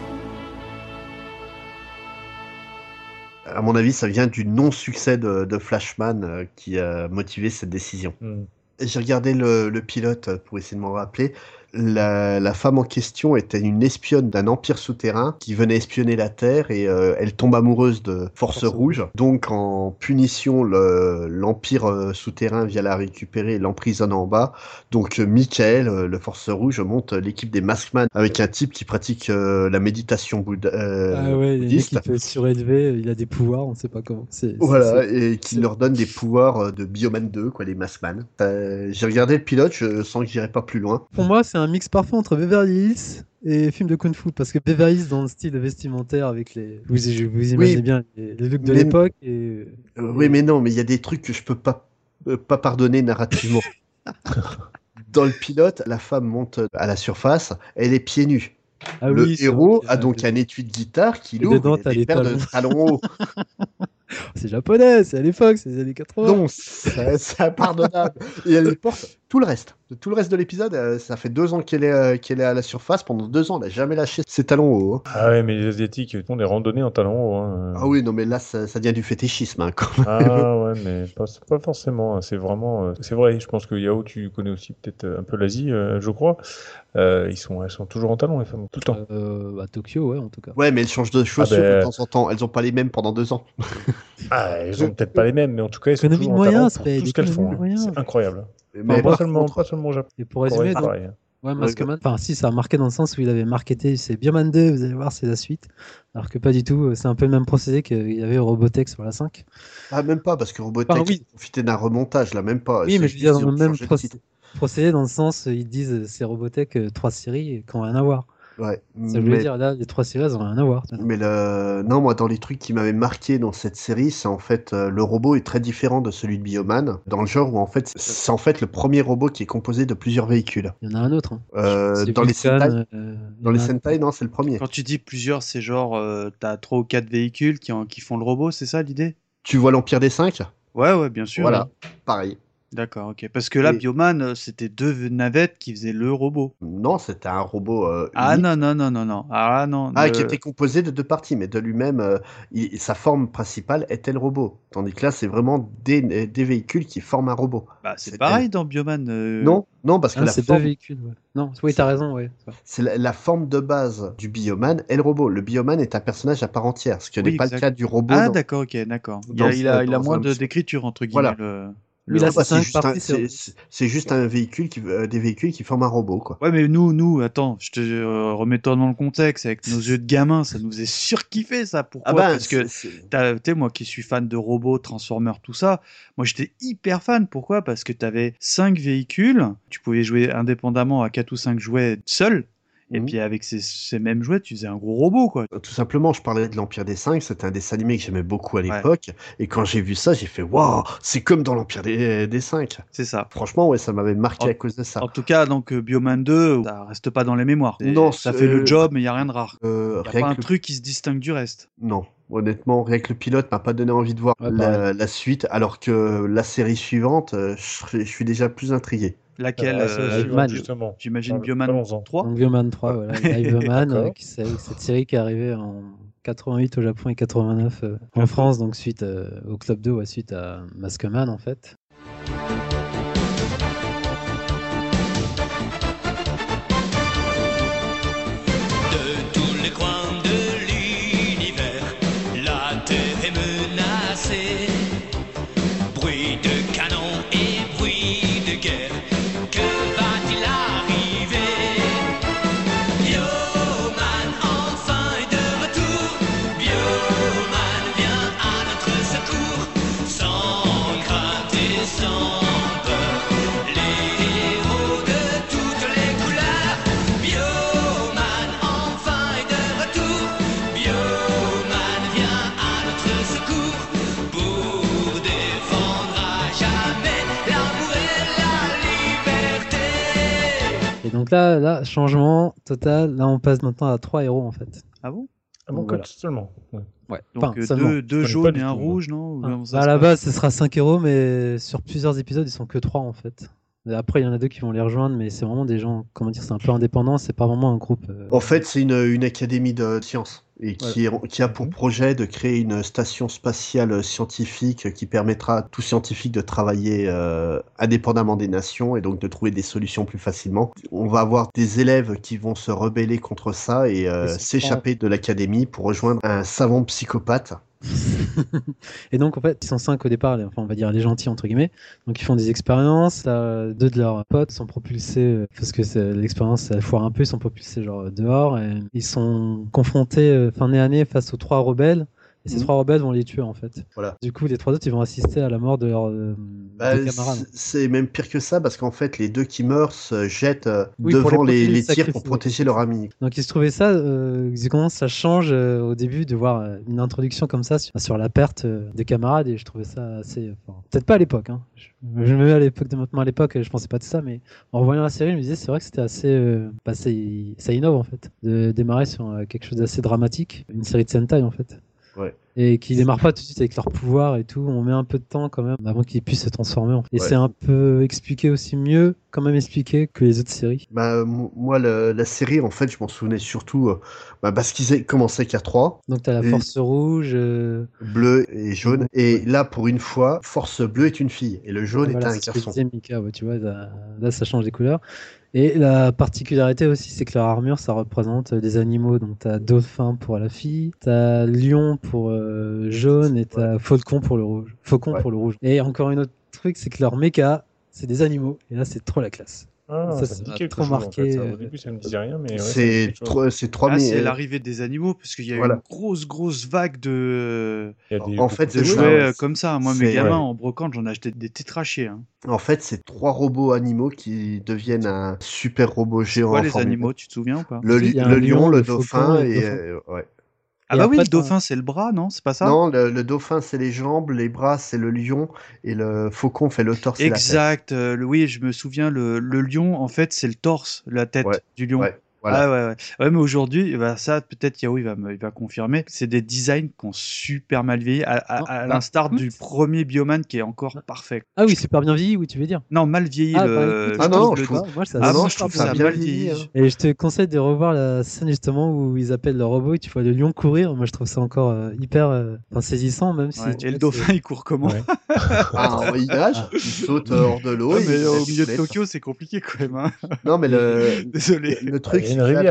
À mon avis, ça vient du non-succès de Flashman qui a motivé cette décision. J'ai regardé le pilote pour essayer de m'en rappeler. La femme en question était une espionne d'un empire souterrain qui venait espionner la Terre et elle tombe amoureuse de Force Rouge. Donc en punition, l'empire souterrain vient la récupérer et l'emprisonne en bas. Donc Michael, le Force Rouge, monte l'équipe des Maskman avec un type qui pratique la méditation bouddhiste. Il fait surélevé, il a des pouvoirs, on ne sait pas comment. Et qui leur donne des pouvoirs de Bioman 2, quoi, les Maskman. J'ai regardé le pilote, je sens que j'irai pas plus loin. Pour moi, c'est un mix parfait entre Beverly Hills et film de Kung Fu, parce que Beverly Hills dans le style vestimentaire avec vous imaginez bien les looks de l'époque. Oui, mais non, mais il y a des trucs que je peux pas pardonner narrativement. Dans le pilote, la femme monte à la surface, elle est pieds nus. Le héros a donc un étui de guitare qui l'ouvre et des paires de talons hauts. C'est japonais, c'est à l'époque, c'est les années 80. Non, c'est impardonnable. Et elle porte tout le reste. Tout le reste de l'épisode, ça fait 2 ans qu'elle est à la surface. Pendant 2 ans, elle n'a jamais lâché ses talons hauts. Hein. Ah ouais, mais les Asiatiques font des randonnées en talons hauts. Hein. Ah oui, non, mais là, ça vient du fétichisme. Hein, quand même. Ah ouais, mais pas forcément. C'est vraiment... c'est vrai, je pense que Yao, tu connais aussi peut-être un peu l'Asie, je crois. Elles sont toujours en talons, les femmes, tout le temps. À Tokyo, ouais, en tout cas. Ouais, mais elles changent de chaussures de temps en temps. Elles n'ont pas les mêmes pendant 2 ans. Ah, elles ont peut-être pas les mêmes, mais en tout cas, elles sont toujours en talons pour tout ce qu'elles font. Hein. C'est incroyable. Mais pas seulement au Japon. Et pour résumer, Ouais, Maskman, enfin si, ça a marqué dans le sens où il avait marketé, c'est Bioman 2, vous allez voir, c'est la suite. Alors que pas du tout, c'est un peu le même procédé qu'il y avait Robotech sur la 5. Ah, même pas, parce que Robotech profitait d'un remontage, là, même pas. Oui, mais je veux dire, dans le même procédé, dans le sens, ils disent c'est Robotech 3 séries qui n'ont rien à voir. Ouais, ça veut dire, là, les 3 séries, elles n'ont rien à voir. Mais non, moi, dans les trucs qui m'avaient marqué dans cette série, c'est en fait, le robot est très différent de celui de Bioman, dans le genre où en fait, c'est en fait le premier robot qui est composé de plusieurs véhicules. Il y en a un autre. Dans les Sentai, non, c'est le premier. Quand tu dis plusieurs, c'est genre, t'as 3 ou 4 véhicules qui font le robot, c'est ça l'idée? Tu vois l'Empire des 5 ? Ouais, bien sûr. Voilà, pareil. D'accord, ok. Parce que là, Bioman, c'était 2 navettes qui faisaient le robot. Non, c'était un robot. Ah non. Ah non. Qui était composé de 2 parties, mais de lui-même, sa forme principale était le robot. Tandis que là, c'est vraiment des véhicules qui forment un robot. Bah, c'est pareil dans Bioman. Non, parce que c'est forme... 2 véhicules. Ouais. Non, oui, t'as raison, ouais. C'est la forme de base du Bioman et le robot. Le Bioman est un personnage à part entière, ce qui n'est pas le cas du robot. Ah d'accord. Il a moins d'écriture entre guillemets. Voilà. Oui, là, c'est juste un véhicule des véhicules qui forment un robot, quoi. Ouais, mais nous, attends, je te remets-toi dans le contexte, avec nos yeux de gamin, ça nous est surkiffé, ça. Pourquoi ? Parce que, tu sais, moi qui suis fan de robots, Transformers, tout ça, moi j'étais hyper fan. Pourquoi ? Parce que t'avais 5 véhicules, tu pouvais jouer indépendamment à 4 ou 5 jouets seul. Et puis avec ces mêmes jouets, tu faisais un gros robot, quoi. Tout simplement, je parlais de l'Empire des 5, c'était un dessin animé que j'aimais beaucoup à l'époque. Ouais. Et quand j'ai vu ça, j'ai fait waouh, c'est comme dans l'Empire des 5. C'est ça. Franchement, ouais, ça m'avait marqué à cause de ça. En tout cas, donc Bioman 2, ça reste pas dans les mémoires. Non, ça fait le job, mais il y a rien de rare. Il y a pas un truc qui se distingue du reste. Non. Honnêtement, rien que le pilote m'a pas donné envie de voir la suite, alors que la série suivante, je suis déjà plus intrigué. Laquelle justement. J'imagine Bioman 3. Donc Bioman 3, voilà. Liveman, c'est cette série qui est arrivée en 88 au Japon et 89 en France, donc suite au Club 2, suite à Maskman en fait. De tous les coins de l'univers, la Terre est menacée. Bruit de canon et bruit de guerre. Donc là, changement total. Là, on passe maintenant à 3 héros en fait. Ah bon ? Ah bon, voilà. Seulement. Ouais. Donc deux jaunes et un rouge, non ? À la base, ce sera 5 héros, mais sur plusieurs épisodes, ils sont que 3 en fait. Et après, il y en a 2 qui vont les rejoindre, mais c'est vraiment des gens, comment dire, c'est un peu indépendant, c'est pas vraiment un groupe. En fait, c'est une académie de sciences et qui a pour projet de créer une station spatiale scientifique qui permettra à tout scientifique de travailler indépendamment des nations et donc de trouver des solutions plus facilement. On va avoir des élèves qui vont se rebeller contre ça et s'échapper de l'académie pour rejoindre un savant psychopathe. Et donc en fait ils sont 5 au départ, on va dire les gentils entre guillemets, donc ils font des expériences, 2 de leurs potes sont propulsés parce que l'expérience elle foire un peu, ils sont propulsés genre dehors et ils sont confrontés fin nez à nez face aux 3 rebelles. Et ces 3 rebelles vont les tuer en fait. Voilà. Du coup, les 3 autres, ils vont assister à la mort de leurs camarades. C'est même pire que ça parce qu'en fait, les 2 qui meurent se jettent devant les tirs pour protéger leur ami. Donc, il se trouvait ça, ça change au début de voir une introduction comme ça sur la perte des camarades et je trouvais ça assez. Peut-être pas à l'époque. Hein. Je me mets à l'époque de maintenant à l'époque, je pensais pas de ça, mais en revoyant la série, je me disais c'est vrai que c'était assez. Ça innove en fait de démarrer sur quelque chose d'assez dramatique, une série de Sentai en fait. Ouais. Et qui démarre pas tout de suite avec leur pouvoir et tout, on met un peu de temps quand même avant qu'ils puissent se transformer. Et c'est un peu expliqué aussi mieux, quand même expliqué que les autres séries. Moi, la série, en fait, je m'en souvenais surtout parce qu'ils commençaient qu'à 3. Donc t'as la Force Rouge, bleu et jaune. Et là, pour une fois, Force Bleue est une fille et le jaune est un garçon. Mika, tu vois, là ça change les couleurs. Et la particularité aussi, c'est que leur armure, ça représente des animaux. Donc t'as dauphin pour la fille, t'as lion pour jaune et t'as faucon pour le rouge. Et encore une autre truc, c'est que leur méca, c'est des animaux. Et là, c'est trop la classe. Ça me dit quelque chose, marqué. En fait. Au début, ça me disait rien, mais c'est 3 c'est l'arrivée des animaux, parce qu'il y a eu une grosse vague de. En fait, de jouets comme ça. Moi, mes gamins en brocante, j'en ai acheté des tétrachiers. Hein. En fait, c'est 3 robots animaux qui deviennent un super robot géant. Quoi les animaux, tu te souviens ou pas? Le lion, le dauphin et ouais. Ah bah oui, le dauphin c'est le bras, non? C'est pas ça? Non, le dauphin c'est les jambes, les bras c'est le lion et le faucon fait le torse et la tête. Exact, oui, je me souviens, le lion en fait c'est le torse, la tête du lion. Ouais. Voilà. Ouais, mais aujourd'hui, ça, peut-être Yao, il va confirmer. C'est des designs qui ont super mal vieilli, à l'instar du premier Bioman qui est encore parfait. Ah oui, super bien vieilli, oui, tu veux dire? Non, mal vieilli. Je trouve ça bien vieilli. Et je te conseille de revoir la scène justement où ils appellent le robot et tu vois le lion courir. Moi, je trouve ça encore hyper saisissant, même si. Et le dauphin, il court comment? Il nage, il saute hors de l'eau. Mais au milieu de Tokyo, c'est compliqué quand même. Hein. Non, mais désolé. Le truc,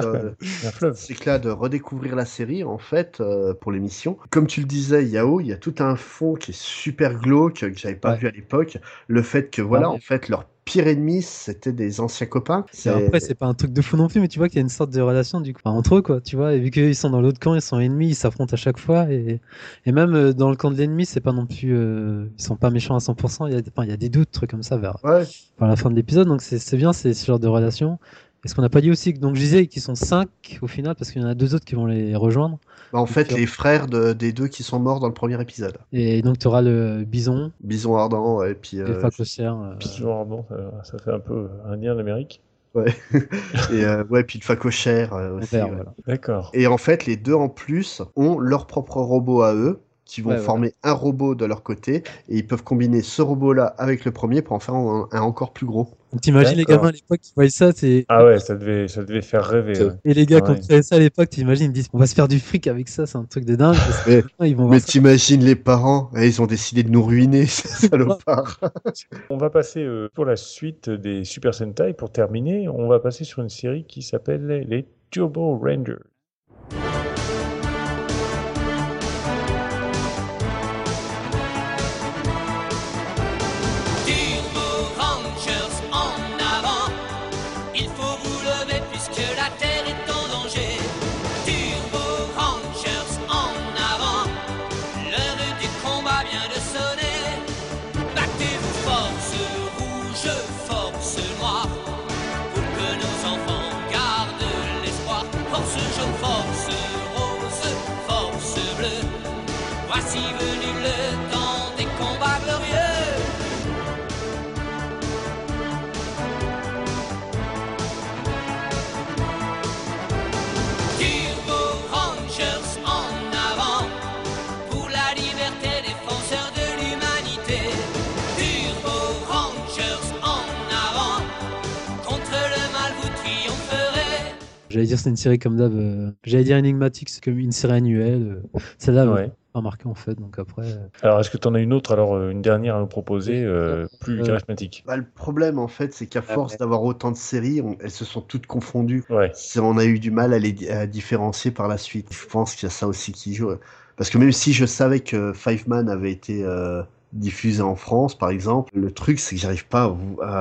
c'est que là, de redécouvrir la série, en fait, pour l'émission. Comme tu le disais, Yao, il y a tout un fond qui est super glauque, que j'avais pas vu à l'époque. Le fait que, en fait, leur pire ennemi, c'était des anciens copains. Après, c'est pas un truc de fou non plus, mais tu vois qu'il y a une sorte de relation du coup entre eux, quoi. Tu vois, et vu qu'ils sont dans l'autre camp, ils sont ennemis, ils s'affrontent à chaque fois, et même dans le camp de l'ennemi, c'est pas non plus, ils sont pas méchants à 100%. Il y a des doutes, trucs comme ça vers la fin de l'épisode. Donc c'est bien, c'est ce genre de relation. Est-ce qu'on n'a pas dit aussi que, donc je disais qu'ils sont 5 au final parce qu'il y en a 2 autres qui vont les rejoindre. En fait, les frères des 2 qui sont morts dans le premier épisode. Et donc tu auras le bison. Bison ardent, et puis. Le phacochère. Bison ardent, ça fait un peu indien d'Amérique. Ouais. Et puis le phacochère aussi. Voilà. D'accord. Et en fait, les 2 en plus ont leur propre robot à eux, qui vont former un robot de leur côté, et ils peuvent combiner ce robot-là avec le premier pour en faire un encore plus gros. T'imagines les gamins à l'époque qui voyaient ça, Ah ouais, ça devait faire rêver. Ouais. Et les gars qui ont créé ça à l'époque, t'imagines, ils disent on va se faire du fric avec ça, c'est un truc de dingue. Mais t'imagines les parents, ils ont décidé de nous ruiner, ces salopards. On va passer pour la suite des Super Sentai. Pour terminer, on va passer sur une série qui s'appelle les Turbo Rangers. J'allais dire c'est une série comme d'hab. J'allais dire énigmatique, c'est comme une série annuelle. Celle-là, pas marqué en fait. Donc après. Alors est-ce que tu en as une autre, une dernière à nous proposer, plus charismatique? Le problème en fait, c'est qu'à force d'avoir autant de séries, elles se sont toutes confondues. Ouais. On a eu du mal à différencier par la suite. Je pense qu'il y a ça aussi qui joue. Parce que même si je savais que Five Man avait été diffusé en France, par exemple, le truc c'est que j'arrive pas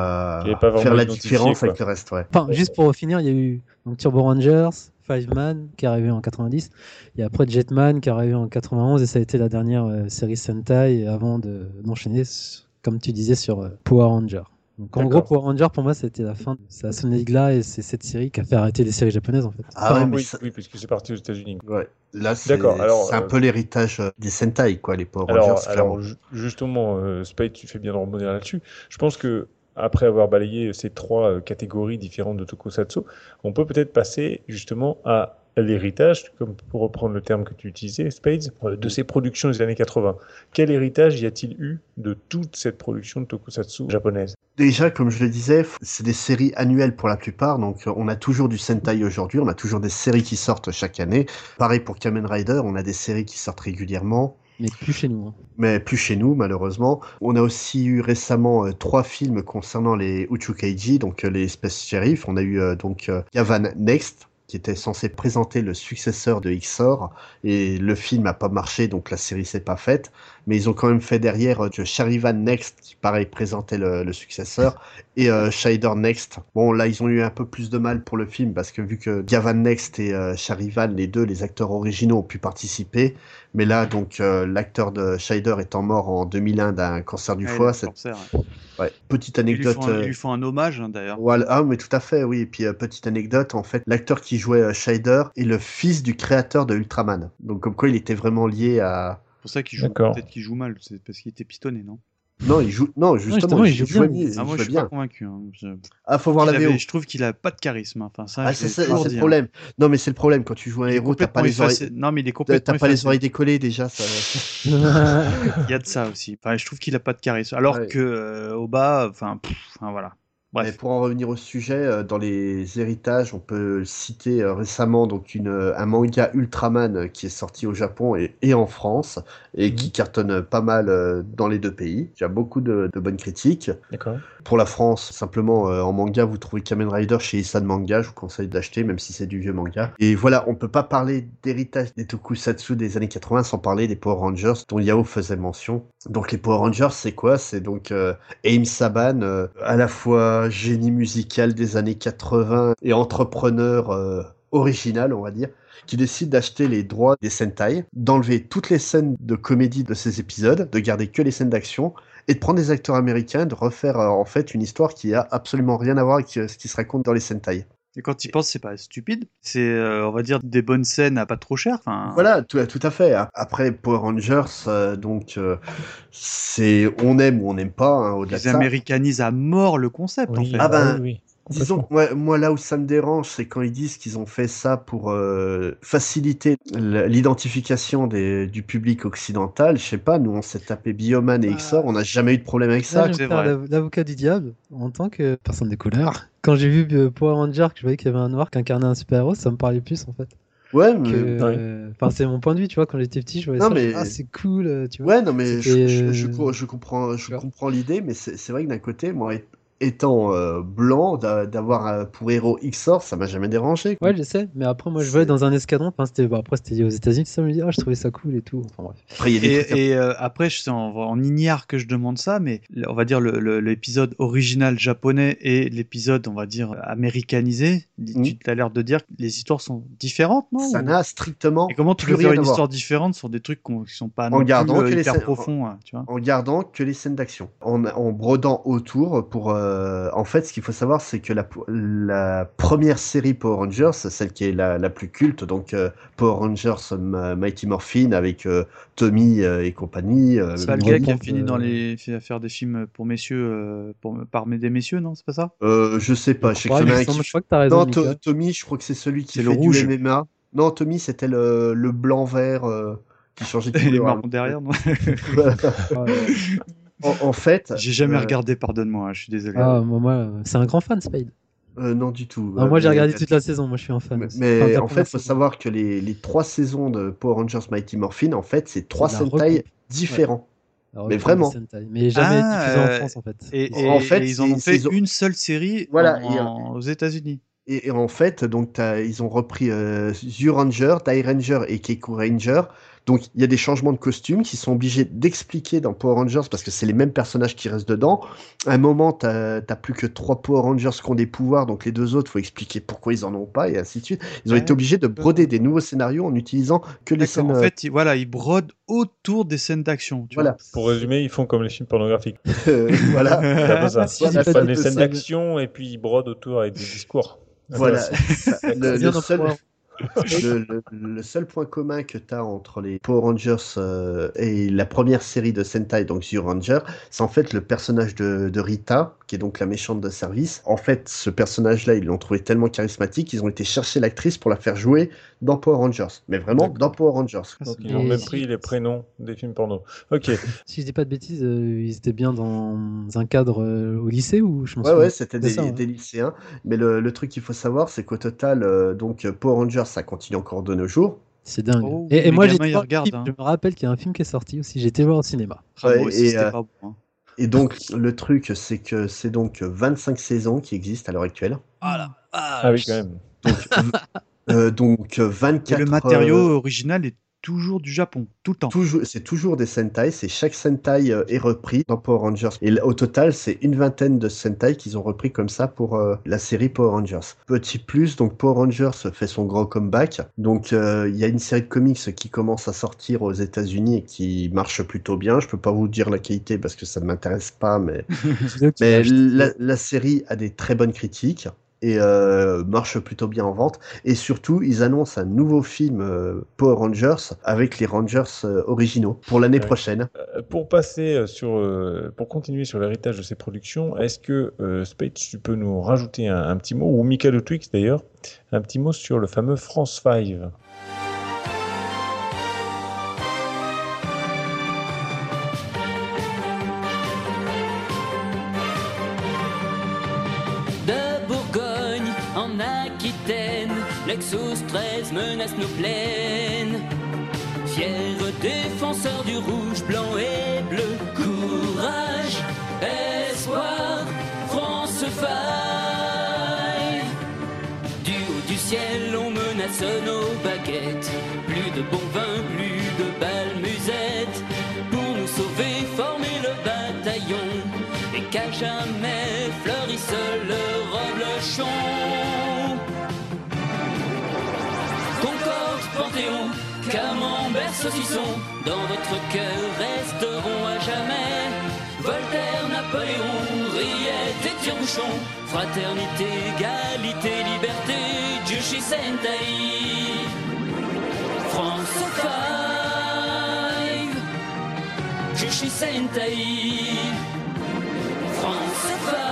à faire la différence avec le reste. Enfin, juste pour finir, il y a eu donc Turbo Rangers, Five Man qui est arrivé en 90, et après Jetman qui est arrivé en 91, et ça a été la dernière série Sentai avant d'enchaîner, comme tu disais, sur Power Ranger. Donc en gros, Power Ranger pour moi c'était la fin. Ça a sonné de là, et c'est cette série qui a fait arrêter les séries japonaises en fait. Oui, puisque c'est parti aux États-Unis. Ouais. Là, c'est un peu l'héritage des Sentai, quoi, les Power Rangers. Alors justement, Spade, tu fais bien de rebondir là-dessus. Je pense que après avoir balayé ces 3 catégories différentes de tokusatsu, on peut peut-être passer justement à l'héritage, comme pour reprendre le terme que tu utilisais, Spades, de ces productions des années 80. Quel héritage y a-t-il eu de toute cette production de tokusatsu japonaise? Déjà, comme je le disais, c'est des séries annuelles pour la plupart, donc on a toujours du Sentai aujourd'hui, on a toujours des séries qui sortent chaque année. Pareil pour Kamen Rider, on a des séries qui sortent régulièrement. Mais plus chez nous. Mais plus chez nous, malheureusement. On a aussi eu récemment 3 films concernant les Uchukeiji, donc les Space Sheriff. On a eu donc Yavan Next, qui était censé présenter le successeur de Xor, et le film a pas marché, donc la série s'est pas faite, mais ils ont quand même fait derrière que Charivan Next, qui pareil présentait le successeur, et Shider Next. Bon, là, ils ont eu un peu plus de mal pour le film, parce que vu que Gavan Next et Charivan, les acteurs originaux, ont pu participer, mais là, donc, l'acteur de Shider étant mort en 2001 d'un cancer du foie, ouais. Petite anecdote. Ils lui font un hommage, hein, d'ailleurs. Voilà. Ah, mais tout à fait, oui. Et puis, petite anecdote, en fait, l'acteur qui jouait Shider est le fils du créateur de Ultraman. Donc, comme quoi, il était vraiment lié à... C'est pour ça qu'il joue, peut-être qu'il joue mal, c'est parce qu'il était pistonné, non? Non, justement, il joue bien. Moi, je suis pas convaincu. Faut voir la VO. Je trouve qu'il a pas de charisme. Enfin, ça, c'est le problème. Non, mais c'est le problème quand tu joues un héros, t'as pas les oreilles. Non, mais il est complètement. T'as pas les oreilles décollées déjà. Ça... Il y a de ça aussi. Enfin, je trouve qu'il a pas de charisme. Alors que au bas, voilà. Bref. Et pour en revenir au sujet, dans les héritages, on peut citer récemment donc un manga Ultraman qui est sorti au Japon et en France et qui cartonne pas mal dans les deux pays. Il y a beaucoup de bonnes critiques. D'accord. Pour la France, simplement en manga, vous trouvez Kamen Rider chez Isan Manga. Je vous conseille d'acheter, même si c'est du vieux manga. Et voilà, on peut pas parler d'héritage des tokusatsu des années 80 sans parler des Power Rangers dont Yao faisait mention. Donc les Power Rangers, c'est quoi? C'est donc Aim Saban, à la fois génie musical des années 80 et entrepreneur original, on va dire, qui décide d'acheter les droits des Sentai, d'enlever toutes les scènes de comédie de ces épisodes, de garder que les scènes d'action, et de prendre des acteurs américains, de refaire en fait une histoire qui a absolument rien à voir avec ce qui se raconte dans les Sentai. Et quand tu y penses, c'est pas stupide. C'est, on va dire, des bonnes scènes à pas trop cher. Enfin... Voilà, tout à fait. Après, Power Rangers, c'est on aime ou on n'aime pas, hein, au-delà de ça. Ils américanisent à mort le concept, en fait. Ah ben, oui. Disons, moi là où ça me dérange, c'est quand ils disent qu'ils ont fait ça pour faciliter l'identification du public occidental. Je sais pas, nous on s'est tapé Bioman et Xor, on n'a jamais eu de problème avec ça. Je vais faire l'avocat du diable en tant que personne des couleurs. Quand j'ai vu Power Ranger, que je voyais qu'il y avait un noir qui incarnait un super-héros, ça me parlait plus en fait. Ouais, mais c'est mon point de vue, tu vois, quand j'étais petit, je voyais ça, c'est cool, tu vois. Ouais, non mais je comprends l'idée, mais c'est vrai que d'un côté, moi étant blanc, d'avoir pour héros Xor, ça m'a jamais dérangé. Ouais, je sais, mais après, moi, je voyais dans un escadron, c'était aux États-Unis, ça me dit, je trouvais ça cool et tout. Enfin, bref. Après, c'est en ignare que je demande ça, mais on va dire l'épisode original japonais et l'épisode, on va dire, américanisé, tu as l'air de dire que les histoires sont différentes, non? Ça n'a strictement. Et comment tu peux faire une histoire différente sur des trucs qui sont pas non plus hyper profonds, tu vois? En gardant que les scènes d'action, en brodant autour pour en fait, ce qu'il faut savoir, c'est que la première série Power Rangers, celle qui est la plus culte, donc Power Rangers Mighty Morphin avec Tommy et compagnie. C'est pas le gars qui a fini à faire des films pour messieurs, par des messieurs, non? C'est pas ça? Je sais pas. Je crois que t'as raison. Non, Tommy, je crois que c'est celui qui fait le rouge. du MMA. Non, Tommy, c'était le blanc-vert qui changeait de couleur. Les marrons derrière, non? En fait, j'ai jamais regardé, pardonne-moi, je suis désolé. Ah, moi, c'est un grand fan, Spade. Non, du tout. Moi, j'ai regardé toute la saison, moi, je suis un fan. Mais en fait, il faut savoir que les 3 saisons de Power Rangers Mighty Morphin, en fait, c'est 3 Sentai différents. Ouais. Mais vraiment. Mais jamais diffusé en France, en fait. Et en fait, ils en ont fait une seule série aux États-Unis. Et en fait, donc, ils ont repris Zyuranger, Die Ranger et Keiko Ranger. Donc, il y a des changements de costumes qui sont obligés d'expliquer dans Power Rangers parce que c'est les mêmes personnages qui restent dedans. À un moment, t'as plus que 3 Power Rangers qui ont des pouvoirs, donc les 2 autres, faut expliquer pourquoi ils en ont pas et ainsi de suite. Ils ont été obligés de broder des nouveaux scénarios en utilisant que les scènes. En fait, ils brodent autour des scènes d'action. Voilà. Pour résumer, ils font comme les films pornographiques. Voilà. Des scènes d'action et puis ils brodent autour avec des discours. Voilà. Le seul point commun que tu as entre les Power Rangers et la première série de Sentai, donc Zyuranger, c'est en fait le personnage de Rita, qui est donc la méchante de service. En fait, ce personnage-là, ils l'ont trouvé tellement charismatique qu'ils ont été chercher l'actrice pour la faire jouer dans Power Rangers. Mais vraiment dans Power Rangers. Donc, ils ont même pris les prénoms des films porno. Ok. Si je dis pas de bêtises, ils étaient bien dans un cadre au lycée ou je pense Ouais, c'était des lycéens. Mais le truc qu'il faut savoir, c'est qu'au total, donc Power Rangers, ça continue encore de nos jours. C'est dingue. Et moi, je me rappelle qu'il y a un film qui est sorti aussi. J'étais voir au cinéma. Et donc, le truc, c'est que c'est donc 25 saisons qui existent à l'heure actuelle. Ah oui, quand même. Donc, Donc 24. Et le matériau original est toujours du Japon, tout le temps. C'est toujours des Sentai, chaque Sentai est repris dans Power Rangers. Et au total, c'est une vingtaine de Sentai qu'ils ont repris comme ça pour la série Power Rangers. Petit plus, donc Power Rangers fait son grand comeback. Donc il y a une série de comics qui commence à sortir aux États-Unis et qui marche plutôt bien. Je peux pas vous dire la qualité parce que ça ne m'intéresse pas, mais la série a des très bonnes critiques. Et marche plutôt bien en vente. Et surtout, ils annoncent un nouveau film Power Rangers avec les Rangers originaux pour l'année prochaine. Pour continuer sur l'héritage de ces productions, est-ce que Spade, tu peux nous rajouter un petit mot, ou Michael ou Twix d'ailleurs, un petit mot sur le fameux France 5? Lexus 13 menace nos plaines. Fiers défenseurs du rouge, blanc et bleu. Courage, espoir, France 5. Du haut du ciel, on menace nos baguettes. Plus de bon vin, plus de balles musettes. Pour nous sauver, former le bataillon. Et qu'à jamais fleurisse le reblochon. Panthéon, Camembert, saucisson, dans votre cœur resteront à jamais. Voltaire, Napoléon, Riette et Tire-Bouchon, fraternité, égalité, liberté, Jushi Sentai. France 5, Jushi Sentai. France 5.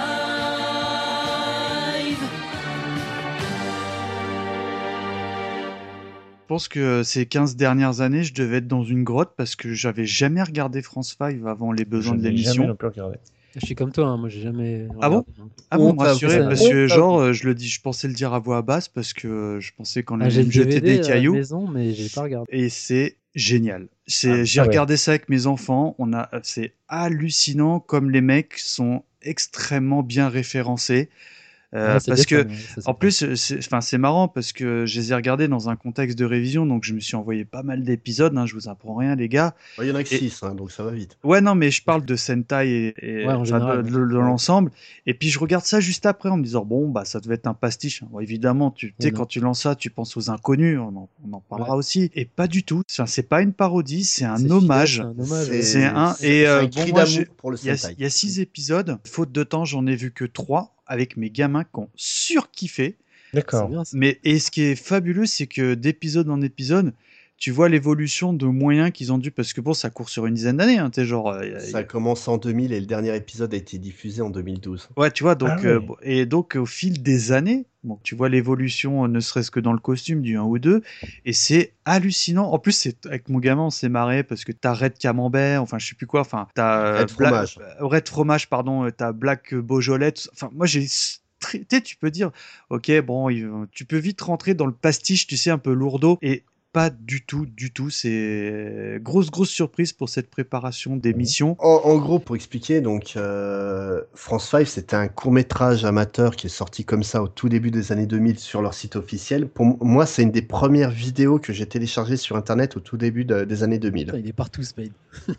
Je pense que ces 15 dernières années, je devais être dans une grotte parce que j'avais jamais regardé France 5 avant les besoins de l'émission. Jamais non plus regardé. Je suis comme toi, hein, moi j'ai jamais. Ah bon? Ah bon, me rassurez, parce que genre, je pensais le dire à voix basse parce que je pensais qu'on allait me jeter des cailloux. Maison, mais j'ai pas regardé. Et c'est génial. J'ai regardé ça avec mes enfants. C'est hallucinant comme les mecs sont extrêmement bien référencés. Parce que, en plus, c'est marrant parce que je les ai regardés dans un contexte de révision, donc je me suis envoyé pas mal d'épisodes. Je vous apprends rien, les gars. Il y en a que 6, donc ça va vite. Ouais, non, mais je parle de Sentai et de l'ensemble. Et puis je regarde ça juste après en me disant bon, bah ça devait être un pastiche. Bon, évidemment, tu sais, quand tu lances ça, tu penses aux inconnus. On en parlera aussi. Et pas du tout. C'est pas une parodie, c'est un hommage. C'est un cri d'amour pour le Sentai. Il y a 6 épisodes. Faute de temps, j'en ai vu que 3. Avec mes gamins qui ont surkiffé. D'accord. Et ce qui est fabuleux, c'est que d'épisode en épisode, tu vois l'évolution de moyens qu'ils ont dû, parce que bon, ça court sur une dizaine d'années, hein, ça commence en 2000 et le dernier épisode a été diffusé en 2012. Ouais, tu vois, donc, et donc au fil des années, bon, tu vois l'évolution, ne serait-ce que dans le costume du 1 ou 2, et c'est hallucinant. En plus, avec mon gamin, on s'est marré parce que t'as Red Camembert, enfin, je sais plus quoi, enfin, t'as Red Fromage, pardon, t'as Black Beaujolais, enfin, moi, tu peux dire, ok, bon, tu peux vite rentrer dans le pastiche, tu sais, un peu lourdeau, et pas du tout. C'est grosse surprise pour cette préparation d'émission. En gros, pour expliquer, donc France 5, c'était un court-métrage amateur qui est sorti comme ça au tout début des années 2000 sur leur site officiel. Pour moi, c'est une des premières vidéos que j'ai téléchargées sur Internet au tout début des années 2000. Il est partout, Spade.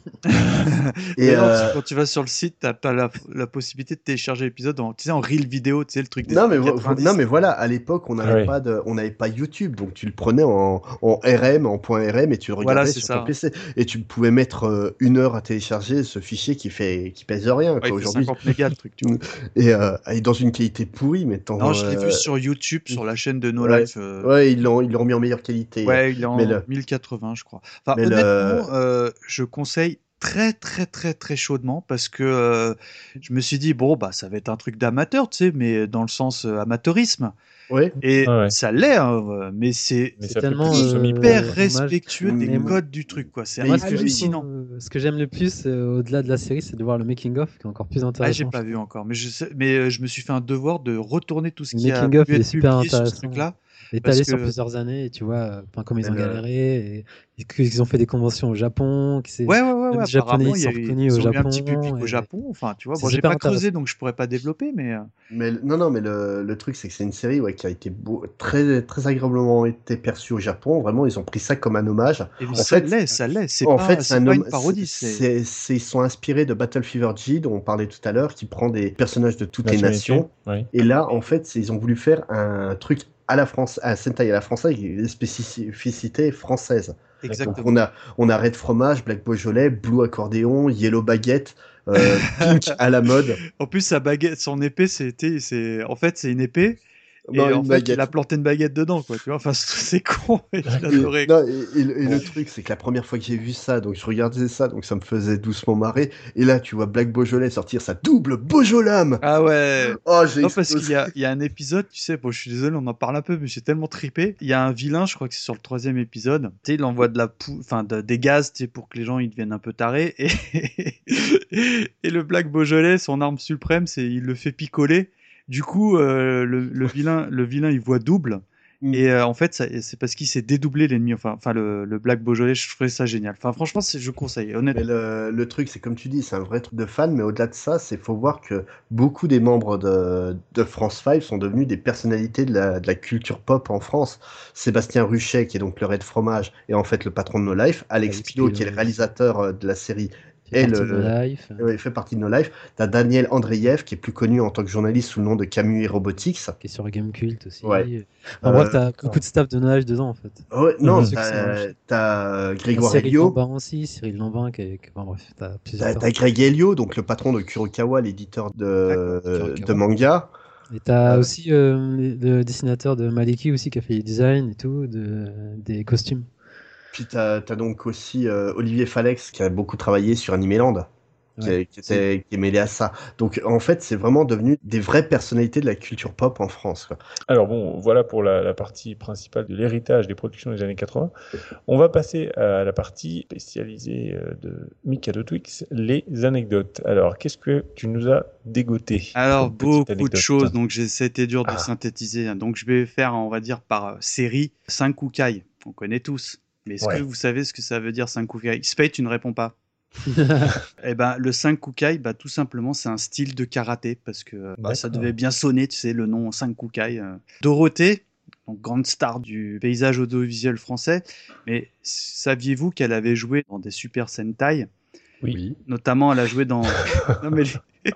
Et quand tu vas sur le site, t'as pas la possibilité de télécharger l'épisode en real vidéo, tu sais, le truc des années 90. Non, mais voilà, à l'époque, on n'avait pas YouTube, donc tu le prenais en RM, en .rm, et tu le regardais sur ton PC. Et tu pouvais mettre 1 heure à télécharger ce fichier qui pèse rien. Ouais, aujourd'hui. 50 mégas le truc. Tu vois. Et dans une qualité pourrie, mais non, je l'ai vu sur YouTube, sur la chaîne de No Life. Ouais, ils l'ont mis en meilleure qualité. Ouais, il est en 1080, je crois. Enfin, honnêtement, je conseille très chaudement parce que je me suis dit bon bah ça va être un truc d'amateur, tu sais, mais dans le sens amateurisme. Ouais. Et ça l'est, hein, mais c'est tellement hyper respectueux des codes du truc, quoi. C'est hallucinant. Ce que j'aime le plus, au-delà de la série, c'est de voir le making of, qui est encore plus intéressant. J'ai pas vu encore, mais je me suis fait un devoir de retourner tout ce qui a pu être publié sur ce truc-là. Étalé sur plusieurs années, et tu vois, comme ils ont galéré, et qu'ils ont fait des conventions au Japon, les Japonais sont reconnus au Japon. Ils ont eu un petit Japon. public au Japon, enfin, tu vois. Bon, j'ai pas creusé, donc je pourrais pas développer, mais. Mais le truc, c'est que c'est une série qui a été très, très agréablement été perçue au Japon. Vraiment, ils ont pris ça comme un hommage. Et ça l'est. C'est pas une parodie. Ils sont inspirés de Battle Fever G, dont on parlait tout à l'heure, qui prend des personnages de toutes les nations. Oui. Et là, en fait, ils ont voulu faire un truc à la France, un Sentai à la française, avec des spécificités françaises. Exactement. Donc on a Red Fromage, Black Beaujolais, Blue Accordéon, Yellow Baguette, Pink à la mode. En plus, sa baguette, son épée, c'est une épée. Non, et en fait, il a planté une baguette dedans, quoi. Tu vois, enfin, c'est con. Et le truc, c'est que la première fois que j'ai vu ça, donc je regardais ça, donc ça me faisait doucement marrer. Et là, tu vois Black Beaujolais sortir sa double Beaujolame. Ah ouais. Oh, parce qu'il y a un épisode, tu sais, bon, je suis désolé, on en parle un peu, mais j'ai tellement trippé. Il y a un vilain, je crois que c'est sur le 3e épisode. Tu sais, il envoie des gaz, tu sais, pour que les gens ils deviennent un peu tarés. Et le Black Beaujolais, son arme suprême, il le fait picoler. Du coup, le vilain, il voit double. Et en fait, c'est parce qu'il s'est dédoublé l'ennemi. Enfin, le Black Beaujolais, je trouvais ça génial. Enfin, franchement, je conseille, honnêtement. Mais le truc, c'est comme tu dis, c'est un vrai truc de fan. Mais au-delà de ça, faut voir que beaucoup des membres de France 5 sont devenus des personnalités de la culture pop en France. Sébastien Ruchet, qui est donc le Red Fromage, et en fait le patron de No Life. Alex Pilot, qui est le réalisateur de la série. Il fait partie de No Life. T'as Daniel Andreev, qui est plus connu en tant que journaliste sous le nom de Camus et Robotics. Qui est sur Gamecult aussi. Ouais. En bref, t'as beaucoup de staff de No Life dedans, en fait. Ouais, non, t'as Grégoire Elio. Cyril Lambin, enfin, bref, t'as plusieurs. T'as Greg Elio, donc le patron de Kurokawa, l'éditeur de manga. Et t'as aussi le dessinateur de Maliki aussi, qui a fait les designs et tout, des costumes. Puis t'as donc aussi Olivier Falex qui a beaucoup travaillé sur Animeland, qui est mêlé à ça. Donc en fait, c'est vraiment devenu des vraies personnalités de la culture pop en France, quoi. Alors bon, voilà pour la partie principale de l'héritage des productions des années 80. On va passer à la partie spécialisée de Mikado Twix, les anecdotes. Alors, qu'est-ce que tu nous as dégoté? Alors, beaucoup de choses, donc c'était dur de synthétiser. Donc je vais faire, on va dire, par série, Senkukai, on connaît tous. Mais est-ce que vous savez ce que ça veut dire Senkukai? Spade, tu ne réponds pas. Eh ben, le Senkukai, tout simplement, c'est un style de karaté parce que ça devait bien sonner, tu sais, le nom Senkukai. Dorothée, donc grande star du paysage audiovisuel français, mais saviez-vous qu'elle avait joué dans des Super Sentai? Oui. Notamment, elle a joué dans. Non, mais...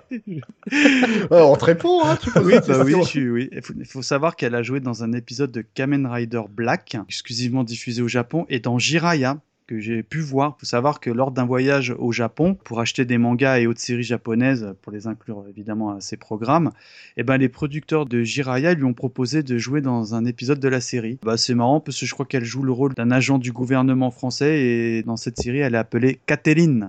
on te répond, hein, tu peux. Oui. Il faut savoir qu'elle a joué dans un épisode de Kamen Rider Black, exclusivement diffusé au Japon, et dans Jiraiya, que j'ai pu voir. Il faut savoir que lors d'un voyage au Japon, pour acheter des mangas et autres séries japonaises, pour les inclure évidemment à ses programmes, les producteurs de Jiraiya lui ont proposé de jouer dans un épisode de la série. C'est marrant parce que je crois qu'elle joue le rôle d'un agent du gouvernement français, et dans cette série, elle est appelée Catherine.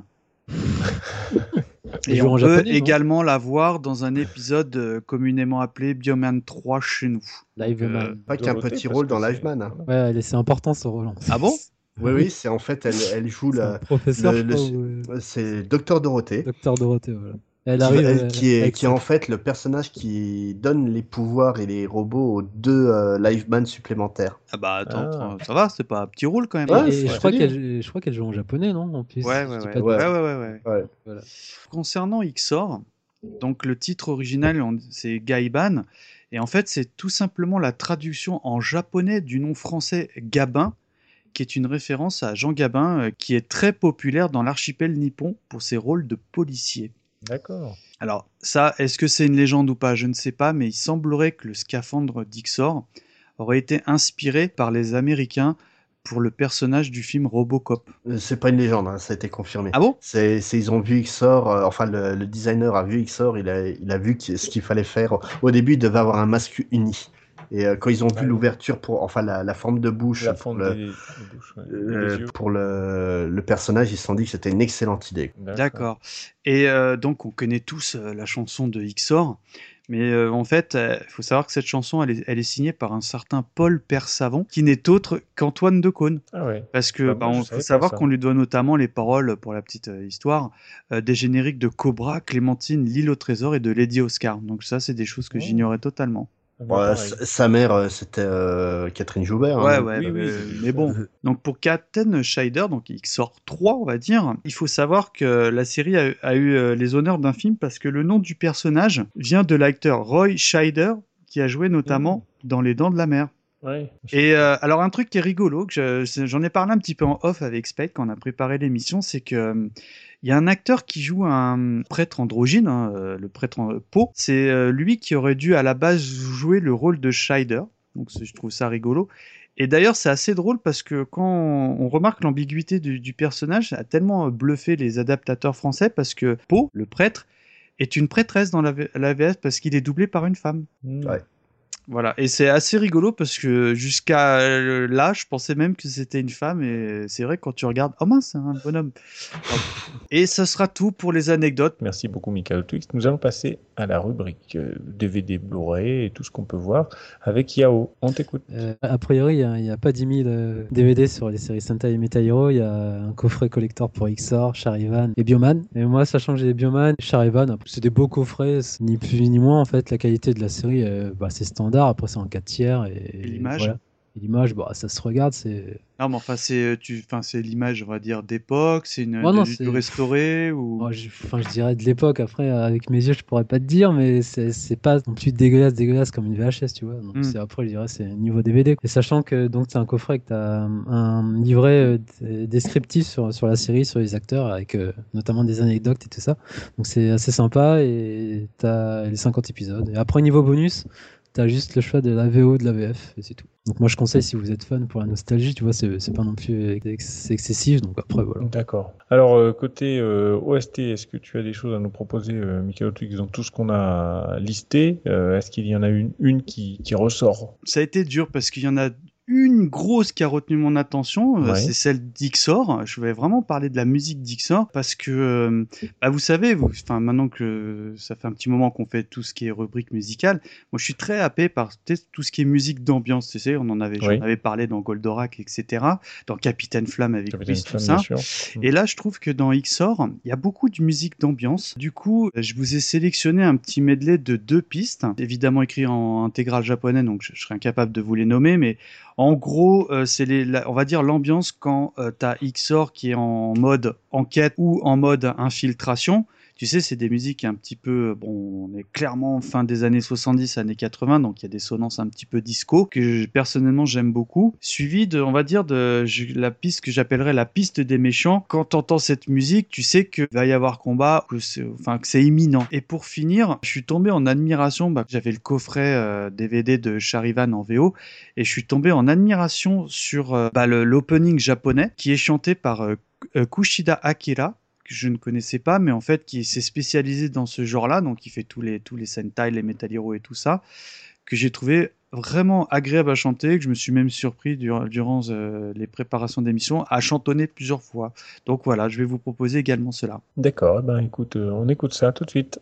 Et on peut également la voir dans un épisode communément appelé Bioman 3 chez nous. Liveman. Pas qu'un petit rôle dans Liveman. Hein. Ouais, c'est important ce rôle. Ah bon? Oui, c'est en fait, elle joue professeur. C'est Docteur Dorothée. Docteur Dorothée, voilà. Qui est en fait le personnage qui donne les pouvoirs et les robots aux 2 Liveman supplémentaires. Attends, ça va, c'est pas un petit rôle quand même. Ouais, je crois qu'elle joue en japonais, non? En plus. Ouais. Voilà. Concernant Xor, donc le titre original c'est Gaiban, et en fait c'est tout simplement la traduction en japonais du nom français Gabin, qui est une référence à Jean Gabin, qui est très populaire dans l'archipel nippon pour ses rôles de policier. D'accord. Alors ça, est-ce que c'est une légende ou pas? Je ne sais pas, mais il semblerait que le scaphandre d'Xor aurait été inspiré par les Américains pour le personnage du film Robocop. C'est pas une légende, hein, ça a été confirmé. Ah bon? Ils ont vu Xor, le designer a vu Xor, il a vu ce qu'il fallait faire. Au début, il devait avoir un masque uni. Et quand ils ont vu l'ouverture la forme de bouche pour le personnage, ils se sont dit que c'était une excellente idée. D'accord. Et donc on connaît tous la chanson de Xor, mais en fait, il faut savoir que cette chanson, elle est signée par un certain Paul Persavant, qui n'est autre qu'Antoine Decaune. Ah ouais. Parce que faut savoir qu'on lui doit notamment les paroles, pour la petite histoire, des génériques de Cobra, Clémentine, L'île au trésor et de Lady Oscar. Donc ça, c'est des choses que j'ignorais totalement. Sa mère, c'était Catherine Joubert. Ouais, mais bon. Donc pour Katen Schneider, donc XOR 3, on va dire, il faut savoir que la série a eu les honneurs d'un film parce que le nom du personnage vient de l'acteur Roy Scheider, qui a joué notamment dans Les Dents de la Mer. Ouais. Et alors un truc qui est rigolo, que j'en ai parlé un petit peu en off avec Spade quand on a préparé l'émission, c'est que il y a un acteur qui joue un prêtre androgyne, le prêtre Poe. C'est lui qui aurait dû à la base jouer le rôle de Scheider. Donc je trouve ça rigolo. Et d'ailleurs c'est assez drôle parce que quand on remarque l'ambiguïté du personnage, ça a tellement bluffé les adaptateurs français parce que Poe, le prêtre, est une prêtresse dans la VF parce qu'il est doublé par une femme. Ouais. Voilà, et c'est assez rigolo parce que jusqu'à là, je pensais même que c'était une femme et c'est vrai que quand tu regardes, oh mince, c'est un bonhomme. Et ça sera tout pour les anecdotes. Merci beaucoup Michael Twix. Nous allons passer à la rubrique DVD Blu-ray et tout ce qu'on peut voir avec Yao. On t'écoute. A priori, il n'y a pas 10 000 DVD sur les séries Sentai et Metal Hero. Il y a un coffret collector pour XOR, Charivan et Bioman. Et moi, sachant que j'ai Bioman, Charivan, c'est des beaux coffrets, ni plus ni moins en fait. La qualité de la série, c'est standard. Après, c'est en 4 tiers. Et l'image voilà. Et l'image, ça se regarde. Non, mais enfin, c'est l'image, on va dire, d'époque. C'est une du restauré ou... je dirais de l'époque. Après, avec mes yeux, je pourrais pas te dire, mais c'est pas non plus dégueulasse comme une VHS, tu vois. Donc, après, je dirais c'est niveau DVD. Et sachant que donc c'est un coffret que tu as un livret descriptif sur la série, sur les acteurs, avec notamment des anecdotes et tout ça. Donc, c'est assez sympa et tu as les 50 épisodes. Et après, niveau bonus, t'as juste le choix de la VO, de la VF, et c'est tout. Donc moi je conseille, si vous êtes fan pour la nostalgie, tu vois, c'est pas non plus excessif, donc après voilà. D'accord. Alors côté OST, est-ce que tu as des choses à nous proposer, Michael Twix, dans tout ce qu'on a listé? Est-ce qu'il y en a une qui ressort? Ça a été dur parce qu'il y en a une grosse qui a retenu mon attention, c'est celle d'XOR. Je vais vraiment parler de la musique d'XOR parce que, vous savez, maintenant que ça fait un petit moment qu'on fait tout ce qui est rubrique musicale, moi je suis très happé par tout ce qui est musique d'ambiance. Tu sais, j'en avais parlé dans Goldorak, etc., dans Capitaine Flamme avec Chris, tout ça. Et là, je trouve que dans XOR, il y a beaucoup de musique d'ambiance. Du coup, je vous ai sélectionné un petit medley de 2 pistes, évidemment écrit en intégral japonais, donc je serais incapable de vous les nommer, mais en gros, c'est on va dire l'ambiance quand t'as XOR qui est en mode enquête ou en mode infiltration. Tu sais, c'est des musiques un petit peu... Bon, on est clairement fin des années 70, années 80, donc il y a des sonances un petit peu disco, que personnellement j'aime beaucoup. Suivi de, on va dire, la piste que j'appellerais la piste des méchants. Quand t'entends cette musique, tu sais qu'il va y avoir combat, que c'est imminent. Et pour finir, je suis tombé en admiration, j'avais le coffret DVD de Charivan en VO, et je suis tombé en admiration sur l'opening japonais, qui est chanté par Kushida Akira, que je ne connaissais pas, mais en fait qui s'est spécialisé dans ce genre-là, donc il fait tous les Sentai, les Metal Hero et tout ça, que j'ai trouvé vraiment agréable à chanter, que je me suis même surpris durant les préparations d'émissions à chantonner plusieurs fois. Donc voilà, je vais vous proposer également cela. D'accord, écoute, on écoute ça tout de suite.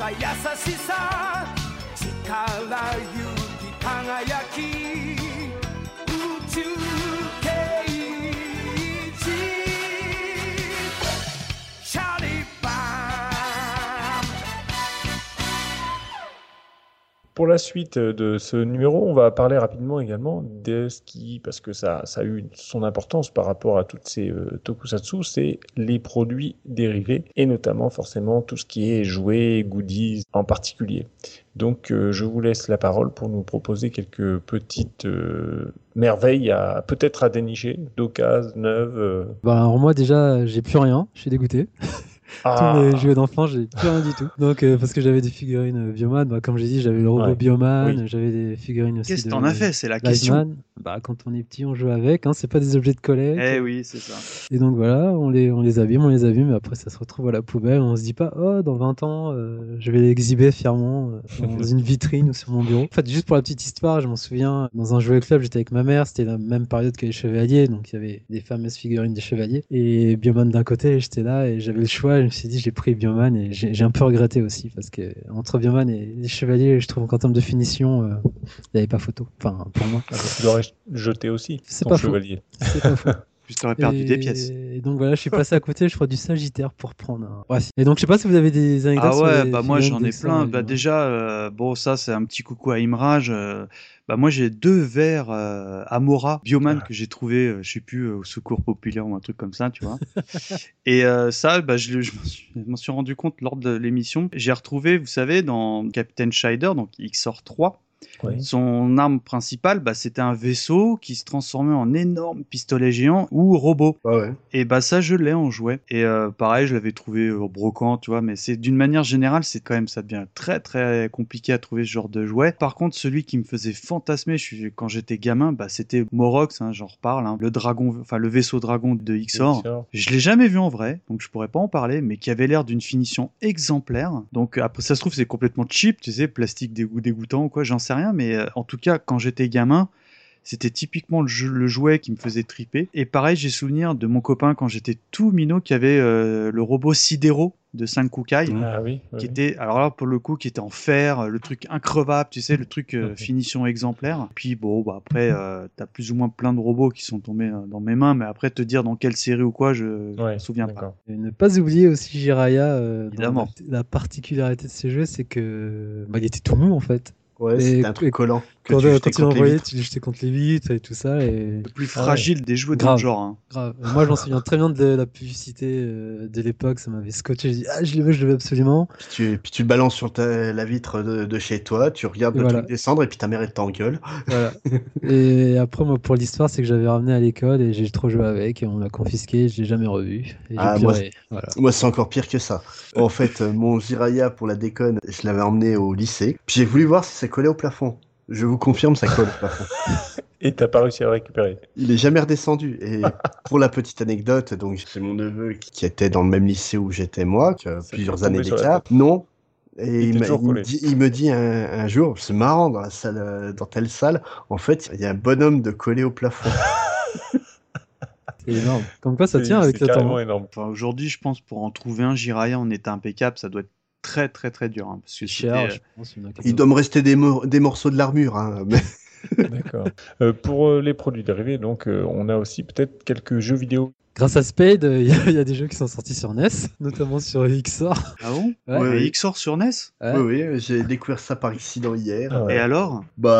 さ優しさ力ゆき輝き宇宙刑事シャリバン。 Pour la suite de ce numéro, on va parler rapidement également de ce qui, parce que ça a eu son importance par rapport à toutes ces tokusatsu, c'est les produits dérivés, et notamment forcément tout ce qui est jouets, goodies en particulier. Donc je vous laisse la parole pour nous proposer quelques petites merveilles peut-être à dénicher, d'occasion, neuves. Alors moi déjà, j'ai plus rien, je suis dégoûté. Tous les jouets d'enfants, j'ai plus rien du tout. Donc, parce que j'avais des figurines Bioman, comme j'ai dit, j'avais le robot Bioman, j'avais des figurines aussi. Qu'est-ce que t'en as fait? C'est la question. Quand on est petit, on joue avec, c'est pas des objets de collecte. Eh oui, c'est ça. Et donc voilà, on les abîme, mais après ça se retrouve à la poubelle. On se dit pas, dans 20 ans, je vais l'exhiber fièrement dans une vitrine ou sur mon bureau. En fait, juste pour la petite histoire, je m'en souviens, dans un jouet club, j'étais avec ma mère, c'était la même période que les Chevaliers, donc il y avait des fameuses figurines des Chevaliers. Et Bioman d'un côté, j'étais là et j'avais le choix. Je me suis dit, j'ai pris Bioman et j'ai un peu regretté aussi parce que entre Bioman et les Chevaliers, je trouve qu'en termes de finition, il n'y avait pas photo. Enfin, pour moi. Tu l'aurais jeté aussi, c'est pas Chevalier. C'est pas faux. Juste t'aurais perdu des pièces. Et donc voilà, je suis passé à côté, je crois, du Sagittaire pour prendre un. Ouais. Et donc je sais pas si vous avez des anecdotes. Ah ouais, moi j'en ai plein. Déjà, ça c'est un petit coucou à Imraj. Moi j'ai 2 verres Amora Bioman que j'ai trouvé, je sais plus, au Secours Populaire ou un truc comme ça, tu vois. Et ça, je m'en suis rendu compte lors de l'émission. J'ai retrouvé, vous savez, dans Captain Scheider, donc XOR 3. Oui. Son arme principale, c'était un vaisseau qui se transformait en énorme pistolet géant ou robot. Ah ouais. Et ça, je l'ai en jouet. Et pareil, je l'avais trouvé au brocante, tu vois. Mais c'est d'une manière générale, c'est quand même, ça devient très très compliqué à trouver ce genre de jouet. Par contre, celui qui me faisait fantasmer quand j'étais gamin, c'était Morox, j'en reparle, le dragon, le vaisseau dragon de XOR. Je l'ai jamais vu en vrai, donc je pourrais pas en parler, mais qui avait l'air d'une finition exemplaire. Donc après, ça se trouve, c'est complètement cheap, tu sais, plastique dégoûtant ou quoi, j'en sais rien, mais en tout cas, quand j'étais gamin, c'était typiquement le jouet qui me faisait triper. Et pareil, j'ai souvenir de mon copain quand j'étais tout minot qui avait le robot Sidero de Sankukai, qui était, alors là pour le coup, qui était en fer, le truc increvable, tu sais, le truc finition exemplaire. Puis après, t'as plus ou moins plein de robots qui sont tombés dans mes mains, mais après te dire dans quelle série ou quoi, je me souviens pas. Et ne pas oublier aussi Jiraiya, évidemment. La particularité de ces jeux, c'est que il était tout mou en fait. Ouais, c'était un truc collant. Quand tu l'envoyais, tu le jetais contre les vitres et tout ça. Et... Le plus fragile des jouets de genre. Grave. Moi, j'en souviens très bien de la publicité de l'époque. Ça m'avait scotché. Je dis, je le veux absolument. Puis tu le balances sur la vitre de chez toi, tu regardes le truc descendre et puis ta mère, elle t'engueule. Voilà. Et après, moi, pour l'histoire, c'est que j'avais ramené à l'école et j'ai trop joué avec et on l'a confisqué. Je l'ai jamais revu. Et moi, c'est encore pire que ça. En fait, mon Jiraiya, pour la déconne, je l'avais emmené au lycée. Puis j'ai voulu voir si ça collait au plafond. Je vous confirme, ça colle au plafond. Et t'as pas réussi à le récupérer. Il est jamais redescendu. Et pour la petite anecdote, donc c'est mon neveu qui était dans le même lycée où j'étais moi, plusieurs années d'écart. Non. Et il me dit un jour, c'est marrant, dans telle salle, en fait, il y a un bonhomme de collé au plafond. C'est énorme. Comme quoi ça tient avec le temps. Énorme. Enfin, aujourd'hui, je pense, pour en trouver un Jiraiya en état impeccable, ça doit être très très très dur, parce que cher, je pense. Il doit me rester des morceaux de l'armure, mais... D'accord. Pour les produits dérivés, donc on a aussi peut-être quelques jeux vidéo. Grâce à Spade, il y a des jeux qui sont sortis sur NES, notamment sur XOR. Ah bon? Ouais. XOR sur NES? Oui, j'ai découvert ça par accident hier. Et alors?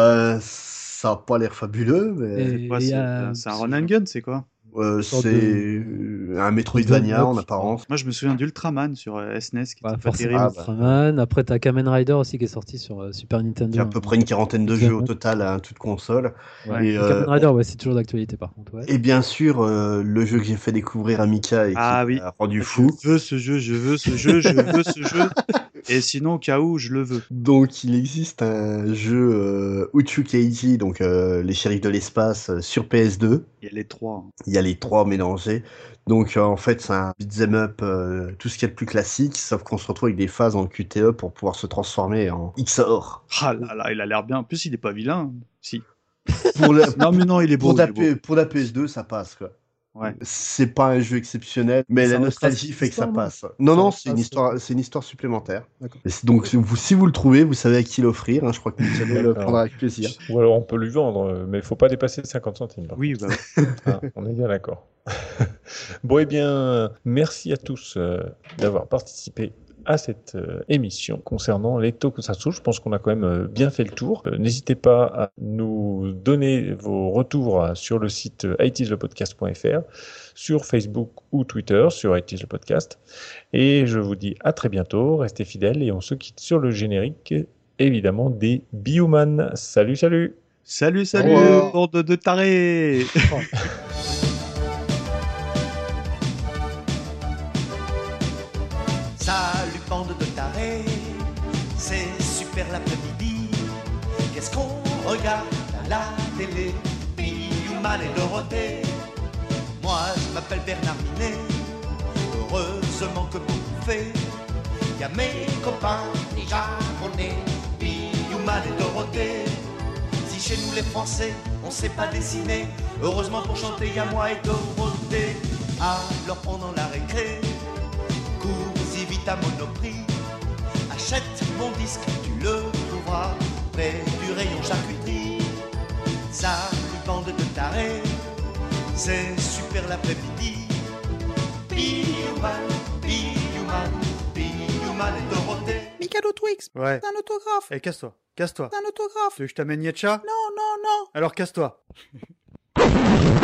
Ça a pas l'air fabuleux, mais... C'est un run and gun, c'est quoi? C'est un Metroidvania en apparence. Moi je me souviens d'Ultraman sur SNES qui était pas terrible. Ultraman. Après t'as Kamen Rider aussi qui est sorti sur Super Nintendo. Il y a à peu près une quarantaine de jeux au total à toute console. Ouais. Et Kamen Rider, c'est toujours d'actualité par contre. Ouais. Et bien sûr, le jeu que j'ai fait découvrir à Mika et qui m'a rendu fou. Je veux ce jeu, je veux ce jeu. Et sinon, au cas où, je le veux. Donc il existe un jeu Uchu Keiji, donc les shérifs de l'espace sur PS2. Il y a les 3. Il y a les 3 mélangés. Donc en fait c'est un beat'em up, tout ce qu'il y a de plus classique, sauf qu'on se retrouve avec des phases en QTE pour pouvoir se transformer en XOR. Ah là là, il a l'air bien. En plus il est pas vilain. Si. Non mais non, il est beau. Pour la PS2 ça passe quoi. C'est pas un jeu exceptionnel, mais la nostalgie fait que ça passe. Non, c'est une histoire supplémentaire. Donc, si vous le trouvez, vous savez à qui l'offrir. Je crois que Michel le prendra avec plaisir. Ou alors on peut lui vendre, mais il faut pas dépasser 50 centimes. Oui, on est bien d'accord. Bon, eh bien, merci à tous d'avoir participé à cette émission concernant les tokusatsu. Je pense qu'on a quand même bien fait le tour. N'hésitez pas à nous donner vos retours sur le site itislepodcast.fr, sur Facebook ou Twitter, sur itis le podcast. Et je vous dis à très bientôt. Restez fidèles et on se quitte sur le générique, évidemment, des Bioman. Salut, salut. Salut, bande de tarés. Salut bande de tarés, c'est super l'après-midi. Qu'est-ce qu'on regarde à la télé? Bioman et Dorothée. Moi je m'appelle Bernard Minet. Heureusement que vous faites. Y'a mes copains, les japonais, Bioman et Dorothée. Si chez nous les Français, on sait pas dessiner, heureusement pour chanter y'a moi et Dorothée. Alors pendant la récré, cours-y vite à Monoprix. Achète mon disque, tu le trouveras près du rayon charcuterie. Salut bande de tarés, c'est super l'après-midi. Bioman, Bioman, Bioman et Dorothée. Mikado Twix, ouais. T'as un autographe. Eh, casse-toi, casse-toi. T'as un autographe. Tu veux que je t'amène Yetcha? Non. Alors casse-toi.